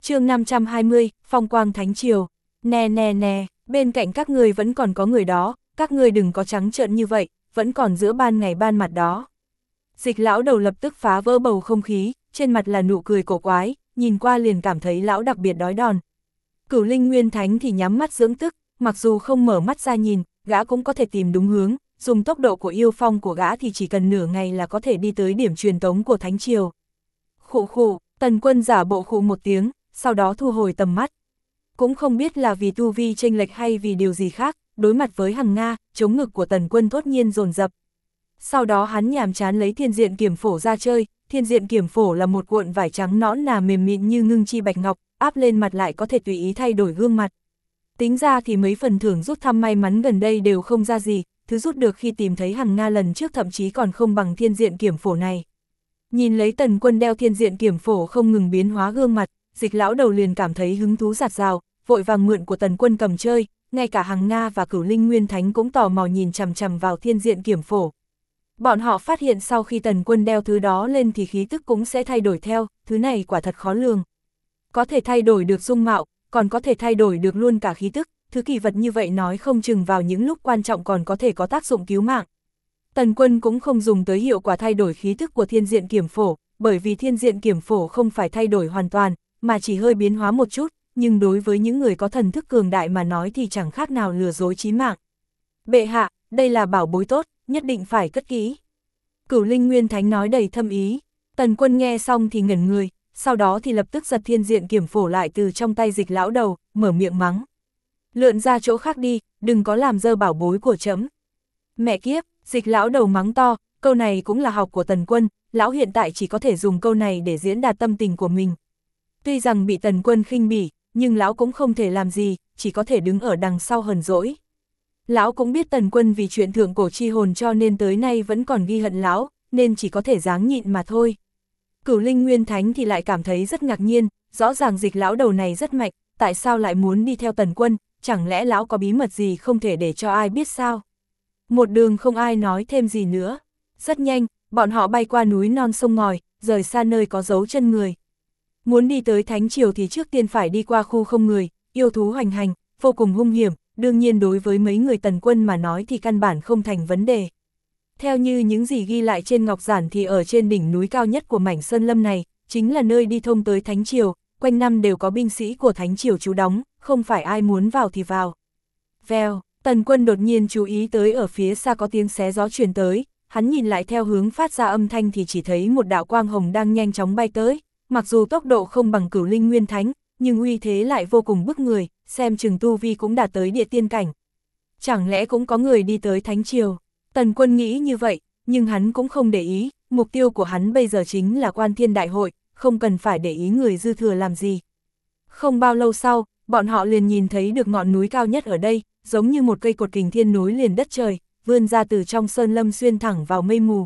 Chương 520, Phong quang thánh triều. Nè nè nè, bên cạnh các ngươi vẫn còn có người đó, các ngươi đừng có trắng trợn như vậy, vẫn còn giữa ban ngày ban mặt đó. Dịch lão đầu lập tức phá vỡ bầu không khí, trên mặt là nụ cười cổ quái, nhìn qua liền cảm thấy lão đặc biệt đói đòn. Cửu Linh Nguyên Thánh thì nhắm mắt dưỡng tức, mặc dù không mở mắt ra nhìn, gã cũng có thể tìm đúng hướng, dùng tốc độ của yêu phong của gã thì chỉ cần nửa ngày là có thể đi tới điểm truyền tống của Thánh Triều. Khụ khụ, Tần Quân giả bộ khụ một tiếng, sau đó thu hồi tầm mắt. Cũng không biết là vì tu vi chênh lệch hay vì điều gì khác, đối mặt với Hằng Nga, chống ngực của Tần Quân thốt nhiên dồn dập. Sau đó hắn nhàm chán lấy thiên diện kiểm phổ ra chơi, thiên diện kiểm phổ là một cuộn vải trắng nõn nà mềm mịn như ngưng chi bạch ngọc, áp lên mặt lại có thể tùy ý thay đổi gương mặt. Tính ra thì mấy phần thưởng rút thăm may mắn gần đây đều không ra gì, thứ rút được khi tìm thấy Hằng Nga lần trước thậm chí còn không bằng thiên diện kiểm phổ này. Nhìn lấy Tần Quân đeo thiên diện kiểm phổ không ngừng biến hóa gương mặt, Dịch lão đầu liền cảm thấy hứng thú dạt dào, vội vàng mượn của Tần Quân cầm chơi, ngay cả Hằng Nga và Cửu Linh Nguyên Thánh cũng tò mò nhìn chằm chằm vào thiên diện kiểm phổ. Bọn họ phát hiện sau khi Tần Quân đeo thứ đó lên thì khí tức cũng sẽ thay đổi theo, thứ này quả thật khó lường. Có thể thay đổi được dung mạo, còn có thể thay đổi được luôn cả khí tức, thứ kỳ vật như vậy nói không chừng vào những lúc quan trọng còn có thể có tác dụng cứu mạng. Tần Quân cũng không dùng tới hiệu quả thay đổi khí tức của thiên diện kiểm phổ, bởi vì thiên diện kiểm phổ không phải thay đổi hoàn toàn, mà chỉ hơi biến hóa một chút, nhưng đối với những người có thần thức cường đại mà nói thì chẳng khác nào lừa dối chí mạng. Bệ hạ, đây là bảo bối tốt, nhất định phải cất kỹ. Cửu Linh Nguyên Thánh nói đầy thâm ý. Tần Quân nghe xong thì ngẩn người, sau đó thì lập tức giật thiên diện kiểm phổ lại từ trong tay Dịch lão đầu, mở miệng mắng. Lượn ra chỗ khác đi, đừng có làm dơ bảo bối của trẫm. Mẹ kiếp, Dịch lão đầu mắng to, câu này cũng là học của Tần Quân, lão hiện tại chỉ có thể dùng câu này để diễn đạt tâm tình của mình. Tuy rằng bị Tần Quân khinh bỉ, nhưng lão cũng không thể làm gì, chỉ có thể đứng ở đằng sau hờn dỗi. Lão cũng biết Tần Quân vì chuyện thượng cổ chi hồn cho nên tới nay vẫn còn ghi hận lão, nên chỉ có thể dáng nhịn mà thôi. Cửu Linh Nguyên Thánh thì lại cảm thấy rất ngạc nhiên, rõ ràng Dịch lão đầu này rất mạnh, tại sao lại muốn đi theo Tần Quân, chẳng lẽ lão có bí mật gì không thể để cho ai biết sao? Một đường không ai nói thêm gì nữa. Rất nhanh, bọn họ bay qua núi non sông ngòi, rời xa nơi có dấu chân người. Muốn đi tới Thánh Triều thì trước tiên phải đi qua khu không người, yêu thú hoành hành, vô cùng hung hiểm, đương nhiên đối với mấy người Tần Quân mà nói thì căn bản không thành vấn đề. Theo như những gì ghi lại trên ngọc giản thì ở trên đỉnh núi cao nhất của mảnh sơn lâm này, chính là nơi đi thông tới Thánh Triều, quanh năm đều có binh sĩ của Thánh Triều trú đóng, không phải ai muốn vào thì vào. Vèo, Tần Quân đột nhiên chú ý tới ở phía xa có tiếng xé gió truyền tới, hắn nhìn lại theo hướng phát ra âm thanh thì chỉ thấy một đạo quang hồng đang nhanh chóng bay tới, mặc dù tốc độ không bằng Cửu Linh Nguyên Thánh, nhưng uy thế lại vô cùng bức người, xem chừng tu vi cũng đạt tới địa tiên cảnh. Chẳng lẽ cũng có người đi tới Thánh Triều? Tần Quân nghĩ như vậy, nhưng hắn cũng không để ý, mục tiêu của hắn bây giờ chính là Quan Thiên Đại Hội, không cần phải để ý người dư thừa làm gì. Không bao lâu sau, bọn họ liền nhìn thấy được ngọn núi cao nhất ở đây, giống như một cây cột kình thiên nối liền đất trời, vươn ra từ trong sơn lâm xuyên thẳng vào mây mù.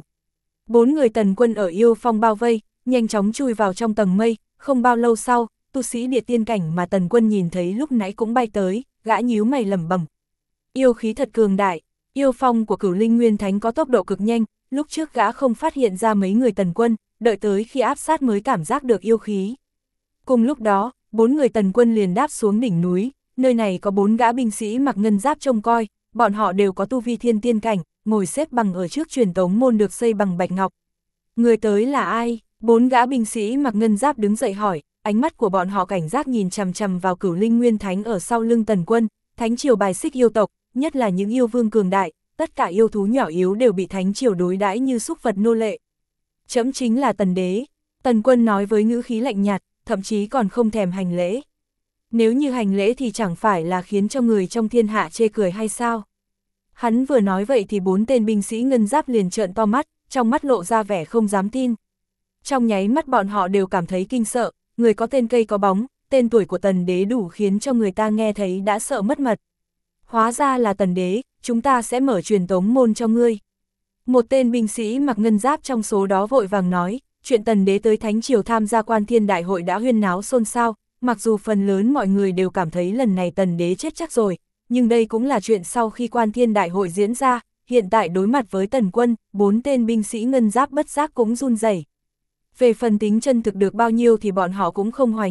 4 người Tần Quân ở yêu phong bao vây, nhanh chóng chui vào trong tầng mây, không bao lâu sau, tu sĩ địa tiên cảnh mà Tần Quân nhìn thấy lúc nãy cũng bay tới, gã nhíu mày lẩm bẩm. Yêu khí thật cường đại, yêu phong của Cửu Linh Nguyên Thánh có tốc độ cực nhanh, lúc trước gã không phát hiện ra mấy người Tần Quân, đợi tới khi áp sát mới cảm giác được yêu khí. Cùng lúc đó, 4 người Tần Quân liền đáp xuống đỉnh núi, nơi này có 4 gã binh sĩ mặc ngân giáp trông coi, bọn họ đều có tu vi thiên tiên cảnh, ngồi xếp bằng ở trước truyền tống môn được xây bằng bạch ngọc. Người tới là ai? 4 gã binh sĩ mặc ngân giáp đứng dậy hỏi, ánh mắt của bọn họ cảnh giác nhìn chằm chằm vào Cửu Linh Nguyên Thánh ở sau lưng Tần Quân, Thánh Triều bài xích yêu tộc, nhất là những yêu vương cường đại, tất cả yêu thú nhỏ yếu đều bị Thánh Triều đối đãi như súc vật nô lệ. Trẫm chính là Tần Đế, Tần Quân nói với ngữ khí lạnh nhạt, thậm chí còn không thèm hành lễ. Nếu như hành lễ thì chẳng phải là khiến cho người trong thiên hạ chê cười hay sao? Hắn vừa nói vậy thì 4 tên binh sĩ ngân giáp liền trợn to mắt, trong mắt lộ ra vẻ không dám tin. Trong nháy mắt bọn họ đều cảm thấy kinh sợ, người có tên cây có bóng, tên tuổi của Tần Đế đủ khiến cho người ta nghe thấy đã sợ mất mật. Hóa ra là Tần Đế, chúng ta sẽ mở truyền tống môn cho ngươi. Một tên binh sĩ mặc ngân giáp trong số đó vội vàng nói, chuyện Tần Đế tới Thánh Triều tham gia Quan Thiên Đại Hội đã huyên náo xôn xao, mặc dù phần lớn mọi người đều cảm thấy lần này Tần Đế chết chắc rồi, nhưng đây cũng là chuyện sau khi Quan Thiên Đại Hội diễn ra, hiện tại đối mặt với Tần Quân, 4 tên binh sĩ ngân giáp bất giác cũng run rẩy. Về phần tính chân thực được bao nhiêu thì bọn họ cũng không hoài nghi,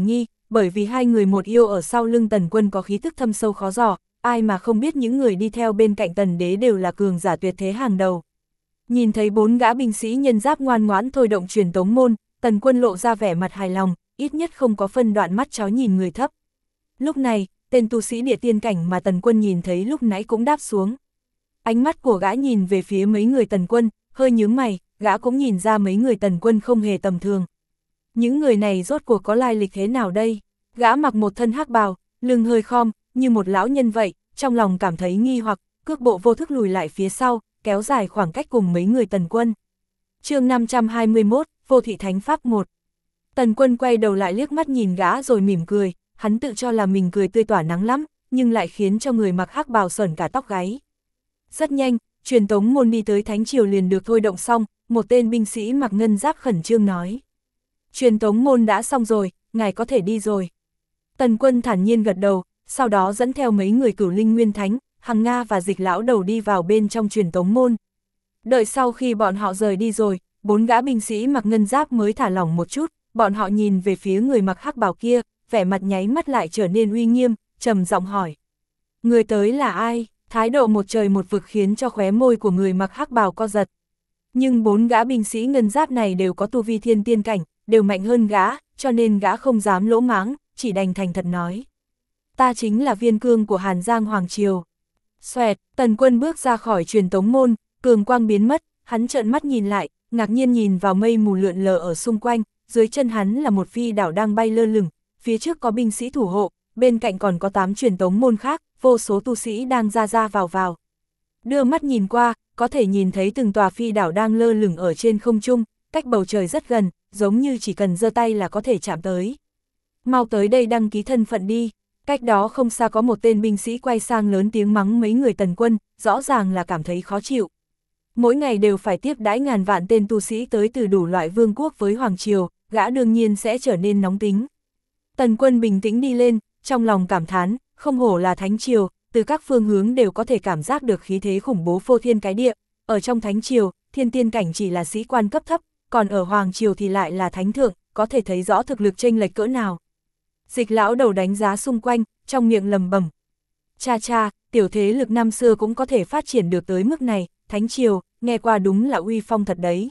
bởi vì hai người một yêu ở sau lưng Tần Quân có khí tức thâm sâu khó dò, ai mà không biết những người đi theo bên cạnh Tần Đế đều là cường giả tuyệt thế hàng đầu. Nhìn thấy 4 gã binh sĩ nhân giáp ngoan ngoãn thôi động truyền tống môn, Tần Quân lộ ra vẻ mặt hài lòng, ít nhất không có phân đoạn mắt chó nhìn người thấp. Lúc này, tên tu sĩ địa tiên cảnh mà Tần Quân nhìn thấy lúc nãy cũng đáp xuống. Ánh mắt của gã nhìn về phía mấy người Tần Quân, hơi nhướng mày, gã cũng nhìn ra mấy người Tần Quân không hề tầm thường. Những người này rốt cuộc có lai lịch thế nào đây? Gã mặc một thân hắc bào, lưng hơi khom, như một lão nhân vậy, trong lòng cảm thấy nghi hoặc, cước bộ vô thức lùi lại phía sau, kéo dài khoảng cách cùng mấy người Tần Quân. Chương 521, Vô Thị Thánh Pháp 1. Tần Quân quay đầu lại liếc mắt nhìn gã rồi mỉm cười, hắn tự cho là mình cười tươi tỏa nắng lắm, nhưng lại khiến cho người mặc hắc bào sởn cả tóc gáy. Rất nhanh, truyền tống môn đi tới Thánh Triều liền được thôi động xong, một tên binh sĩ mặc ngân giáp khẩn trương nói. Truyền tống môn đã xong rồi, ngài có thể đi rồi. Tần Quân thản nhiên gật đầu, sau đó dẫn theo mấy người Cửu Linh Nguyên Thánh, Hằng Nga và Dịch Lão Đầu đi vào bên trong truyền tống môn. Đợi sau khi bọn họ rời đi rồi, 4 gã binh sĩ mặc ngân giáp mới thả lỏng một chút, bọn họ nhìn về phía người mặc hắc bào kia, vẻ mặt nháy mắt lại trở nên uy nghiêm, trầm giọng hỏi. Người tới là ai? Thái độ một trời một vực khiến cho khóe môi của người mặc hắc bào co giật. Nhưng 4 gã binh sĩ ngân giáp này đều có tu vi thiên tiên cảnh, đều mạnh hơn gã, cho nên gã không dám lỗ mãng, chỉ đành thành thật nói. Ta chính là Viên Cương của Hàn Giang Hoàng Triều. Xoẹt, Tần Quân bước ra khỏi truyền tống môn, cường quang biến mất, hắn trợn mắt nhìn lại, ngạc nhiên nhìn vào mây mù lượn lờ ở xung quanh, dưới chân hắn là một phi đảo đang bay lơ lửng, phía trước có binh sĩ thủ hộ, bên cạnh còn có 8 truyền tống môn khác, vô số tu sĩ đang ra ra vào vào. Đưa mắt nhìn qua, có thể nhìn thấy từng tòa phi đảo đang lơ lửng ở trên không trung, cách bầu trời rất gần, giống như chỉ cần giơ tay là có thể chạm tới. Mau tới đây đăng ký thân phận đi. Cách đó không xa có một tên binh sĩ quay sang lớn tiếng mắng mấy người Tần Quân, rõ ràng là cảm thấy khó chịu. Mỗi ngày đều phải tiếp đãi ngàn vạn tên tu sĩ tới từ đủ loại vương quốc với Hoàng Triều, gã đương nhiên sẽ trở nên nóng tính. Tần Quân bình tĩnh đi lên, trong lòng cảm thán, không hổ là Thánh Triều, từ các phương hướng đều có thể cảm giác được khí thế khủng bố phô thiên cái địa. Ở trong Thánh Triều, thiên tiên cảnh chỉ là sĩ quan cấp thấp, còn ở Hoàng Triều thì lại là Thánh Thượng, có thể thấy rõ thực lực chênh lệch cỡ nào. Dịch Lão Đầu đánh giá xung quanh, trong miệng lầm bẩm. Cha cha, tiểu thế lực năm xưa cũng có thể phát triển được tới mức này, Thánh Triều, nghe qua đúng là uy phong thật đấy.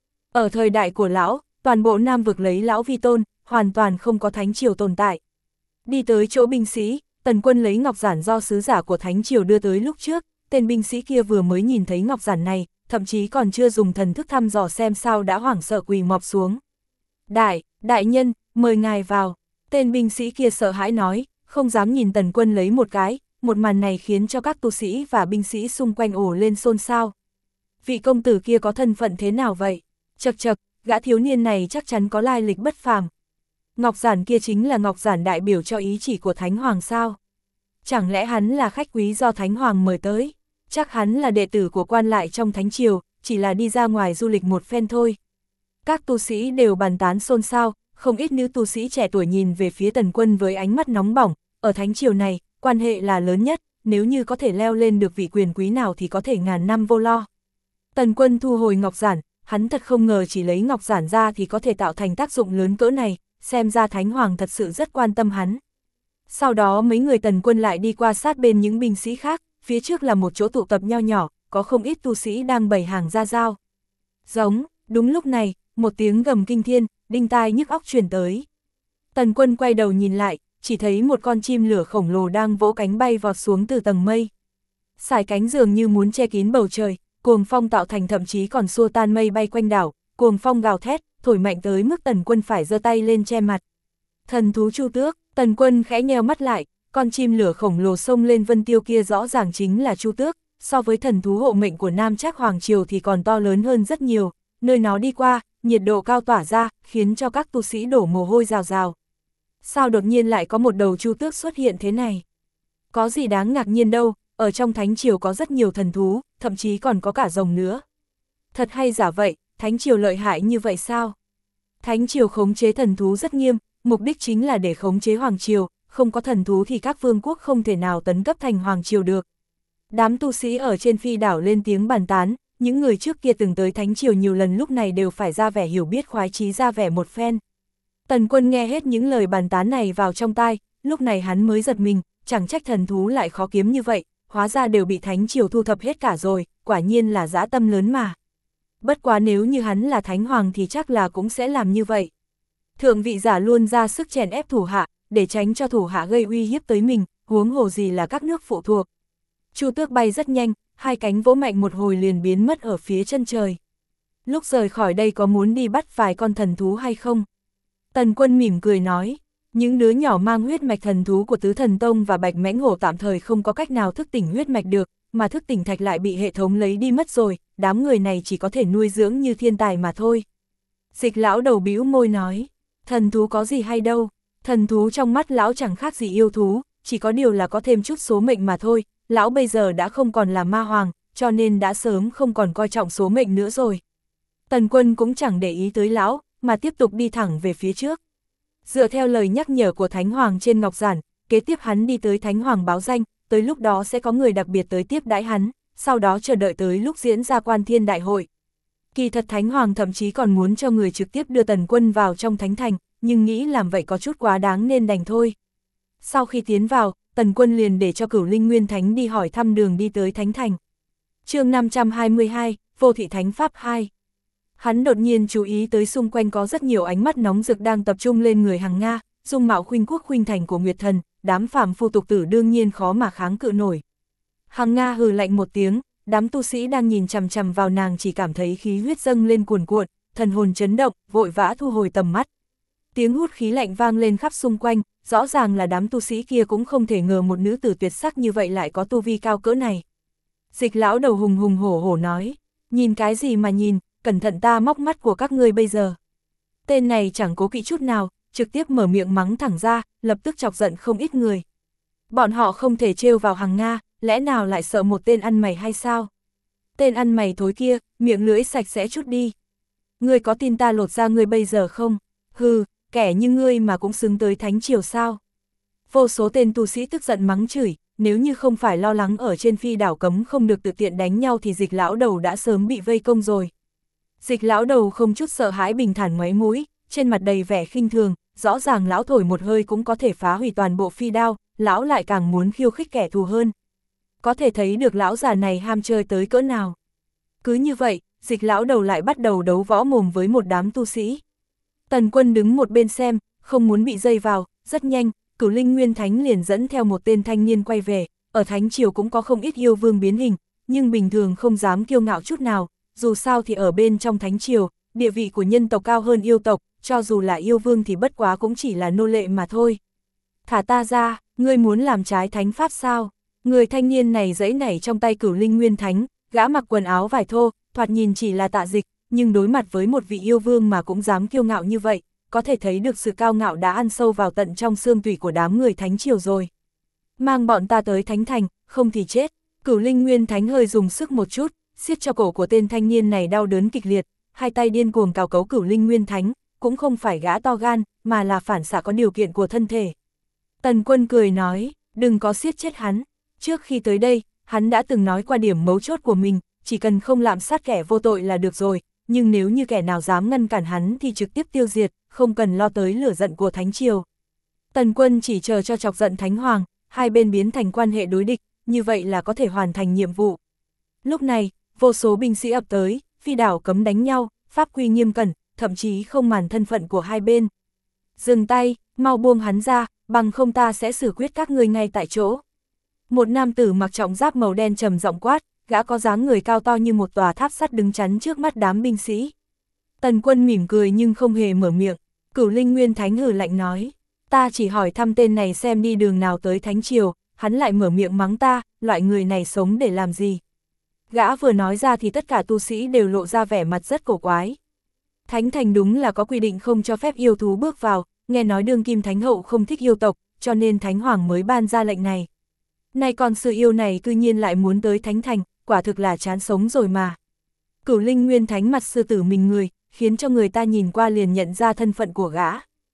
Ở thời đại của Lão, toàn bộ Nam vực lấy Lão vi tôn, hoàn toàn không có Thánh Triều tồn tại. Đi tới chỗ binh sĩ, Tần Quân lấy ngọc giản do sứ giả của Thánh Triều đưa tới lúc trước, tên binh sĩ kia vừa mới nhìn thấy ngọc giản này, thậm chí còn chưa dùng thần thức thăm dò xem sao đã hoảng sợ quỳ mọp xuống. Đại nhân, mời ngài vào. Tên binh sĩ kia sợ hãi nói, không dám nhìn Tần Quân lấy một cái, một màn này khiến cho các tu sĩ và binh sĩ xung quanh ồ lên xôn xao. Vị công tử kia có thân phận thế nào vậy? Chậc chậc, gã thiếu niên này chắc chắn có lai lịch bất phàm. Ngọc giản kia chính là ngọc giản đại biểu cho ý chỉ của Thánh Hoàng sao? Chẳng lẽ hắn là khách quý do Thánh Hoàng mời tới? Chắc hắn là đệ tử của quan lại trong Thánh Triều, chỉ là đi ra ngoài du lịch một phen thôi. Các tu sĩ đều bàn tán xôn xao, không ít nữ tu sĩ trẻ tuổi nhìn về phía Tần Quân với ánh mắt nóng bỏng, ở Thánh Triều này, quan hệ là lớn nhất, nếu như có thể leo lên được vị quyền quý nào thì có thể ngàn năm vô lo. Tần Quân thu hồi ngọc giản, hắn thật không ngờ chỉ lấy ngọc giản ra thì có thể tạo thành tác dụng lớn cỡ này, xem ra Thánh Hoàng thật sự rất quan tâm hắn. Sau đó mấy người Tần Quân lại đi qua sát bên những binh sĩ khác, phía trước là một chỗ tụ tập nho nhỏ, có không ít tu sĩ đang bày hàng ra giao. Giống, đúng lúc này, một tiếng gầm kinh thiên, đinh tai nhức óc truyền tới. Tần Quân quay đầu nhìn lại, chỉ thấy một con chim lửa khổng lồ đang vỗ cánh bay vọt xuống từ tầng mây. Sải cánh dường như muốn che kín bầu trời, cuồng phong tạo thành thậm chí còn xua tan mây bay quanh đảo, cuồng phong gào thét, thổi mạnh tới mức Tần Quân phải giơ tay lên che mặt. Thần thú Chu Tước, Tần Quân khẽ nheo mắt lại, con chim lửa khổng lồ xông lên vân tiêu kia rõ ràng chính là Chu Tước, so với thần thú hộ mệnh của Nam Trác Hoàng Triều thì còn to lớn hơn rất nhiều, nơi nó đi qua, nhiệt độ cao tỏa ra, khiến cho các tu sĩ đổ mồ hôi rào rào. Sao đột nhiên lại có một đầu Chu Tước xuất hiện thế này? Có gì đáng ngạc nhiên đâu, ở trong Thánh Triều có rất nhiều thần thú, thậm chí còn có cả rồng nữa. Thật hay giả vậy, Thánh Triều lợi hại như vậy sao? Thánh Triều khống chế thần thú rất nghiêm, mục đích chính là để khống chế Hoàng Triều, không có thần thú thì các vương quốc không thể nào tấn cấp thành Hoàng Triều được. Đám tu sĩ ở trên phi đảo lên tiếng bàn tán, những người trước kia từng tới Thánh Triều nhiều lần lúc này đều phải ra vẻ hiểu biết khoái chí ra vẻ một phen. Tần Quân nghe hết những lời bàn tán này vào trong tai, lúc này hắn mới giật mình, chẳng trách thần thú lại khó kiếm như vậy, hóa ra đều bị Thánh Triều thu thập hết cả rồi, quả nhiên là dã tâm lớn mà. Bất quá nếu như hắn là Thánh Hoàng thì chắc là cũng sẽ làm như vậy. Thượng vị giả luôn ra sức chèn ép thủ hạ, để tránh cho thủ hạ gây uy hiếp tới mình, huống hồ gì là các nước phụ thuộc. Chu Tước bay rất nhanh, hai cánh vỗ mạnh một hồi liền biến mất ở phía chân trời. Lúc rời khỏi đây có muốn đi bắt vài con thần thú hay không? Tần Quân mỉm cười nói, những đứa nhỏ mang huyết mạch thần thú của Tứ Thần Tông và Bạch Mãnh Hổ tạm thời không có cách nào thức tỉnh huyết mạch được, mà thức tỉnh thạch lại bị hệ thống lấy đi mất rồi, đám người này chỉ có thể nuôi dưỡng như thiên tài mà thôi. Dịch lão đầu bĩu môi nói, thần thú có gì hay đâu, thần thú trong mắt lão chẳng khác gì yêu thú, chỉ có điều là có thêm chút số mệnh mà thôi, lão bây giờ đã không còn là ma hoàng, cho nên đã sớm không còn coi trọng số mệnh nữa rồi. Tần Quân cũng chẳng để ý tới lão, mà tiếp tục đi thẳng về phía trước. Dựa theo lời nhắc nhở của Thánh Hoàng trên ngọc giản, kế tiếp hắn đi tới Thánh Hoàng báo danh, tới lúc đó sẽ có người đặc biệt tới tiếp đãi hắn, sau đó chờ đợi tới lúc diễn ra Quan Thiên Đại hội. Kỳ thật Thánh Hoàng thậm chí còn muốn cho người trực tiếp đưa Tần Quân vào trong Thánh Thành, nhưng nghĩ làm vậy có chút quá đáng nên đành thôi. Sau khi tiến vào, Tần Quân liền để cho Cửu Linh Nguyên Thánh đi hỏi thăm đường đi tới Thánh Thành. Chương 522, Vô Thị Thánh Pháp 2. Hắn đột nhiên chú ý tới xung quanh có rất nhiều ánh mắt nóng rực đang tập trung lên người Hằng Nga, dung mạo khuynh quốc khuynh thành của Nguyệt Thần, đám phàm phu tục tử đương nhiên khó mà kháng cự nổi. Hằng Nga hừ lạnh một tiếng, đám tu sĩ đang nhìn chằm chằm vào nàng chỉ cảm thấy khí huyết dâng lên cuồn cuộn, thần hồn chấn động, vội vã thu hồi tầm mắt. Tiếng hút khí lạnh vang lên khắp xung quanh, rõ ràng là đám tu sĩ kia cũng không thể ngờ một nữ tử tuyệt sắc như vậy lại có tu vi cao cỡ này. Dịch lão đầu hùng hùng hổ hổ nói, nhìn cái gì mà nhìn, cẩn thận ta móc mắt của các ngươi bây giờ. Tên này chẳng cố kỵ chút nào, trực tiếp mở miệng mắng thẳng ra, lập tức chọc giận không ít người. Bọn họ không thể trêu vào Hằng Nga, lẽ nào lại sợ một tên ăn mày hay sao? Tên ăn mày thối kia, miệng lưỡi sạch sẽ chút đi. Ngươi có tin ta lột ra ngươi bây giờ không? Hừ, kẻ như ngươi mà cũng xứng tới Thánh Triều sao? Vô số tên tu sĩ tức giận mắng chửi, nếu như không phải lo lắng ở trên phi đảo cấm không được tự tiện đánh nhau thì Dịch lão đầu đã sớm bị vây công rồi. Dịch lão đầu không chút sợ hãi bình thản ngoáy mũi, trên mặt đầy vẻ khinh thường, rõ ràng lão thổi một hơi cũng có thể phá hủy toàn bộ phi đao, lão lại càng muốn khiêu khích kẻ thù hơn. Có thể thấy được lão già này ham chơi tới cỡ nào. Cứ như vậy, Dịch lão đầu lại bắt đầu đấu võ mồm với một đám tu sĩ. Tần Quân đứng một bên xem, không muốn bị dây vào, rất nhanh, Cửu Linh Nguyên Thánh liền dẫn theo một tên thanh niên quay về, ở Thánh Triều cũng có không ít yêu vương biến hình, nhưng bình thường không dám kiêu ngạo chút nào, dù sao thì ở bên trong Thánh Triều, địa vị của nhân tộc cao hơn yêu tộc, cho dù là yêu vương thì bất quá cũng chỉ là nô lệ mà thôi. Thả ta ra, ngươi muốn làm trái thánh pháp sao? Người thanh niên này giãy nảy trong tay Cửu Linh Nguyên Thánh, gã mặc quần áo vải thô, thoạt nhìn chỉ là Tạ Dịch, nhưng đối mặt với một vị yêu vương mà cũng dám kiêu ngạo như vậy, có thể thấy được sự cao ngạo đã ăn sâu vào tận trong xương tủy của đám người Thánh Triều rồi. Mang bọn ta tới Thánh Thành, không thì chết. Cửu Linh Nguyên Thánh hơi dùng sức một chút, siết cho cổ của tên thanh niên này đau đớn kịch liệt, hai tay điên cuồng cào cấu Cửu Linh Nguyên Thánh, cũng không phải gã to gan, mà là phản xạ có điều kiện của thân thể. Tần Quân cười nói, đừng có siết chết hắn. Trước khi tới đây, hắn đã từng nói qua điểm mấu chốt của mình, chỉ cần không lạm sát kẻ vô tội là được rồi, nhưng nếu như kẻ nào dám ngăn cản hắn thì trực tiếp tiêu diệt, không cần lo tới lửa giận của Thánh Triều. Tần Quân chỉ chờ cho chọc giận Thánh Hoàng, hai bên biến thành quan hệ đối địch, như vậy là có thể hoàn thành nhiệm vụ. Lúc này, vô số binh sĩ ập tới, phi đảo cấm đánh nhau, pháp quy nghiêm cẩn, thậm chí không màng thân phận của hai bên. Dừng tay, mau buông hắn ra, bằng không ta sẽ xử quyết các ngươi ngay tại chỗ. Một nam tử mặc trọng giáp màu đen trầm giọng quát, gã có dáng người cao to như một tòa tháp sắt đứng chắn trước mắt đám binh sĩ. Tần Quân mỉm cười nhưng không hề mở miệng. Cửu Linh Nguyên Thánh hừ lạnh nói, ta chỉ hỏi thăm tên này xem đi đường nào tới Thánh Triều, hắn lại mở miệng mắng ta, loại người này sống để làm gì? Gã vừa nói ra thì tất cả tu sĩ đều lộ ra vẻ mặt rất cổ quái. Thánh Thành đúng là có quy định không cho phép yêu thú bước vào, nghe nói đương kim Thánh Hậu không thích yêu tộc, cho nên Thánh Hoàng mới ban ra lệnh này. Nay còn sự yêu này cư nhiên lại muốn tới Thánh Thành, quả thực là chán sống rồi mà. Cửu Linh Nguyên Thánh mặt sư tử mình người, khiến cho người ta nhìn qua liền nhận ra thân phận của gã.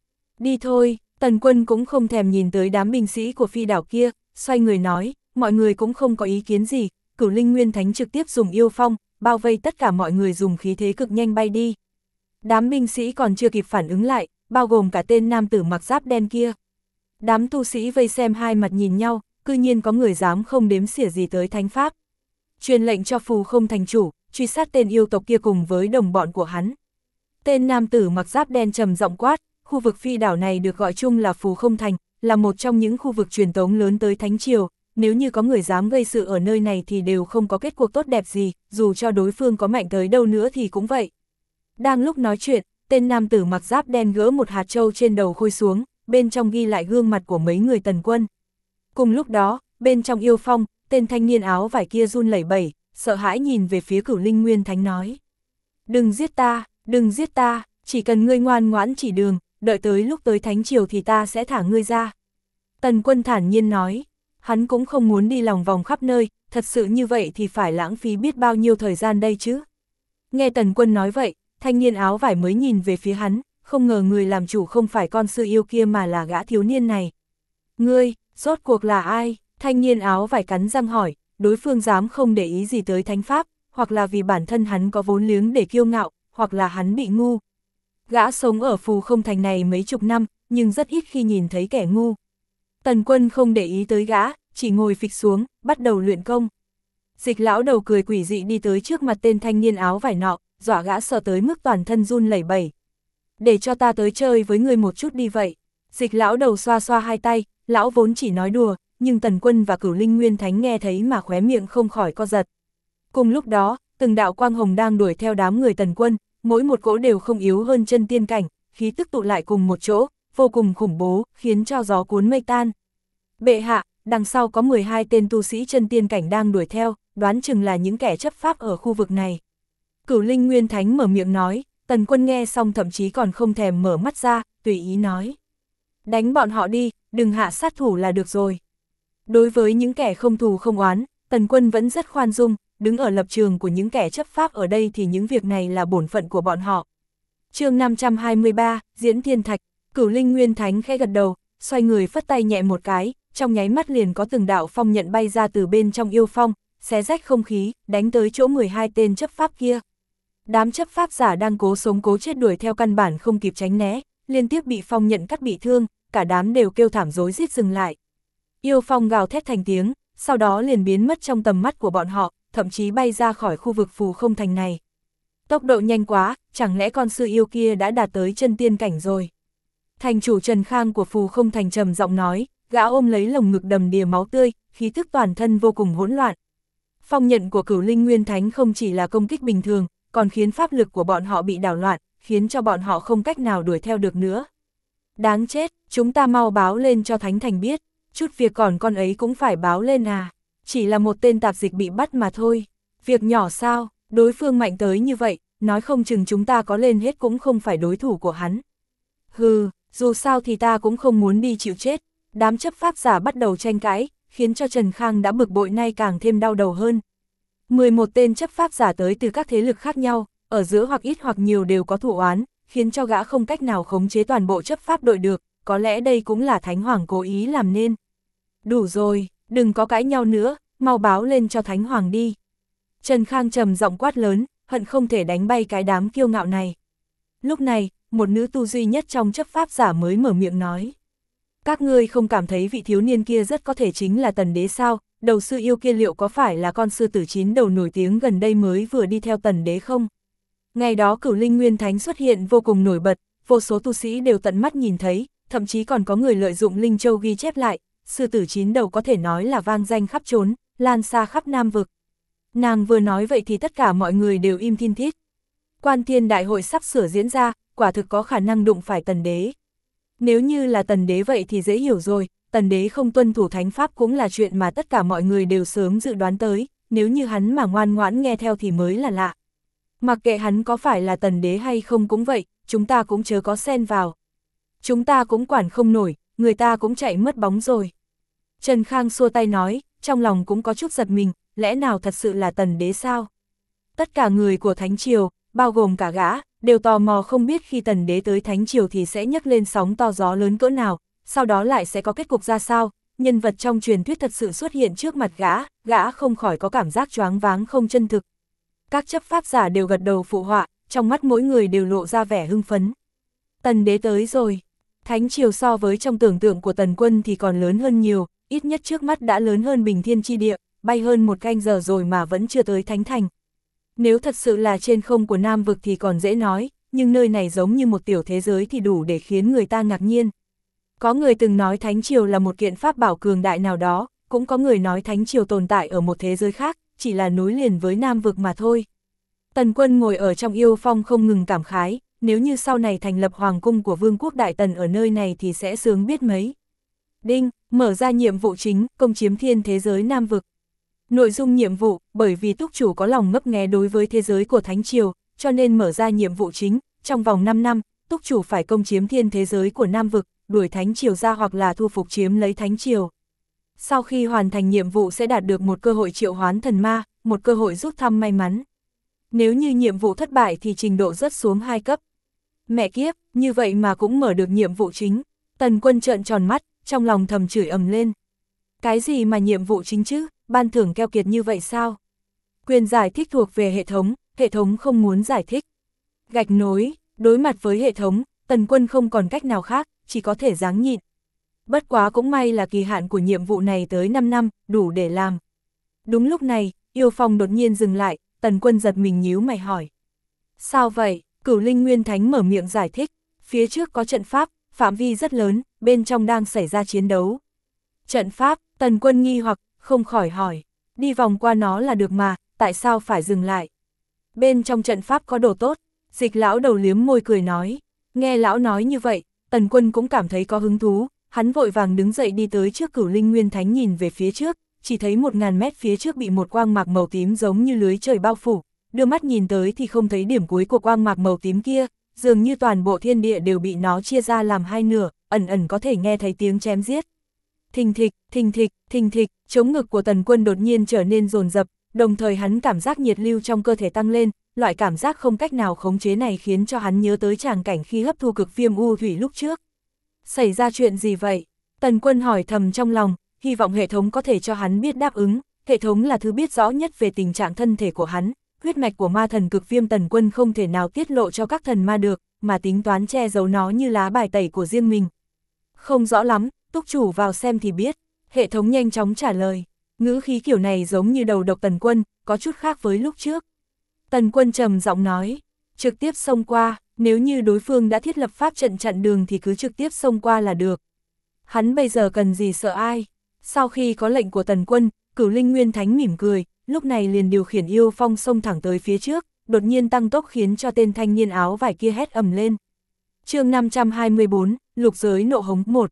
Đi thôi, Tần Quân cũng không thèm nhìn tới đám binh sĩ của phi đảo kia, xoay người nói, mọi người cũng không có ý kiến gì, Cửu Linh Nguyên Thánh trực tiếp dùng yêu phong, bao vây tất cả mọi người dùng khí thế cực nhanh bay đi. Đám binh sĩ còn chưa kịp phản ứng lại, bao gồm cả tên nam tử mặc giáp đen kia. Đám tu sĩ vây xem hai mặt nhìn nhau, cư nhiên có người dám không đếm xỉa gì tới thánh pháp. Truyền lệnh cho Phù Không Thành chủ, truy sát tên yêu tộc kia cùng với đồng bọn của hắn. Tên nam tử mặc giáp đen trầm giọng quát, khu vực phi đảo này được gọi chung là Phù Không Thành, là một trong những khu vực truyền tống lớn tới Thánh Triều, nếu như có người dám gây sự ở nơi này thì đều không có kết cuộc tốt đẹp gì, dù cho đối phương có mạnh tới đâu nữa thì cũng vậy. Đang lúc nói chuyện, tên nam tử mặc giáp đen gỡ một hạt châu trên đầu Khôi xuống, bên trong ghi lại gương mặt của mấy người Tần Quân. Cùng lúc đó, bên trong yêu phong, tên thanh niên áo vải kia run lẩy bẩy, sợ hãi nhìn về phía Cửu Linh Nguyên Thánh nói. Đừng giết ta, chỉ cần ngươi ngoan ngoãn chỉ đường, đợi tới lúc tới Thánh Triều thì ta sẽ thả ngươi ra. Tần Quân thản nhiên nói, hắn cũng không muốn đi lòng vòng khắp nơi, thật sự như vậy thì phải lãng phí biết bao nhiêu thời gian đây chứ. Nghe Tần Quân nói vậy, thanh niên áo vải mới nhìn về phía hắn, không ngờ người làm chủ không phải con sư yêu kia mà là gã thiếu niên này. Ngươi, rốt cuộc là ai? Thanh niên áo vải cắn răng hỏi, đối phương dám không để ý gì tới thánh pháp, hoặc là vì bản thân hắn có vốn liếng để kiêu ngạo, hoặc là hắn bị ngu. Gã sống ở Phù Không Thành này mấy chục năm, nhưng rất ít khi nhìn thấy kẻ ngu. Tần Quân không để ý tới gã, chỉ ngồi phịch xuống, bắt đầu luyện công. Dịch lão đầu cười quỷ dị đi tới trước mặt tên thanh niên áo vải nọ, dọa gã sợ tới mức toàn thân run lẩy bẩy. Để cho ta tới chơi với người một chút đi vậy. Dịch lão đầu xoa xoa hai tay, lão vốn chỉ nói đùa, nhưng Tần Quân và Cửu Linh Nguyên Thánh nghe thấy mà khóe miệng không khỏi co giật. Cùng lúc đó, từng đạo quang hồng đang đuổi theo đám người Tần Quân, mỗi một cỗ đều không yếu hơn chân tiên cảnh, khí tức tụ lại cùng một chỗ, vô cùng khủng bố, khiến cho gió cuốn mây tan. Bệ hạ, đằng sau có 12 tên tu sĩ chân tiên cảnh đang đuổi theo, đoán chừng là những kẻ chấp pháp ở khu vực này. Cửu Linh Nguyên Thánh mở miệng nói, Tần Quân nghe xong thậm chí còn không thèm mở mắt ra, tùy ý nói. Đánh bọn họ đi, đừng hạ sát thủ là được rồi. Đối với những kẻ không thù không oán, Tần Quân vẫn rất khoan dung, đứng ở lập trường của những kẻ chấp pháp ở đây thì những việc này là bổn phận của bọn họ. Chương 523, Diễn Thiên Thạch. Cửu Linh Nguyên Thánh khẽ gật đầu, xoay người phất tay nhẹ một cái, trong nháy mắt liền có từng đạo phong nhận bay ra từ bên trong yêu phong, xé rách không khí, đánh tới chỗ 12 tên chấp pháp kia. Đám chấp pháp giả đang cố sống cố chết đuổi theo căn bản không kịp tránh né, liên tiếp bị phong nhận cắt bị thương, cả đám đều kêu thảm rối rít dừng lại. Yêu phong gào thét thành tiếng, sau đó liền biến mất trong tầm mắt của bọn họ, thậm chí bay ra khỏi khu vực Phù Không Thành này. Tốc độ nhanh quá, chẳng lẽ con sư yêu kia đã đạt tới chân tiên cảnh rồi? Thành chủ Trần Khang của Phù Không Thành trầm giọng nói, gã ôm lấy lồng ngực đầm đìa máu tươi, khí tức toàn thân vô cùng hỗn loạn. Phong nhận của Cửu Linh Nguyên Thánh không chỉ là công kích bình thường, còn khiến pháp lực của bọn họ bị đảo loạn, khiến cho bọn họ không cách nào đuổi theo được nữa. Đáng chết, chúng ta mau báo lên cho Thánh Thành biết, chút việc còn con ấy cũng phải báo lên à, chỉ là một tên tạp dịch bị bắt mà thôi, việc nhỏ sao, đối phương mạnh tới như vậy, nói không chừng chúng ta có lên hết cũng không phải đối thủ của hắn. Hừ, dù sao thì ta cũng không muốn đi chịu chết, đám chấp pháp giả bắt đầu tranh cãi, khiến cho Trần Khang đã bực bội nay càng thêm đau đầu hơn. 11 tên chấp pháp giả tới từ các thế lực khác nhau, ở giữa hoặc ít hoặc nhiều đều có thù oán, khiến cho gã không cách nào khống chế toàn bộ chấp pháp đội được, có lẽ đây cũng là Thánh Hoàng cố ý làm nên. Đủ rồi, đừng có cãi nhau nữa, mau báo lên cho Thánh Hoàng đi. Trần Khang trầm giọng quát lớn, hận không thể đánh bay cái đám kiêu ngạo này. Lúc này, một nữ tu duy nhất trong chấp pháp giả mới mở miệng nói. Các ngươi không cảm thấy vị thiếu niên kia rất có thể chính là Tần Đế sao, đầu sư yêu kia liệu có phải là con sư tử 9 đầu nổi tiếng gần đây mới vừa đi theo Tần Đế không? Ngày đó Cửu Linh Nguyên Thánh xuất hiện vô cùng nổi bật, vô số tu sĩ đều tận mắt nhìn thấy, thậm chí còn có người lợi dụng Linh Châu ghi chép lại, sư tử 9 đầu có thể nói là vang danh khắp trốn, lan xa khắp Nam Vực. Nàng vừa nói vậy thì tất cả mọi người đều im thin thít. Quan Thiên Đại hội sắp sửa diễn ra, quả thực có khả năng đụng phải Tần Đế. Nếu như là Tần Đế vậy thì dễ hiểu rồi, Tần Đế không tuân thủ thánh pháp cũng là chuyện mà tất cả mọi người đều sớm dự đoán tới, nếu như hắn mà ngoan ngoãn nghe theo thì mới là lạ. Mặc kệ hắn có phải là Tần Đế hay không cũng vậy, chúng ta cũng chớ có xen vào. Chúng ta cũng quản không nổi, người ta cũng chạy mất bóng rồi. Trần Khang xua tay nói, trong lòng cũng có chút giật mình, lẽ nào thật sự là Tần Đế sao? Tất cả người của Thánh Triều, bao gồm cả gã, đều tò mò không biết khi Tần Đế tới Thánh Triều thì sẽ nhấc lên sóng to gió lớn cỡ nào, sau đó lại sẽ có kết cục ra sao, nhân vật trong truyền thuyết thật sự xuất hiện trước mặt gã không khỏi có cảm giác choáng váng không chân thực. Các chấp pháp giả đều gật đầu phụ họa, trong mắt mỗi người đều lộ ra vẻ hưng phấn. Tần đế tới rồi. Thánh triều so với trong tưởng tượng của Tần Quân thì còn lớn hơn nhiều, ít nhất trước mắt đã lớn hơn Bình Thiên chi địa, bay hơn 1 canh giờ rồi mà vẫn chưa tới Thánh Thành. Nếu thật sự là trên không của Nam Vực thì còn dễ nói, nhưng nơi này giống như một tiểu thế giới thì đủ để khiến người ta ngạc nhiên. Có người từng nói Thánh triều là một kiện pháp bảo cường đại nào đó, cũng có người nói Thánh triều tồn tại ở một thế giới khác, chỉ là nối liền với Nam Vực mà thôi. Tần Quân ngồi ở trong Yêu Phong không ngừng cảm khái, nếu như sau này thành lập hoàng cung của Vương quốc Đại Tần ở nơi này thì sẽ sướng biết mấy. Đinh, mở ra nhiệm vụ chính, công chiếm thiên thế giới Nam Vực. Nội dung nhiệm vụ, bởi vì túc chủ có lòng ngấp nghé đối với thế giới của Thánh triều, cho nên mở ra nhiệm vụ chính, trong vòng 5 năm, túc chủ phải công chiếm thiên thế giới của Nam Vực, đuổi Thánh triều ra hoặc là thu phục chiếm lấy Thánh triều. Sau khi hoàn thành nhiệm vụ sẽ đạt được một cơ hội triệu hoán thần ma, một cơ hội rút thăm may mắn. Nếu như nhiệm vụ thất bại thì trình độ rớt xuống 2 cấp. Mẹ kiếp, như vậy mà cũng mở được nhiệm vụ chính. Tần Quân trợn tròn mắt, trong lòng thầm chửi ầm lên. Cái gì mà nhiệm vụ chính chứ, ban thưởng keo kiệt như vậy sao? Quyền giải thích thuộc về hệ thống không muốn giải thích. Gạch nối, đối mặt với hệ thống, Tần Quân không còn cách nào khác, chỉ có thể ráng nhịn. Bất quá cũng may là kỳ hạn của nhiệm vụ này tới 5 năm, đủ để làm. Đúng lúc này, Yêu Phong đột nhiên dừng lại, Tần Quân giật mình nhíu mày hỏi. Sao vậy? Cửu Linh Nguyên Thánh mở miệng giải thích, phía trước có trận pháp, phạm vi rất lớn, bên trong đang xảy ra chiến đấu. Trận pháp, Tần Quân nghi hoặc, không khỏi hỏi, đi vòng qua nó là được mà, tại sao phải dừng lại? Bên trong trận pháp có đồ tốt, Dịch lão đầu liếm môi cười nói, nghe lão nói như vậy, Tần Quân cũng cảm thấy có hứng thú, hắn vội vàng đứng dậy đi tới trước Cửu Linh Nguyên Thánh nhìn về phía trước, chỉ thấy 1000 mét phía trước bị một quang mạc màu tím giống như lưới trời bao phủ, đưa mắt nhìn tới thì không thấy điểm cuối của quang mạc màu tím kia, dường như toàn bộ thiên địa đều bị nó chia ra làm 2 nửa, ẩn ẩn có thể nghe thấy tiếng chém giết. Thình thịch, thình thịch, thình thịch, chống ngực của Tần Quân đột nhiên trở nên dồn dập, đồng thời hắn cảm giác nhiệt lưu trong cơ thể tăng lên, loại cảm giác không cách nào khống chế này khiến cho hắn nhớ tới tràng cảnh khi hấp thu cực viêm u thủy lúc trước. Xảy ra chuyện gì vậy? Tần Quân hỏi thầm trong lòng, hy vọng hệ thống có thể cho hắn biết đáp ứng, hệ thống là thứ biết rõ nhất về tình trạng thân thể của hắn, huyết mạch của ma thần cực viêm Tần Quân không thể nào tiết lộ cho các thần ma được, mà tính toán che giấu nó như lá bài tẩy của riêng mình. Không rõ lắm, túc chủ vào xem thì biết, hệ thống nhanh chóng trả lời, ngữ khí kiểu này giống như đầu độc Tần Quân, có chút khác với lúc trước. Tần Quân trầm giọng nói, trực tiếp xông qua, nếu như đối phương đã thiết lập pháp trận chặn đường thì cứ trực tiếp xông qua là được. Hắn bây giờ cần gì sợ ai? Sau khi có lệnh của Tần Quân, Cửu Linh Nguyên Thánh mỉm cười, lúc này liền điều khiển Yêu Phong xông thẳng tới phía trước, đột nhiên tăng tốc khiến cho tên thanh niên áo vải kia hét ầm lên. Chương 524, Lục giới nộ hống 1.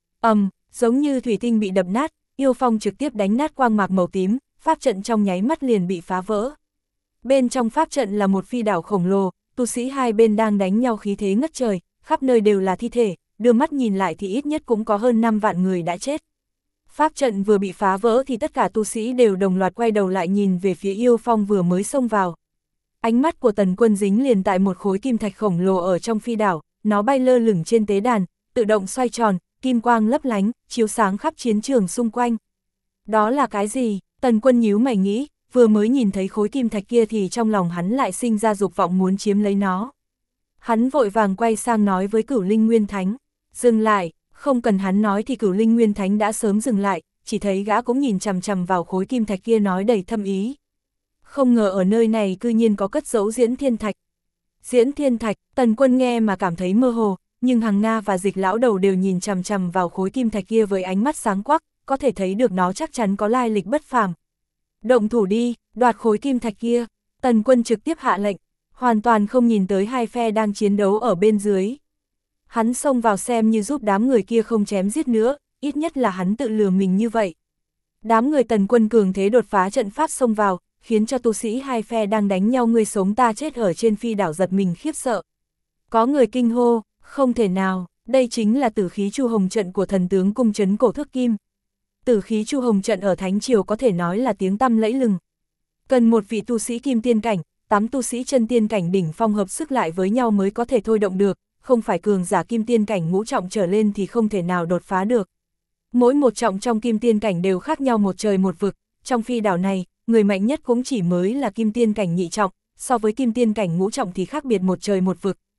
Giống như thủy tinh bị đập nát, Yêu Phong trực tiếp đánh nát quang mạc màu tím, pháp trận trong nháy mắt liền bị phá vỡ. Bên trong pháp trận là một phi đảo khổng lồ, tu sĩ hai bên đang đánh nhau khí thế ngất trời, khắp nơi đều là thi thể, đưa mắt nhìn lại thì ít nhất cũng có hơn 5 vạn người đã chết. Pháp trận vừa bị phá vỡ thì tất cả tu sĩ đều đồng loạt quay đầu lại nhìn về phía Yêu Phong vừa mới xông vào. Ánh mắt của Tần Quân dính liền tại một khối kim thạch khổng lồ ở trong phi đảo, nó bay lơ lửng trên tế đàn, tự động xoay tròn, kim quang lấp lánh, chiếu sáng khắp chiến trường xung quanh. Đó là cái gì? Tần Quân nhíu mày nghĩ, vừa mới nhìn thấy khối kim thạch kia thì trong lòng hắn lại sinh ra dục vọng muốn chiếm lấy nó. Hắn vội vàng quay sang nói với Cửu Linh Nguyên Thánh, dừng lại, không cần hắn nói thì Cửu Linh Nguyên Thánh đã sớm dừng lại, chỉ thấy gã cũng nhìn chằm chằm vào khối kim thạch kia nói đầy thâm ý. Không ngờ ở nơi này cư nhiên có cất giấu Diễn Thiên Thạch. Diễn Thiên Thạch, Tần Quân nghe mà cảm thấy mơ hồ, nhưng Hằng Nga và Dịch lão đầu đều nhìn chằm chằm vào khối kim thạch kia với ánh mắt sáng quắc, có thể thấy được nó chắc chắn có lai lịch bất phàm. Động thủ đi, đoạt khối kim thạch kia, Tần Quân trực tiếp hạ lệnh, hoàn toàn không nhìn tới hai phe đang chiến đấu ở bên dưới. Hắn xông vào xem như giúp đám người kia không chém giết nữa, ít nhất là hắn tự lừa mình như vậy. Đám người Tần Quân cường thế đột phá trận pháp xông vào, khiến cho tu sĩ hai phe đang đánh nhau ngươi sống ta chết ở trên phi đảo giật mình khiếp sợ. Có người kinh hô, không thể nào, đây chính là tử khí Chu Hồng trận của thần tướng cung trấn cổ thước kim. Tử khí Chu Hồng trận ở Thánh Triều có thể nói là tiếng tăm lẫy lừng. Cần một vị tu sĩ kim tiên cảnh, 8 tu sĩ chân tiên cảnh đỉnh phong hợp sức lại với nhau mới có thể thôi động được, không phải cường giả kim tiên cảnh ngũ trọng trở lên thì không thể nào đột phá được. Mỗi một trọng trong kim tiên cảnh đều khác nhau một trời một vực, trong phi đảo này, người mạnh nhất cũng chỉ mới là kim tiên cảnh nhị trọng, so với kim tiên cảnh ngũ trọng thì khác biệt một trời một vực,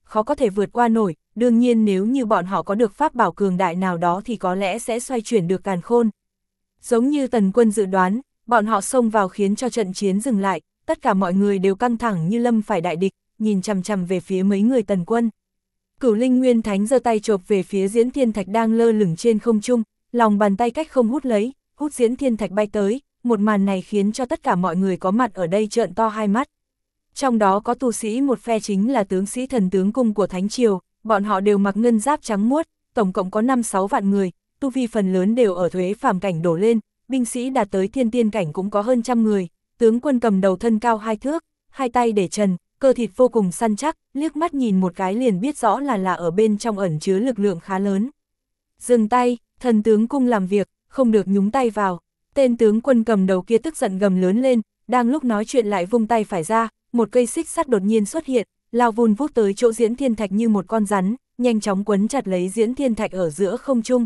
khó có thể vượt qua nổi, đương nhiên nếu như bọn họ có được pháp bảo cường đại nào đó thì có lẽ sẽ xoay chuyển được càn khôn. Giống như Tần Quân dự đoán, bọn họ xông vào khiến cho trận chiến dừng lại, tất cả mọi người đều căng thẳng như lâm phải đại địch, nhìn chằm chằm về phía mấy người Tần Quân. Cửu Linh Nguyên Thánh giơ tay chộp về phía Diễn Thiên Thạch đang lơ lửng trên không trung, lòng bàn tay cách không hút lấy, hút Diễn Thiên Thạch bay tới, một màn này khiến cho tất cả mọi người có mặt ở đây trợn to hai mắt. Trong đó có tu sĩ một phe chính là tướng sĩ Thần Tướng Cung của Thánh Triều, bọn họ đều mặc ngân giáp trắng muốt, tổng cộng có 5-6 vạn người, tu vi phần lớn đều ở thuế phàm cảnh đổ lên, binh sĩ đạt tới thiên tiên cảnh cũng có hơn 100 người, tướng quân cầm đầu thân cao 2 thước, hai tay để trần, cơ thịt vô cùng săn chắc, liếc mắt nhìn một cái liền biết rõ là ở bên trong ẩn chứa lực lượng khá lớn. Dừng tay, Thần Tướng Cung làm việc, không được nhúng tay vào. Tên tướng quân cầm đầu kia tức giận gầm lớn lên, đang lúc nói chuyện lại vung tay phải ra, một cây xích sắt đột nhiên xuất hiện, lao vun vút tới chỗ Diễn Thiên Thạch như một con rắn, nhanh chóng quấn chặt lấy Diễn Thiên Thạch ở giữa không trung.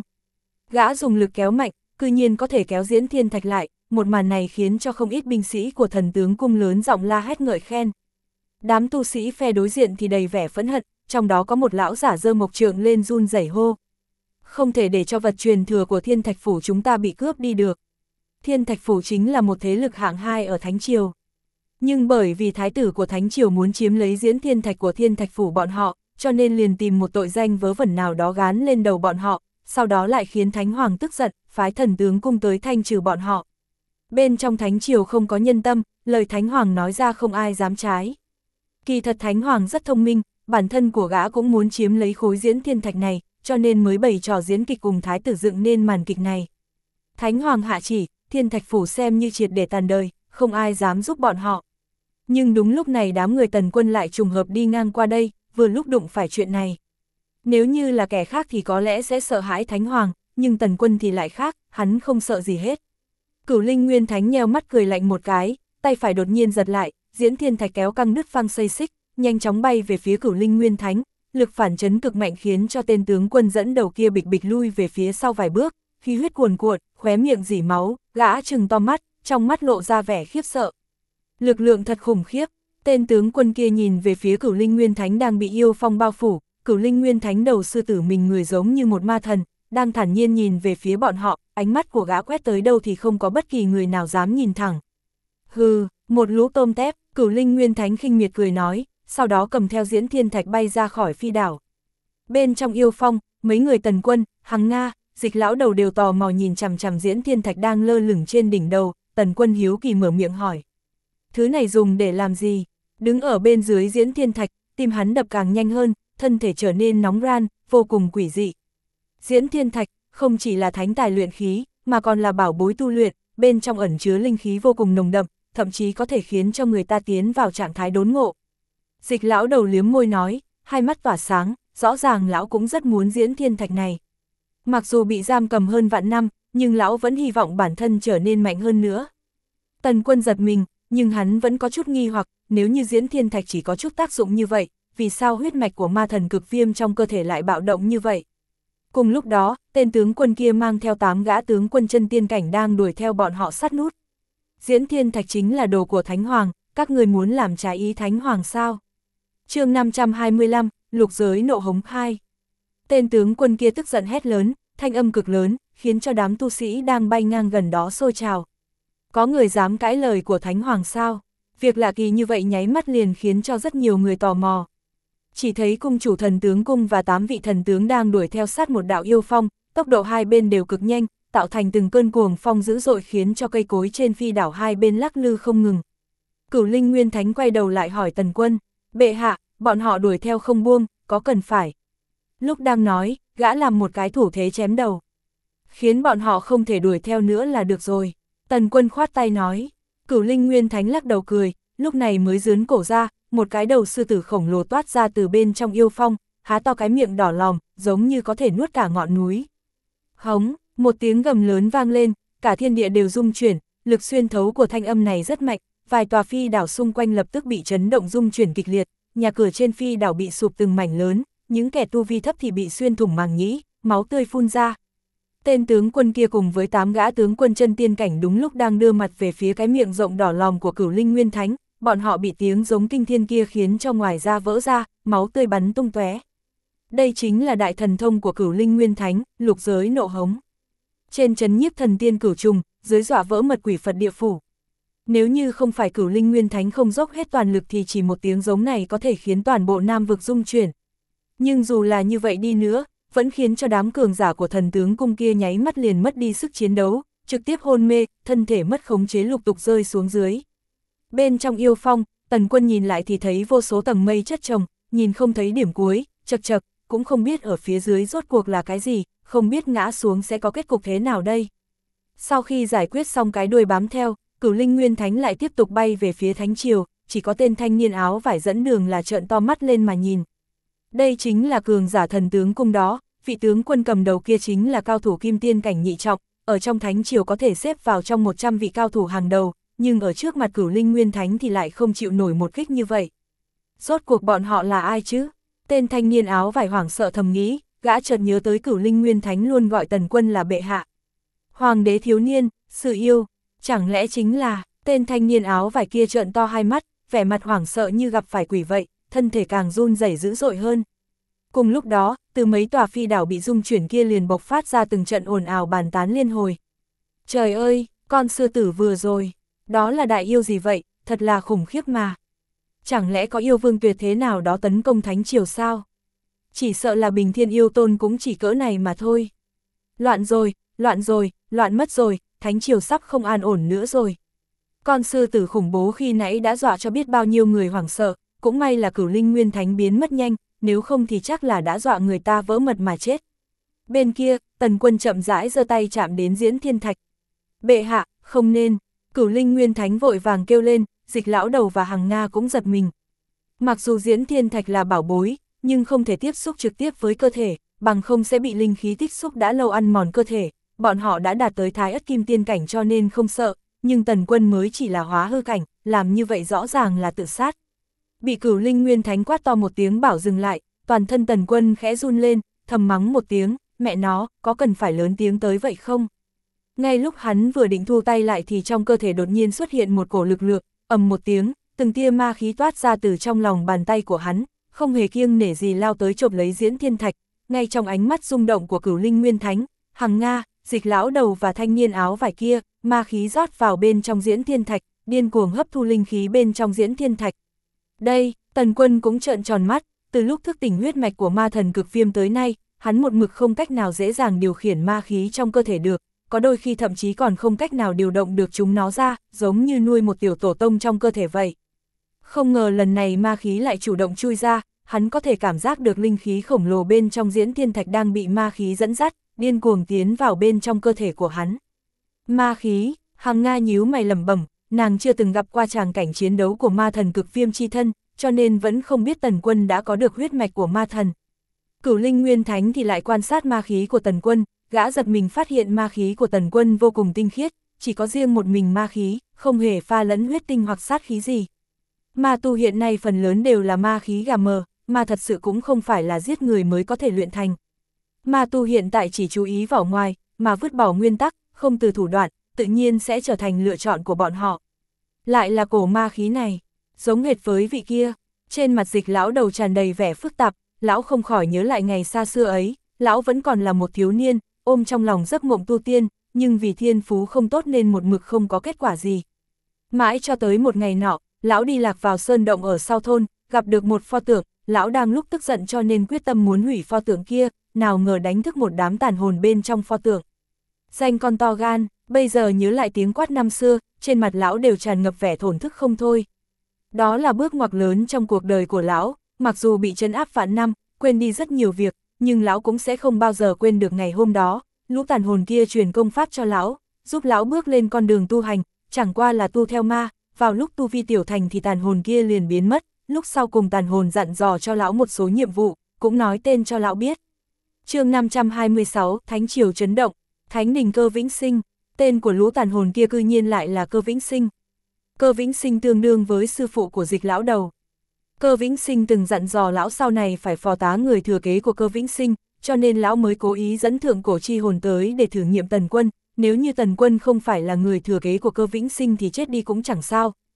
Gã dùng lực kéo mạnh, cư nhiên có thể kéo Diễn Thiên Thạch lại, một màn này khiến cho không ít binh sĩ của Thần Tướng Cung lớn giọng la hét ngợi khen. Đám tu sĩ phe đối diện thì đầy vẻ phẫn hận, trong đó có một lão giả giơ mộc trượng lên run rẩy hô. Không thể để cho vật truyền thừa của Thiên Thạch Phủ chúng ta bị cướp đi được. Thiên Thạch Phủ chính là một thế lực hạng 2 ở Thánh Triều. Nhưng bởi vì thái tử của Thánh Triều muốn chiếm lấy Diễn Thiên Thạch của Thiên Thạch Phủ bọn họ, cho nên liền tìm một tội danh vớ vẩn nào đó gán lên đầu bọn họ, sau đó lại khiến Thánh Hoàng tức giận, phái Thần Tướng Cung tới thanh trừ bọn họ. Bên trong Thánh Triều không có nhân tâm, lời Thánh Hoàng nói ra không ai dám trái. Kỳ thật Thánh Hoàng rất thông minh, bản thân của gã cũng muốn chiếm lấy khối Diễn Thiên Thạch này, cho nên mới bày trò diễn kịch cùng thái tử dựng nên màn kịch này. Thánh Hoàng hạ chỉ, Thiên Thạch Phủ xem như triệt để tàn đời, không ai dám giúp bọn họ. Nhưng đúng lúc này đám người Tần Quân lại trùng hợp đi ngang qua đây, vừa lúc đụng phải chuyện này. Nếu như là kẻ khác thì có lẽ sẽ sợ hãi Thánh Hoàng, nhưng Tần Quân thì lại khác, hắn không sợ gì hết. Cửu Linh Nguyên Thánh nheo mắt cười lạnh một cái, tay phải đột nhiên giật lại, Diễn Thiên Thạch kéo căng đứt phăng xây xích, nhanh chóng bay về phía Cửu Linh Nguyên Thánh, lực phản chấn cực mạnh khiến cho tên tướng quân dẫn đầu kia bịch bịch lui về phía sau vài bước, khí huyết cuồn cuộn, khóe miệng rỉ máu, gã trừng to mắt, trong mắt lộ ra vẻ khiếp sợ. Lực lượng thật khủng khiếp, tên tướng quân kia nhìn về phía Cửu Linh Nguyên Thánh đang bị yêu phong bao phủ, Cửu Linh Nguyên Thánh đầu sư tử mình người giống như một ma thần, đang thản nhiên nhìn về phía bọn họ, ánh mắt của gã quét tới đâu thì không có bất kỳ người nào dám nhìn thẳng. Hừ, một lũ tôm tép, Cửu Linh Nguyên Thánh khinh miệt cười nói, sau đó cầm theo Diễn Thiên Thạch bay ra khỏi phi đảo. Bên trong yêu phong, mấy người Tần Quân, Hằng Nga, Dịch lão đầu đều tò mò nhìn chằm chằm Diễn Thiên Thạch đang lơ lửng trên đỉnh đầu, Tần Quân hiếu kỳ mở miệng hỏi. Thứ này dùng để làm gì? Đứng ở bên dưới Diễn Thiên Thạch, tim hắn đập càng nhanh hơn, thân thể trở nên nóng ran, vô cùng quỷ dị. Diễn Thiên Thạch không chỉ là thánh tài luyện khí, mà còn là bảo bối tu luyện, bên trong ẩn chứa linh khí vô cùng nồng đậm, thậm chí có thể khiến cho người ta tiến vào trạng thái đốn ngộ. Dịch lão đầu liếm môi nói, hai mắt tỏa sáng, rõ ràng lão cũng rất muốn Diễn Thiên Thạch này. Mặc dù bị giam cầm hơn vạn năm, nhưng lão vẫn hy vọng bản thân trở nên mạnh hơn nữa. Tần Quân giật mình, nhưng hắn vẫn có chút nghi hoặc, nếu như Diễn Thiên Thạch chỉ có chút tác dụng như vậy, vì sao huyết mạch của ma thần cực viêm trong cơ thể lại bạo động như vậy? Cùng lúc đó, tên tướng quân kia mang theo 8 gã tướng quân chân tiên cảnh đang đuổi theo bọn họ sát nút. Diễn Thiên Thạch chính là đồ của Thánh Hoàng, các người muốn làm trái ý Thánh Hoàng sao? Chương 525, Lục Giới Nộ Hống 2. Tên tướng quân kia tức giận hét lớn, thanh âm cực lớn, khiến cho đám tu sĩ đang bay ngang gần đó sôi trào. Có người dám cãi lời của Thánh Hoàng sao? Việc lạ kỳ như vậy nháy mắt liền khiến cho rất nhiều người tò mò. Chỉ thấy cung chủ Thần Tướng Cung và 8 vị thần tướng đang đuổi theo sát một đạo yêu phong, tốc độ hai bên đều cực nhanh, tạo thành từng cơn cuồng phong dữ dội khiến cho cây cối trên phi đảo hai bên lắc lư không ngừng. Cửu Linh Nguyên Thánh quay đầu lại hỏi Tần Quân, bệ hạ, bọn họ đuổi theo không buông, có cần phải? Lúc đang nói, gã làm một cái thủ thế chém đầu. Khiến bọn họ không thể đuổi theo nữa là được rồi. Tần Quân khoát tay nói, Cửu Linh Nguyên Thánh lắc đầu cười, lúc này mới giươn cổ ra, một cái đầu sư tử khổng lồ toát ra từ bên trong yêu phong, há to cái miệng đỏ lòm, giống như có thể nuốt cả ngọn núi. Hống, một tiếng gầm lớn vang lên, cả thiên địa đều rung chuyển, lực xuyên thấu của thanh âm này rất mạnh, vài tòa phi đảo xung quanh lập tức bị chấn động rung chuyển kịch liệt, nhà cửa trên phi đảo bị sụp từng mảnh lớn, những kẻ tu vi thấp thì bị xuyên thủng màng nhĩ, máu tươi phun ra. Tên tướng quân kia cùng với 8 gã tướng quân chân tiên cảnh đúng lúc đang đưa mặt về phía cái miệng rộng đỏ lòm của Cửu Linh Nguyên Thánh, bọn họ bị tiếng giống kinh thiên kia khiến cho ngoài da vỡ ra, máu tươi bắn tung tóe. Đây chính là đại thần thông của Cửu Linh Nguyên Thánh, lục giới nộ hống. Trên trấn nhiếp thần tiên cửu trùng, dưới dọa vỡ mật quỷ Phật địa phủ. Nếu như không phải Cửu Linh Nguyên Thánh không dốc hết toàn lực thì chỉ một tiếng giống này có thể khiến toàn bộ Nam vực rung chuyển. Nhưng dù là như vậy đi nữa, vẫn khiến cho đám cường giả của thần tướng cung kia nháy mắt liền mất đi sức chiến đấu, trực tiếp hôn mê, thân thể mất khống chế lục tục rơi xuống dưới. Bên trong yêu phong, Tần Quân nhìn lại thì thấy vô số tầng mây chất chồng, nhìn không thấy điểm cuối, chật chật, cũng không biết ở phía dưới rốt cuộc là cái gì, không biết ngã xuống sẽ có kết cục thế nào đây. Sau khi giải quyết xong cái đuôi bám theo, Cửu Linh Nguyên Thánh lại tiếp tục bay về phía Thánh Triều, chỉ có tên thanh niên áo vải dẫn đường là trợn to mắt lên mà nhìn. Đây chính là cường giả thần tướng cung đó, vị tướng quân cầm đầu kia chính là cao thủ kim tiên cảnh nhị trọng, ở trong Thánh Triều có thể xếp vào trong 100 vị cao thủ hàng đầu, nhưng ở trước mặt Cửu Linh Nguyên Thánh thì lại không chịu nổi một kích như vậy. Rốt cuộc bọn họ là ai chứ? Tên thanh niên áo vải hoảng sợ thầm nghĩ, gã chợt nhớ tới Cửu Linh Nguyên Thánh luôn gọi Tần Quân là bệ hạ. Hoàng đế thiếu niên, sự yêu, chẳng lẽ chính là, tên thanh niên áo vải kia trợn to hai mắt, vẻ mặt hoảng sợ như gặp phải quỷ vậy, thân thể càng run rẩy dữ dội hơn. Cùng lúc đó, từ mấy tòa phi đảo bị rung chuyển kia liền bộc phát ra từng trận ồn ào bàn tán liên hồi. Trời ơi, con sư tử vừa rồi, đó là đại yêu gì vậy, thật là khủng khiếp mà. Chẳng lẽ có yêu vương tuyệt thế nào đó tấn công Thánh Triều sao? Chỉ sợ là Bình Thiên Yêu Tôn cũng chỉ cỡ này mà thôi. Loạn rồi, loạn rồi, loạn mất rồi, Thánh Triều sắp không an ổn nữa rồi. Con sư tử khủng bố khi nãy đã dọa cho biết bao nhiêu người hoảng sợ, cũng may là Cửu Linh Nguyên Thánh biến mất nhanh, nếu không thì chắc là đã dọa người ta vỡ mật mà chết. Bên kia, Tần Quân chậm rãi giơ tay chạm đến Diễn Thiên Thạch. Bệ hạ, không nên. Cửu Linh Nguyên Thánh vội vàng kêu lên, Dịch lão đầu và Hằng Nga cũng giật mình. Mặc dù Diễn Thiên Thạch là bảo bối, nhưng không thể tiếp xúc trực tiếp với cơ thể, bằng không sẽ bị linh khí tích xúc đã lâu ăn mòn cơ thể. Bọn họ đã đạt tới Thái Ất Kim Tiên cảnh cho nên không sợ, nhưng Tần Quân mới chỉ là hóa hư cảnh, làm như vậy rõ ràng là tự sát. Bị Cửu Linh Nguyên Thánh quát to một tiếng bảo dừng lại, toàn thân Tần Quân khẽ run lên, thầm mắng một tiếng, mẹ nó, có cần phải lớn tiếng tới vậy không? Ngay lúc hắn vừa định thu tay lại thì trong cơ thể đột nhiên xuất hiện một cổ lực lượng, ầm một tiếng, từng tia ma khí toát ra từ trong lòng bàn tay của hắn, không hề kiêng nể gì lao tới chộp lấy Diễn Thiên Thạch. Ngay trong ánh mắt rung động của Cửu Linh Nguyên Thánh, Hằng Nga, Dịch lão đầu và thanh niên áo vải kia, ma khí rót vào bên trong Diễn Thiên Thạch, điên cuồng hấp thu linh khí bên trong Diễn Thiên Thạch. Đây, Tần Quân cũng trợn tròn mắt, từ lúc thức tỉnh huyết mạch của ma thần cực viêm tới nay, hắn một mực không cách nào dễ dàng điều khiển ma khí trong cơ thể được, có đôi khi thậm chí còn không cách nào điều động được chúng nó ra, giống như nuôi một tiểu tổ tông trong cơ thể vậy. Không ngờ lần này ma khí lại chủ động chui ra, hắn có thể cảm giác được linh khí khổng lồ bên trong Diễn Thiên Thạch đang bị ma khí dẫn dắt, điên cuồng tiến vào bên trong cơ thể của hắn. Ma khí, Hằng Nga nhíu mày lẩm bẩm, nàng chưa từng gặp qua tràng cảnh chiến đấu của ma thần cực viêm chi thân, cho nên vẫn không biết Tần Quân đã có được huyết mạch của ma thần. Cửu Linh Nguyên Thánh thì lại quan sát ma khí của Tần Quân, gã giật mình phát hiện ma khí của Tần Quân vô cùng tinh khiết, chỉ có riêng một mình ma khí, không hề pha lẫn huyết tinh hoặc sát khí gì. Ma tu hiện nay phần lớn đều là ma khí gà mờ, mà thật sự cũng không phải là giết người mới có thể luyện thành. Ma tu hiện tại chỉ chú ý vỏ ngoài, mà vứt bỏ nguyên tắc, không từ thủ đoạn, tự nhiên sẽ trở thành lựa chọn của bọn họ. Lại là cổ ma khí này, giống hệt với vị kia. Trên mặt Dịch lão đầu tràn đầy vẻ phức tạp, lão không khỏi nhớ lại ngày xa xưa ấy, lão vẫn còn là một thiếu niên, ôm trong lòng giấc mộng tu tiên, nhưng vì thiên phú không tốt nên một mực không có kết quả gì. Mãi cho tới một ngày nọ, lão đi lạc vào sơn động ở sau thôn, gặp được một pho tượng, lão đang lúc tức giận cho nên quyết tâm muốn hủy pho tượng kia, nào ngờ đánh thức một đám tàn hồn bên trong pho tượng. Danh con to gan, bây giờ nhớ lại tiếng quát năm xưa, trên mặt lão đều tràn ngập vẻ thổn thức không thôi. Đó là bước ngoặt lớn trong cuộc đời của lão, mặc dù bị trấn áp vạn năm, quên đi rất nhiều việc, nhưng lão cũng sẽ không bao giờ quên được ngày hôm đó, lũ tàn hồn kia truyền công pháp cho lão, giúp lão bước lên con đường tu hành, chẳng qua là tu theo ma, vào lúc tu vi tiểu thành thì tàn hồn kia liền biến mất, lúc sau cùng tàn hồn dặn dò cho lão một số nhiệm vụ, cũng nói tên cho lão biết. Chương 526, Thánh Triều chấn động, Thánh Đình Cơ Vĩnh Sinh, tên của lũ tàn hồn kia cư nhiên lại là Cơ Vĩnh Sinh. Cơ Vĩnh Sinh tương đương với sư phụ của Dịch lão đầu. Cơ Vĩnh Sinh từng dặn dò lão sau này phải phò tá người thừa kế của Cơ Vĩnh Sinh, cho nên lão mới cố ý dẫn thượng cổ chi hồn tới để thử nghiệm Tần Quân, nếu như Tần Quân không phải là người thừa kế của Cơ Vĩnh Sinh thì chết đi cũng chẳng sao,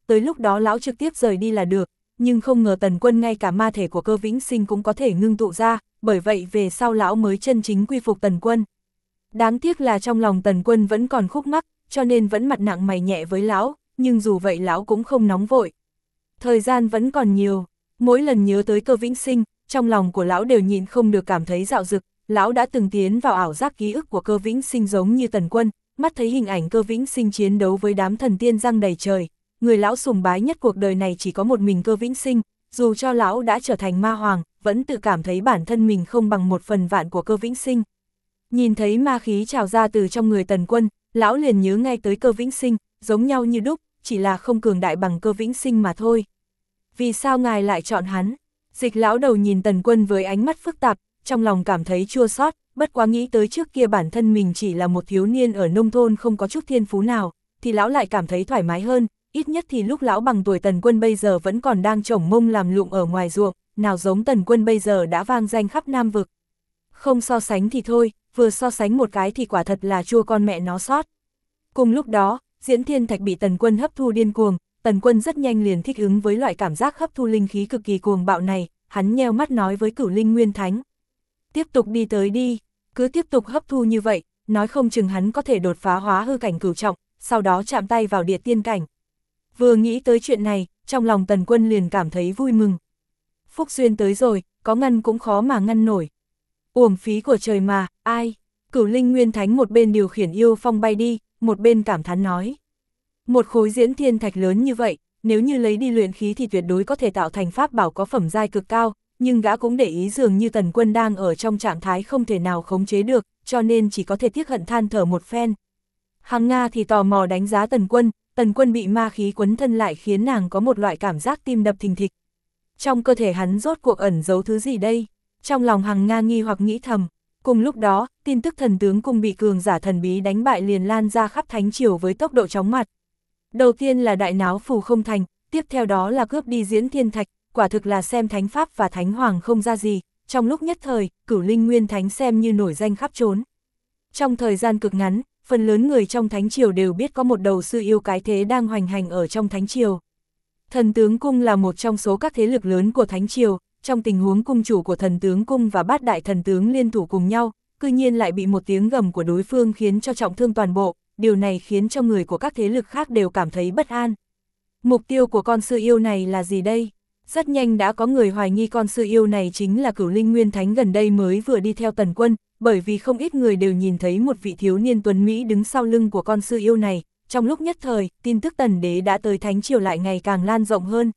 tới lúc đó lão trực tiếp rời đi là được, nhưng không ngờ Tần Quân ngay cả ma thể của Cơ Vĩnh Sinh cũng có thể ngưng tụ ra, bởi vậy về sau lão mới chân chính quy phục Tần Quân. Đáng tiếc là trong lòng Tần Quân vẫn còn khúc mắc, cho nên vẫn mặt nặng mày nhẹ với lão, nhưng dù vậy lão cũng không nóng vội. Thời gian vẫn còn nhiều, mỗi lần nhớ tới Cơ Vĩnh Sinh, trong lòng của lão đều nhịn không được cảm thấy dạo dực, lão đã từng tiến vào ảo giác ký ức của Cơ Vĩnh Sinh giống như Tần Quân, mắt thấy hình ảnh Cơ Vĩnh Sinh chiến đấu với đám thần tiên răng đầy trời, người lão sùng bái nhất cuộc đời này chỉ có một mình Cơ Vĩnh Sinh, dù cho lão đã trở thành ma hoàng, vẫn tự cảm thấy bản thân mình không bằng 1/1000 của Cơ Vĩnh Sinh. Nhìn thấy ma khí trào ra từ trong người Tần Quân, lão liền nhớ ngay tới Cơ Vĩnh Sinh, giống nhau như đúc, chỉ là không cường đại bằng Cơ Vĩnh Sinh mà thôi. Vì sao ngài lại chọn hắn? Dịch lão đầu nhìn Tần Quân với ánh mắt phức tạp, trong lòng cảm thấy chua xót, bất quá nghĩ tới trước kia bản thân mình chỉ là một thiếu niên ở nông thôn không có chút thiên phú nào, thì lão lại cảm thấy thoải mái hơn, ít nhất thì lúc lão bằng tuổi Tần Quân bây giờ vẫn còn đang trồng mông làm lụng ở ngoài ruộng, nào giống Tần Quân bây giờ đã vang danh khắp Nam vực. Không so sánh thì thôi, vừa so sánh một cái thì quả thật là chua con mẹ nó sót. Cùng lúc đó, Diễn Thiên Thạch bị Tần Quân hấp thu điên cuồng, Tần Quân rất nhanh liền thích ứng với loại cảm giác hấp thu linh khí cực kỳ cuồng bạo này, hắn nheo mắt nói với Cửu Linh Nguyên Thánh. Tiếp tục đi tới đi, cứ tiếp tục hấp thu như vậy, nói không chừng hắn có thể đột phá hóa hư cảnh cửu trọng, sau đó chạm tay vào địa tiên cảnh. Vừa nghĩ tới chuyện này, trong lòng Tần Quân liền cảm thấy vui mừng. Phúc duyên tới rồi, có ngăn cũng khó mà ngăn nổi. Uổng phí của trời mà, ai? Cửu Linh Nguyên Thánh một bên điều khiển yêu phong bay đi, một bên cảm thán nói. Một khối diễn thiên thạch lớn như vậy, nếu như lấy đi luyện khí thì tuyệt đối có thể tạo thành pháp bảo có phẩm giai cực cao, nhưng gã cũng để ý dường như Tần Quân đang ở trong trạng thái không thể nào khống chế được, cho nên chỉ có thể tiếc hận than thở một phen. Hằng Nga thì tò mò đánh giá Tần Quân bị ma khí quấn thân lại khiến nàng có một loại cảm giác tim đập thình thịch. Trong cơ thể hắn rốt cuộc ẩn giấu thứ gì đây? Trong lòng Hằng Nga nghi hoặc nghĩ thầm. Cùng lúc đó, tin tức thần tướng cung bị cường giả thần bí đánh bại liền lan ra khắp thánh triều với tốc độ chóng mặt. Đầu tiên là đại náo phù không thành, tiếp theo đó là cướp đi diễn thiên thạch, quả thực là xem thánh pháp và thánh hoàng không ra gì, trong lúc nhất thời, Cửu Linh Nguyên Thánh xem như nổi danh khắp trốn. Trong thời gian cực ngắn, phần lớn người trong thánh triều đều biết có một đầu sư yêu cái thế đang hoành hành ở trong thánh triều. Thần tướng cung là một trong số các thế lực lớn của thánh triều, trong tình huống cung chủ của thần tướng cung và bát đại thần tướng liên thủ cùng nhau, cư nhiên lại bị một tiếng gầm của đối phương khiến cho trọng thương toàn bộ, điều này khiến cho người của các thế lực khác đều cảm thấy bất an. Mục tiêu của con sư yêu này là gì đây? Rất nhanh đã có người hoài nghi con sư yêu này chính là Cửu Linh Nguyên Thánh gần đây mới vừa đi theo Tần Quân, bởi vì không ít người đều nhìn thấy một vị thiếu niên tuấn Mỹ đứng sau lưng của con sư yêu này. Trong lúc nhất thời, tin tức Tần Đế đã tới Thánh Triều lại ngày càng lan rộng hơn.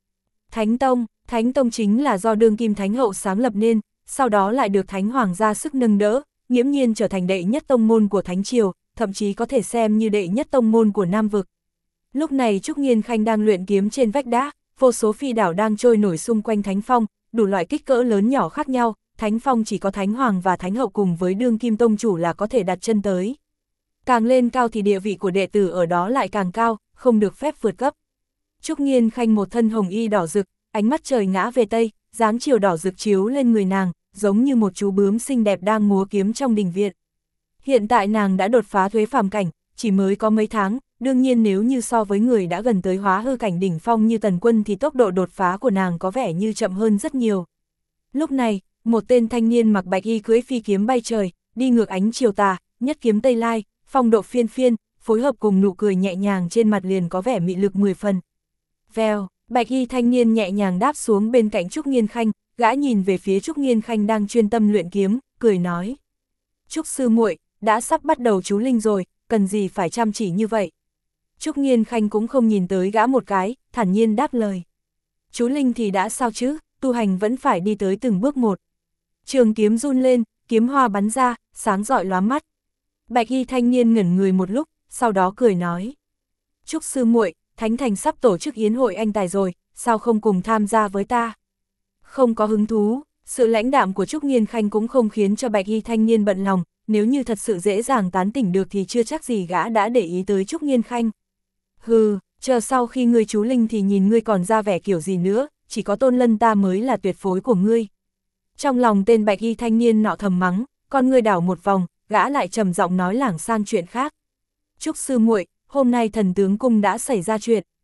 Thánh Tông chính là do đương kim Thánh Hậu sáng lập nên, sau đó lại được Thánh Hoàng ra sức nâng đỡ, nghiễm nhiên trở thành đệ nhất tông môn của Thánh Triều, thậm chí có thể xem như đệ nhất tông môn của Nam Vực. Lúc này Trúc Nghiên Khanh đang luyện kiếm trên vách đá, vô số phi đảo đang trôi nổi xung quanh Thánh Phong, đủ loại kích cỡ lớn nhỏ khác nhau, Thánh Phong chỉ có Thánh Hoàng và Thánh Hậu cùng với đương kim tông chủ là có thể đặt chân tới. Càng lên cao thì địa vị của đệ tử ở đó lại càng cao, không được phép vượt cấp. Trúc Nghiên Khanh một thân hồng y đỏ rực, ánh mắt trời ngã về tây, dáng chiều đỏ rực chiếu lên người nàng, giống như một chú bướm xinh đẹp đang múa kiếm trong đình viện. Hiện tại nàng đã đột phá thuế phàm cảnh, chỉ mới có mấy tháng, đương nhiên nếu như so với người đã gần tới hóa hư cảnh đỉnh phong như Tần Quân thì tốc độ đột phá của nàng có vẻ như chậm hơn rất nhiều. Lúc này, một tên thanh niên mặc bạch y cưỡi phi kiếm bay trời, đi ngược ánh chiều tà, nhất kiếm tây lai, phong độ phiên phiên, phối hợp cùng nụ cười nhẹ nhàng trên mặt liền có vẻ mị lực 10 phần. Vèo, bạch y thanh niên nhẹ nhàng đáp xuống bên cạnh Trúc Nghiên Khanh, gã nhìn về phía Trúc Nghiên Khanh đang chuyên tâm luyện kiếm, cười nói: "Trúc sư muội, đã sắp bắt đầu chú linh rồi, cần gì phải chăm chỉ như vậy?" Trúc Nghiên Khanh cũng không nhìn tới gã một cái, thản nhiên đáp lời: "Chú linh thì đã sao chứ, tu hành vẫn phải đi tới từng bước một." Trường kiếm run lên, kiếm hoa bắn ra, sáng rọi lóa mắt. Bạch y thanh niên ngẩn người một lúc, sau đó cười nói: "Trúc sư muội, Thánh Thành sắp tổ chức yến hội anh tài rồi, sao không cùng tham gia với ta?" Không có hứng thú, sự lãnh đạm của Trúc Nghiên Khanh cũng không khiến cho bạch y thanh niên bận lòng, nếu như thật sự dễ dàng tán tỉnh được thì chưa chắc gì gã đã để ý tới Trúc Nghiên Khanh. Hừ, chờ sau khi ngươi chú linh thì nhìn ngươi còn ra vẻ kiểu gì nữa, chỉ có Tôn Lân ta mới là tuyệt phối của ngươi. Trong lòng tên bạch y thanh niên nọ thầm mắng, con ngươi đảo một vòng, gã lại trầm giọng nói lảng sang chuyện khác. "Trúc sư muội, hôm nay thần tướng cung đã xảy ra chuyện."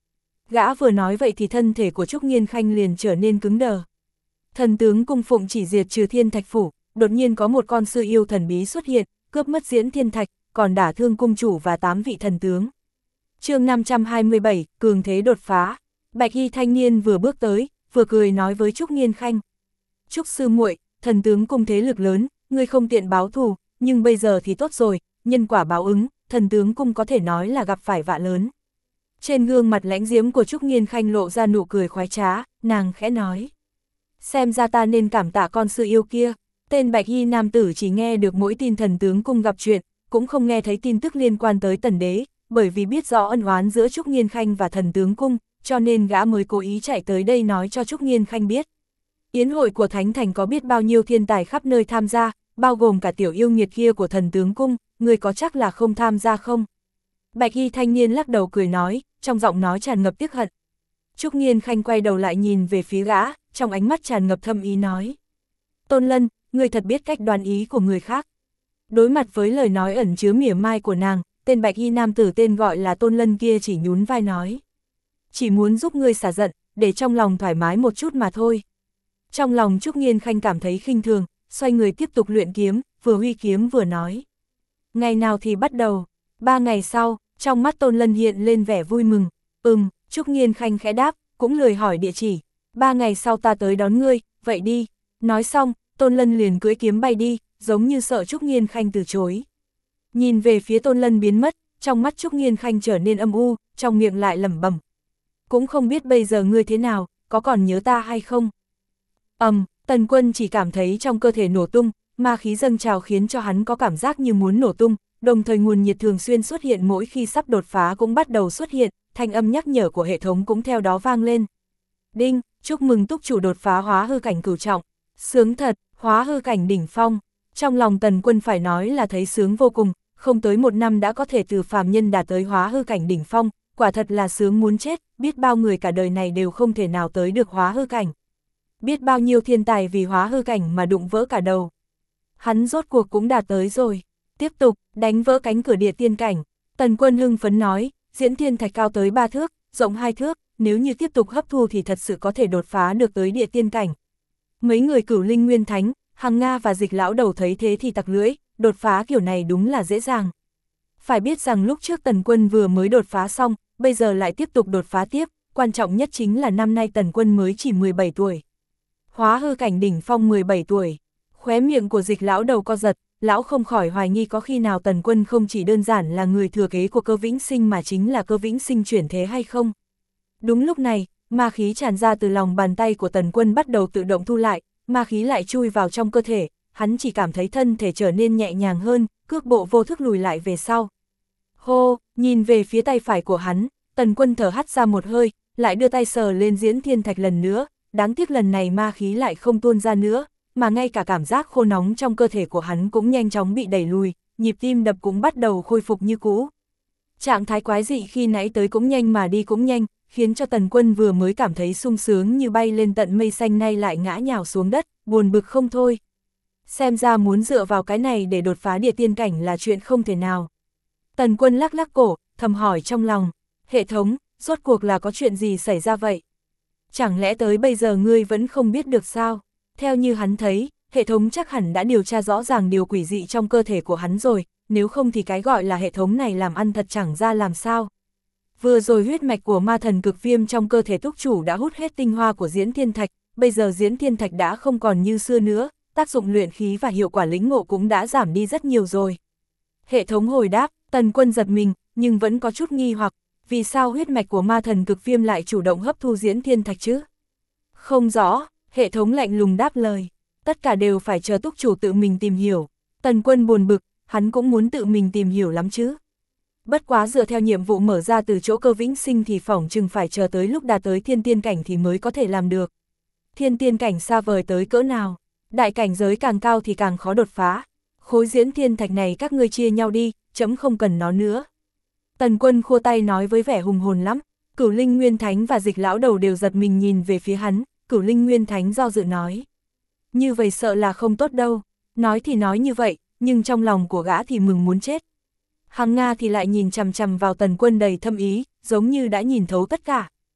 Gã vừa nói vậy thì thân thể của Trúc Nghiên Khanh liền trở nên cứng đờ. Thần tướng cung phụng chỉ diệt trừ thiên thạch phủ, đột nhiên có một con sư yêu thần bí xuất hiện, cướp mất diễn thiên thạch, còn đả thương cung chủ và 8 vị thần tướng. chương 527, cường thế đột phá. Bạch y thanh niên vừa bước tới, vừa cười nói với Trúc Nghiên Khanh. Trúc sư muội, thần tướng cung thế lực lớn, ngươi không tiện báo thù, nhưng bây giờ thì tốt rồi, nhân quả báo ứng, thần tướng cung có thể nói là gặp phải vạ lớn. Trên gương mặt lãnh diễm của Trúc Nghiên Khanh lộ ra nụ cười khoái trá, nàng khẽ nói. Xem ra ta nên cảm tạ con sư yêu kia. Tên bạch y nam tử chỉ nghe được mỗi tin thần tướng cung gặp chuyện, cũng không nghe thấy tin tức liên quan tới tần đế, bởi vì biết rõ ân oán giữa Trúc Nghiên Khanh và thần tướng cung, cho nên gã mới cố ý chạy tới đây nói cho Trúc Nghiên Khanh biết. Yến hội của Thánh Thành có biết bao nhiêu thiên tài khắp nơi tham gia, bao gồm cả tiểu yêu nghiệt kia của thần tướng cung, người có chắc là không tham gia không? Bạch y thanh niên lắc đầu cười nói, trong giọng nói tràn ngập tiếc hận. Trúc Nghiên Khanh quay đầu lại nhìn về phía gã, trong ánh mắt tràn ngập thâm ý nói. Tôn Lân, ngươi thật biết cách đoán ý của người khác. Đối mặt với lời nói ẩn chứa mỉa mai của nàng, tên bạch y nam tử tên gọi là Tôn Lân kia chỉ nhún vai nói. Chỉ muốn giúp ngươi xả giận, để trong lòng thoải mái một chút mà thôi. Trong lòng Trúc Nghiên Khanh cảm thấy khinh thường, xoay người tiếp tục luyện kiếm, vừa huy kiếm vừa nói. Ngày nào thì bắt đầu? 3 ngày sau, trong mắt Tôn Lân hiện lên vẻ vui mừng. Trúc Nghiên Khanh khẽ đáp, cũng lười hỏi địa chỉ. 3 ngày sau ta tới đón ngươi, vậy đi. Nói xong, Tôn Lân liền cưỡi kiếm bay đi, giống như sợ Trúc Nghiên Khanh từ chối. Nhìn về phía Tôn Lân biến mất, trong mắt Trúc Nghiên Khanh trở nên âm u, trong miệng lại lẩm bẩm. Cũng không biết bây giờ ngươi thế nào, có còn nhớ ta hay không? Tần Quân chỉ cảm thấy trong cơ thể nổ tung, ma khí dâng trào khiến cho hắn có cảm giác như muốn nổ tung, đồng thời nguồn nhiệt thường xuyên xuất hiện mỗi khi sắp đột phá cũng bắt đầu xuất hiện, thanh âm nhắc nhở của hệ thống cũng theo đó vang lên. Đinh, chúc mừng túc chủ đột phá hóa hư cảnh cửu trọng. Sướng thật, hóa hư cảnh đỉnh phong. Trong lòng Tần Quân phải nói là thấy sướng vô cùng, không tới 1 năm đã có thể từ phàm nhân đạt tới hóa hư cảnh đỉnh phong, quả thật là sướng muốn chết, biết bao người cả đời này đều không thể nào tới được hóa hư cảnh. Biết bao nhiêu thiên tài vì hóa hư cảnh mà đụng vỡ cả đầu. Hắn rốt cuộc cũng đạt tới rồi. Tiếp tục, đánh vỡ cánh cửa địa tiên cảnh. Tần Quân hưng phấn nói, diễn thiên thạch cao tới 3 thước, rộng 2 thước, nếu như tiếp tục hấp thu thì thật sự có thể đột phá được tới địa tiên cảnh. Mấy người Cửu Linh Nguyên Thánh, Hằng Nga và Dịch lão đầu thấy thế thì tặc lưỡi, đột phá kiểu này đúng là dễ dàng. Phải biết rằng lúc trước Tần Quân vừa mới đột phá xong, bây giờ lại tiếp tục đột phá tiếp, quan trọng nhất chính là năm nay Tần Quân mới chỉ 17 tuổi. Hóa hư cảnh đỉnh phong 17 tuổi, khóe miệng của Dịch lão đầu co giật, lão không khỏi hoài nghi có khi nào Tần Quân không chỉ đơn giản là người thừa kế của Cơ Vĩnh Sinh mà chính là Cơ Vĩnh Sinh chuyển thế hay không. Đúng lúc này, ma khí tràn ra từ lòng bàn tay của Tần Quân bắt đầu tự động thu lại, ma khí lại chui vào trong cơ thể, hắn chỉ cảm thấy thân thể trở nên nhẹ nhàng hơn, cước bộ vô thức lùi lại về sau. Hô, nhìn về phía tay phải của hắn, Tần Quân thở hắt ra một hơi, lại đưa tay sờ lên diễn thiên thạch lần nữa, đáng tiếc lần này ma khí lại không tuôn ra nữa, mà ngay cả cảm giác khô nóng trong cơ thể của hắn cũng nhanh chóng bị đẩy lùi, nhịp tim đập cũng bắt đầu khôi phục như cũ. Trạng thái quái dị khi nãy tới cũng nhanh mà đi cũng nhanh, khiến cho Tần Quân vừa mới cảm thấy sung sướng như bay lên tận mây xanh nay lại ngã nhào xuống đất, buồn bực không thôi. Xem ra muốn dựa vào cái này để đột phá địa tiên cảnh là chuyện không thể nào. Tần Quân lắc lắc cổ, thầm hỏi trong lòng, hệ thống, rốt cuộc là có chuyện gì xảy ra vậy? Chẳng lẽ tới bây giờ ngươi vẫn không biết được sao? Theo như hắn thấy, hệ thống chắc hẳn đã điều tra rõ ràng điều quỷ dị trong cơ thể của hắn rồi, nếu không thì cái gọi là hệ thống này làm ăn thật chẳng ra làm sao. Vừa rồi huyết mạch của ma thần cực viêm trong cơ thể túc chủ đã hút hết tinh hoa của diễn thiên thạch, bây giờ diễn thiên thạch đã không còn như xưa nữa, tác dụng luyện khí và hiệu quả lĩnh ngộ cũng đã giảm đi rất nhiều rồi. Hệ thống hồi đáp, Tần Quân giật mình, nhưng vẫn có chút nghi hoặc, vì sao huyết mạch của ma thần cực viêm lại chủ động hấp thu diễn thiên thạch chứ? Không rõ, hệ thống lạnh lùng đáp lời, tất cả đều phải chờ túc chủ tự mình tìm hiểu. Tần Quân buồn bực, hắn cũng muốn tự mình tìm hiểu lắm chứ. Bất quá dựa theo nhiệm vụ mở ra từ chỗ Cơ Vĩnh Sinh thì phỏng chừng phải chờ tới lúc đạt tới thiên tiên cảnh thì mới có thể làm được. Thiên tiên cảnh xa vời tới cỡ nào, đại cảnh giới càng cao thì càng khó đột phá. Khối diễn thiên thạch này các ngươi chia nhau đi, chấm không cần nó nữa. Tần Quân khua tay nói với vẻ hùng hồn lắm, Cửu Linh Nguyên Thánh và Dịch lão đầu đều giật mình nhìn về phía hắn, Cửu Linh Nguyên Thánh do dự nói. Như vậy sợ là không tốt đâu, nói thì nói như vậy, nhưng trong lòng của gã thì mừng muốn chết. Hằng Nga thì lại nhìn chằm chằm vào Tần Quân đầy thâm ý, giống như đã nhìn thấu tất cả.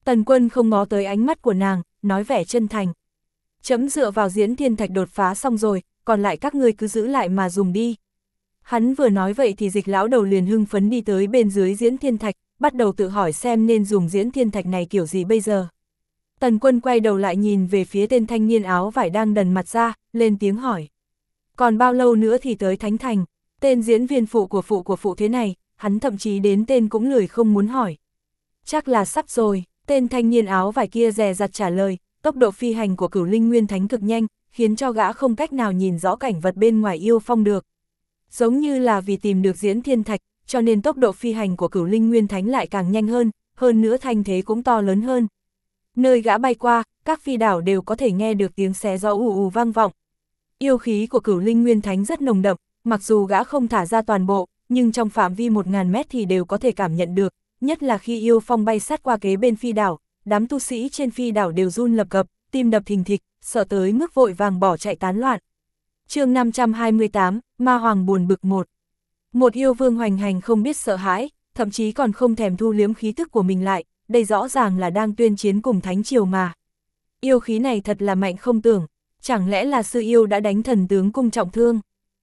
Tần Quân không ngó tới ánh mắt của nàng, nói vẻ chân thành. Chấm dựa vào diễn thiên thạch đột phá xong rồi, còn lại các ngươi cứ giữ lại mà dùng đi. Hắn vừa nói vậy thì Dịch lão đầu liền hưng phấn đi tới bên dưới diễn thiên thạch, bắt đầu tự hỏi xem nên dùng diễn thiên thạch này kiểu gì bây giờ. Tần Quân quay đầu lại nhìn về phía tên thanh niên áo vải đang đần mặt ra, lên tiếng hỏi. Còn bao lâu nữa thì tới Thánh Thành? Tên diễn viên phụ của phụ thế này, hắn thậm chí đến tên cũng lười không muốn hỏi. Chắc là sắp rồi, tên thanh niên áo vải kia dè dặt trả lời, tốc độ phi hành của Cửu Linh Nguyên Thánh cực nhanh, khiến cho gã không cách nào nhìn rõ cảnh vật bên ngoài yêu phong được. Giống như là vì tìm được diễn thiên thạch, cho nên tốc độ phi hành của Cửu Linh Nguyên Thánh lại càng nhanh hơn nữa thanh thế cũng to lớn hơn. Nơi gã bay qua, các phi đảo đều có thể nghe được tiếng xé gió ù ù vang vọng. Yêu khí của Cửu Linh Nguyên Thánh rất nồng đậm, mặc dù gã không thả ra toàn bộ, nhưng trong phạm vi 1000 mét thì đều có thể cảm nhận được, nhất là khi yêu phong bay sát qua kế bên phi đảo, đám tu sĩ trên phi đảo đều run lập cập, tim đập thình thịch, sợ tới mức vội vàng bỏ chạy tán loạn. Chương 528, Ma Hoàng buồn bực 1. Một yêu vương hoành hành không biết sợ hãi, thậm chí còn không thèm thu liếm khí tức của mình lại, đây rõ ràng là đang tuyên chiến cùng Thánh Triều mà. Yêu khí này thật là mạnh không tưởng, chẳng lẽ là sư yêu đã đánh thần tướng cung trọng thương?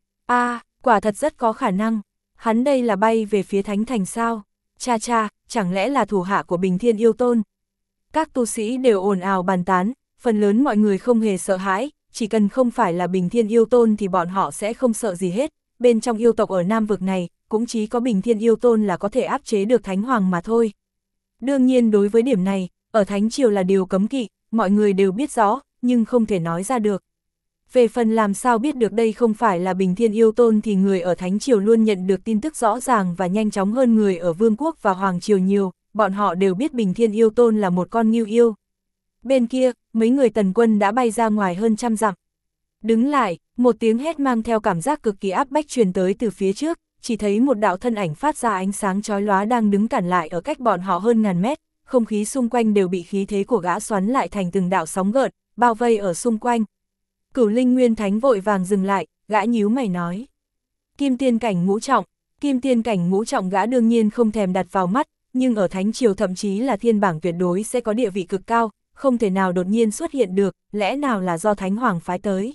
Quả thật rất có khả năng, hắn đây là bay về phía Thánh Thành sao? Cha cha, chẳng lẽ là thủ hạ của Bình Thiên Yêu Tôn? Các tu sĩ đều ồn ào bàn tán, phần lớn mọi người không hề sợ hãi, chỉ cần không phải là Bình Thiên Yêu Tôn thì bọn họ sẽ không sợ gì hết, bên trong yêu tộc ở Nam Vực này, cũng chỉ có Bình Thiên Yêu Tôn là có thể áp chế được Thánh Hoàng mà thôi. Đương nhiên đối với điểm này, ở Thánh Triều là điều cấm kỵ, mọi người đều biết rõ, nhưng không thể nói ra được. Về phần làm sao biết được đây không phải là Bình Thiên Yêu Tôn thì người ở Thánh Triều luôn nhận được tin tức rõ ràng và nhanh chóng hơn người ở Vương quốc và Hoàng Triều nhiều, bọn họ đều biết Bình Thiên Yêu Tôn là một con ngưu yêu. Bên kia, mấy người Tần Quân đã bay ra ngoài hơn 100 dặm. Đứng lại, một tiếng hét mang theo cảm giác cực kỳ áp bách truyền tới từ phía trước, chỉ thấy một đạo thân ảnh phát ra ánh sáng chói lóa đang đứng cản lại ở cách bọn họ hơn 1000 mét, không khí xung quanh đều bị khí thế của gã xoắn lại thành từng đạo sóng gợn, bao vây ở xung quanh. Cửu Linh Nguyên Thánh vội vàng dừng lại, gã nhíu mày nói. Kim tiên cảnh ngũ trọng, kim tiên cảnh ngũ trọng gã đương nhiên không thèm đặt vào mắt, nhưng ở Thánh Triều thậm chí là thiên bảng tuyệt đối sẽ có địa vị cực cao, không thể nào đột nhiên xuất hiện được, lẽ nào là do Thánh Hoàng phái tới.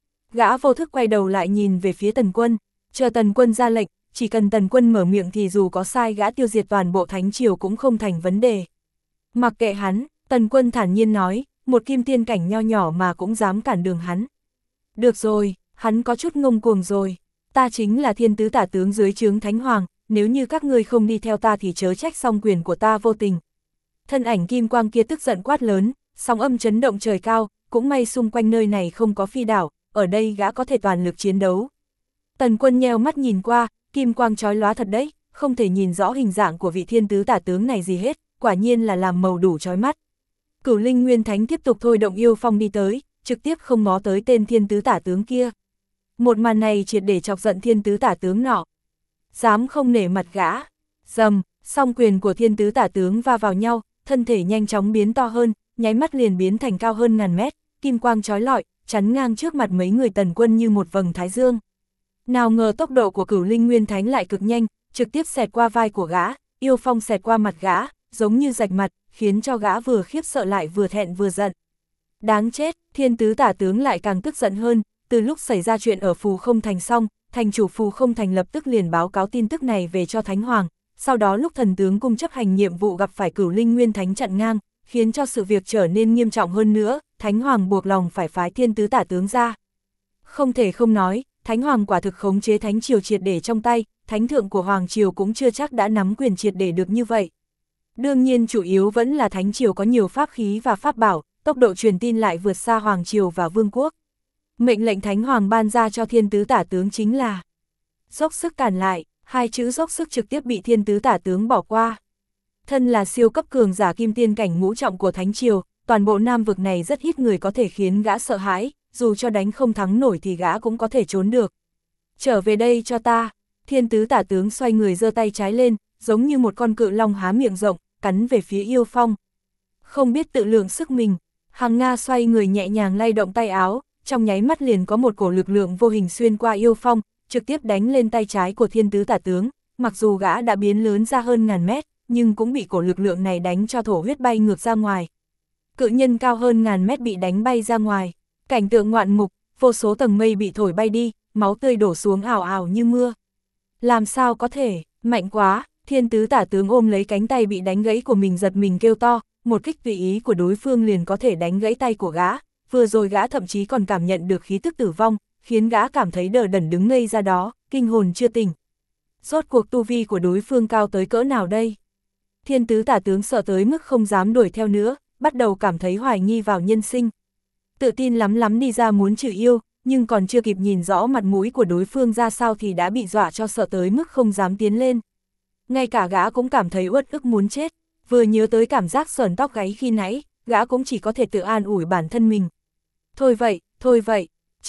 Gã vô thức quay đầu lại nhìn về phía Tần Quân, chờ Tần Quân ra lệnh, chỉ cần Tần Quân mở miệng thì dù có sai gã tiêu diệt toàn bộ Thánh Triều cũng không thành vấn đề. Mặc kệ hắn, Tần Quân thản nhiên nói, một kim tiên cảnh nho nhỏ mà cũng dám cản đường hắn. Được rồi, hắn có chút ngông cuồng rồi, ta chính là thiên tứ tả tướng dưới trướng Thánh Hoàng, nếu như các ngươi không đi theo ta thì chớ trách song quyền của ta vô tình. Thân ảnh kim quang kia tức giận quát lớn, sóng âm chấn động trời cao, cũng may xung quanh nơi này không có phi đảo, ở đây gã có thể toàn lực chiến đấu. Tần Quân nheo mắt nhìn qua, kim quang chói lóa thật đấy, không thể nhìn rõ hình dạng của vị thiên tứ tả tướng này gì hết, quả nhiên là làm màu đủ chói mắt. Cửu Linh Nguyên Thánh tiếp tục thôi động yêu phong đi tới, trực tiếp không ngó tới tên thiên tứ tả tướng kia. Một màn này triệt để chọc giận thiên tứ tả tướng nọ. Dám không nể mặt gã. Dầm, song quyền của thiên tứ tả tướng va vào nhau, thân thể nhanh chóng biến to hơn, nháy mắt liền biến thành cao hơn 1000 mét, kim quang chói lọi, chắn ngang trước mặt mấy người Tần Quân như một vầng thái dương. Nào ngờ tốc độ của Cửu Linh Nguyên Thánh lại cực nhanh, trực tiếp xẹt qua vai của gã, yêu phong xẹt qua mặt gã, giống như rạch mặt, khiến cho gã vừa khiếp sợ lại vừa thẹn vừa giận. Đáng chết, thiên tứ tả tướng lại càng tức giận hơn, từ lúc xảy ra chuyện ở Phù Không Thành xong, thành chủ Phù Không Thành lập tức liền báo cáo tin tức này về cho Thánh Hoàng, sau đó lúc thần tướng cung chấp hành nhiệm vụ gặp phải Cửu Linh Nguyên Thánh chặn ngang, khiến cho sự việc trở nên nghiêm trọng hơn nữa, Thánh Hoàng buộc lòng phải phái thiên tứ tả tướng ra. Không thể không nói, Thánh Hoàng quả thực khống chế Thánh Triều triệt để trong tay, Thánh Thượng của Hoàng Triều cũng chưa chắc đã nắm quyền triệt để được như vậy. Đương nhiên chủ yếu vẫn là Thánh Triều có nhiều pháp khí và pháp bảo, tốc độ truyền tin lại vượt xa Hoàng Triều và Vương quốc. Mệnh lệnh Thánh Hoàng ban ra cho thiên tứ tả tướng chính là dốc sức cản lại, hai chữ dốc sức trực tiếp bị thiên tứ tả tướng bỏ qua. Thân là siêu cấp cường giả kim tiên cảnh ngũ trọng của Thánh Triều, toàn bộ Nam Vực này rất ít người có thể khiến gã sợ hãi, dù cho đánh không thắng nổi thì gã cũng có thể trốn được. Trở về đây cho ta, thiên tứ tả tướng xoay người giơ tay trái lên, giống như một con cự long há miệng rộng, cắn về phía yêu phong. Không biết tự lượng sức mình, Hằng Nga xoay người nhẹ nhàng lay động tay áo, trong nháy mắt liền có một cổ lực lượng vô hình xuyên qua yêu phong, trực tiếp đánh lên tay trái của thiên tứ tả tướng, mặc dù gã đã biến lớn ra hơn 1000 mét, nhưng cũng bị cổ lực lượng này đánh cho thổ huyết bay ngược ra ngoài. Cự nhân cao hơn ngàn mét bị đánh bay ra ngoài, cảnh tượng ngoạn mục, vô số tầng mây bị thổi bay đi, máu tươi đổ xuống ào ào như mưa. Làm sao có thể, mạnh quá, Thiên Tứ Tả Tướng ôm lấy cánh tay bị đánh gãy của mình giật mình kêu to, một kích tùy ý của đối phương liền có thể đánh gãy tay của gã, vừa rồi gã thậm chí còn cảm nhận được khí tức tử vong, khiến gã cảm thấy đờ đẫn đứng ngây ra đó, kinh hồn chưa tỉnh. Rốt cuộc tu vi của đối phương cao tới cỡ nào đây? Thiên Tứ Tả Tướng sợ tới mức không dám đuổi theo nữa, bắt đầu cảm thấy hoài nghi vào nhân sinh. Tự tin lắm lắm đi ra muốn trừ yêu, nhưng còn chưa kịp nhìn rõ mặt mũi của đối phương ra sao thì đã bị dọa cho sợ tới mức không dám tiến lên. Ngay cả gã cũng cảm thấy uất ức muốn chết, vừa nhớ tới cảm giác sởn tóc gáy khi nãy, gã cũng chỉ có thể tự an ủi bản thân mình. Thôi vậy,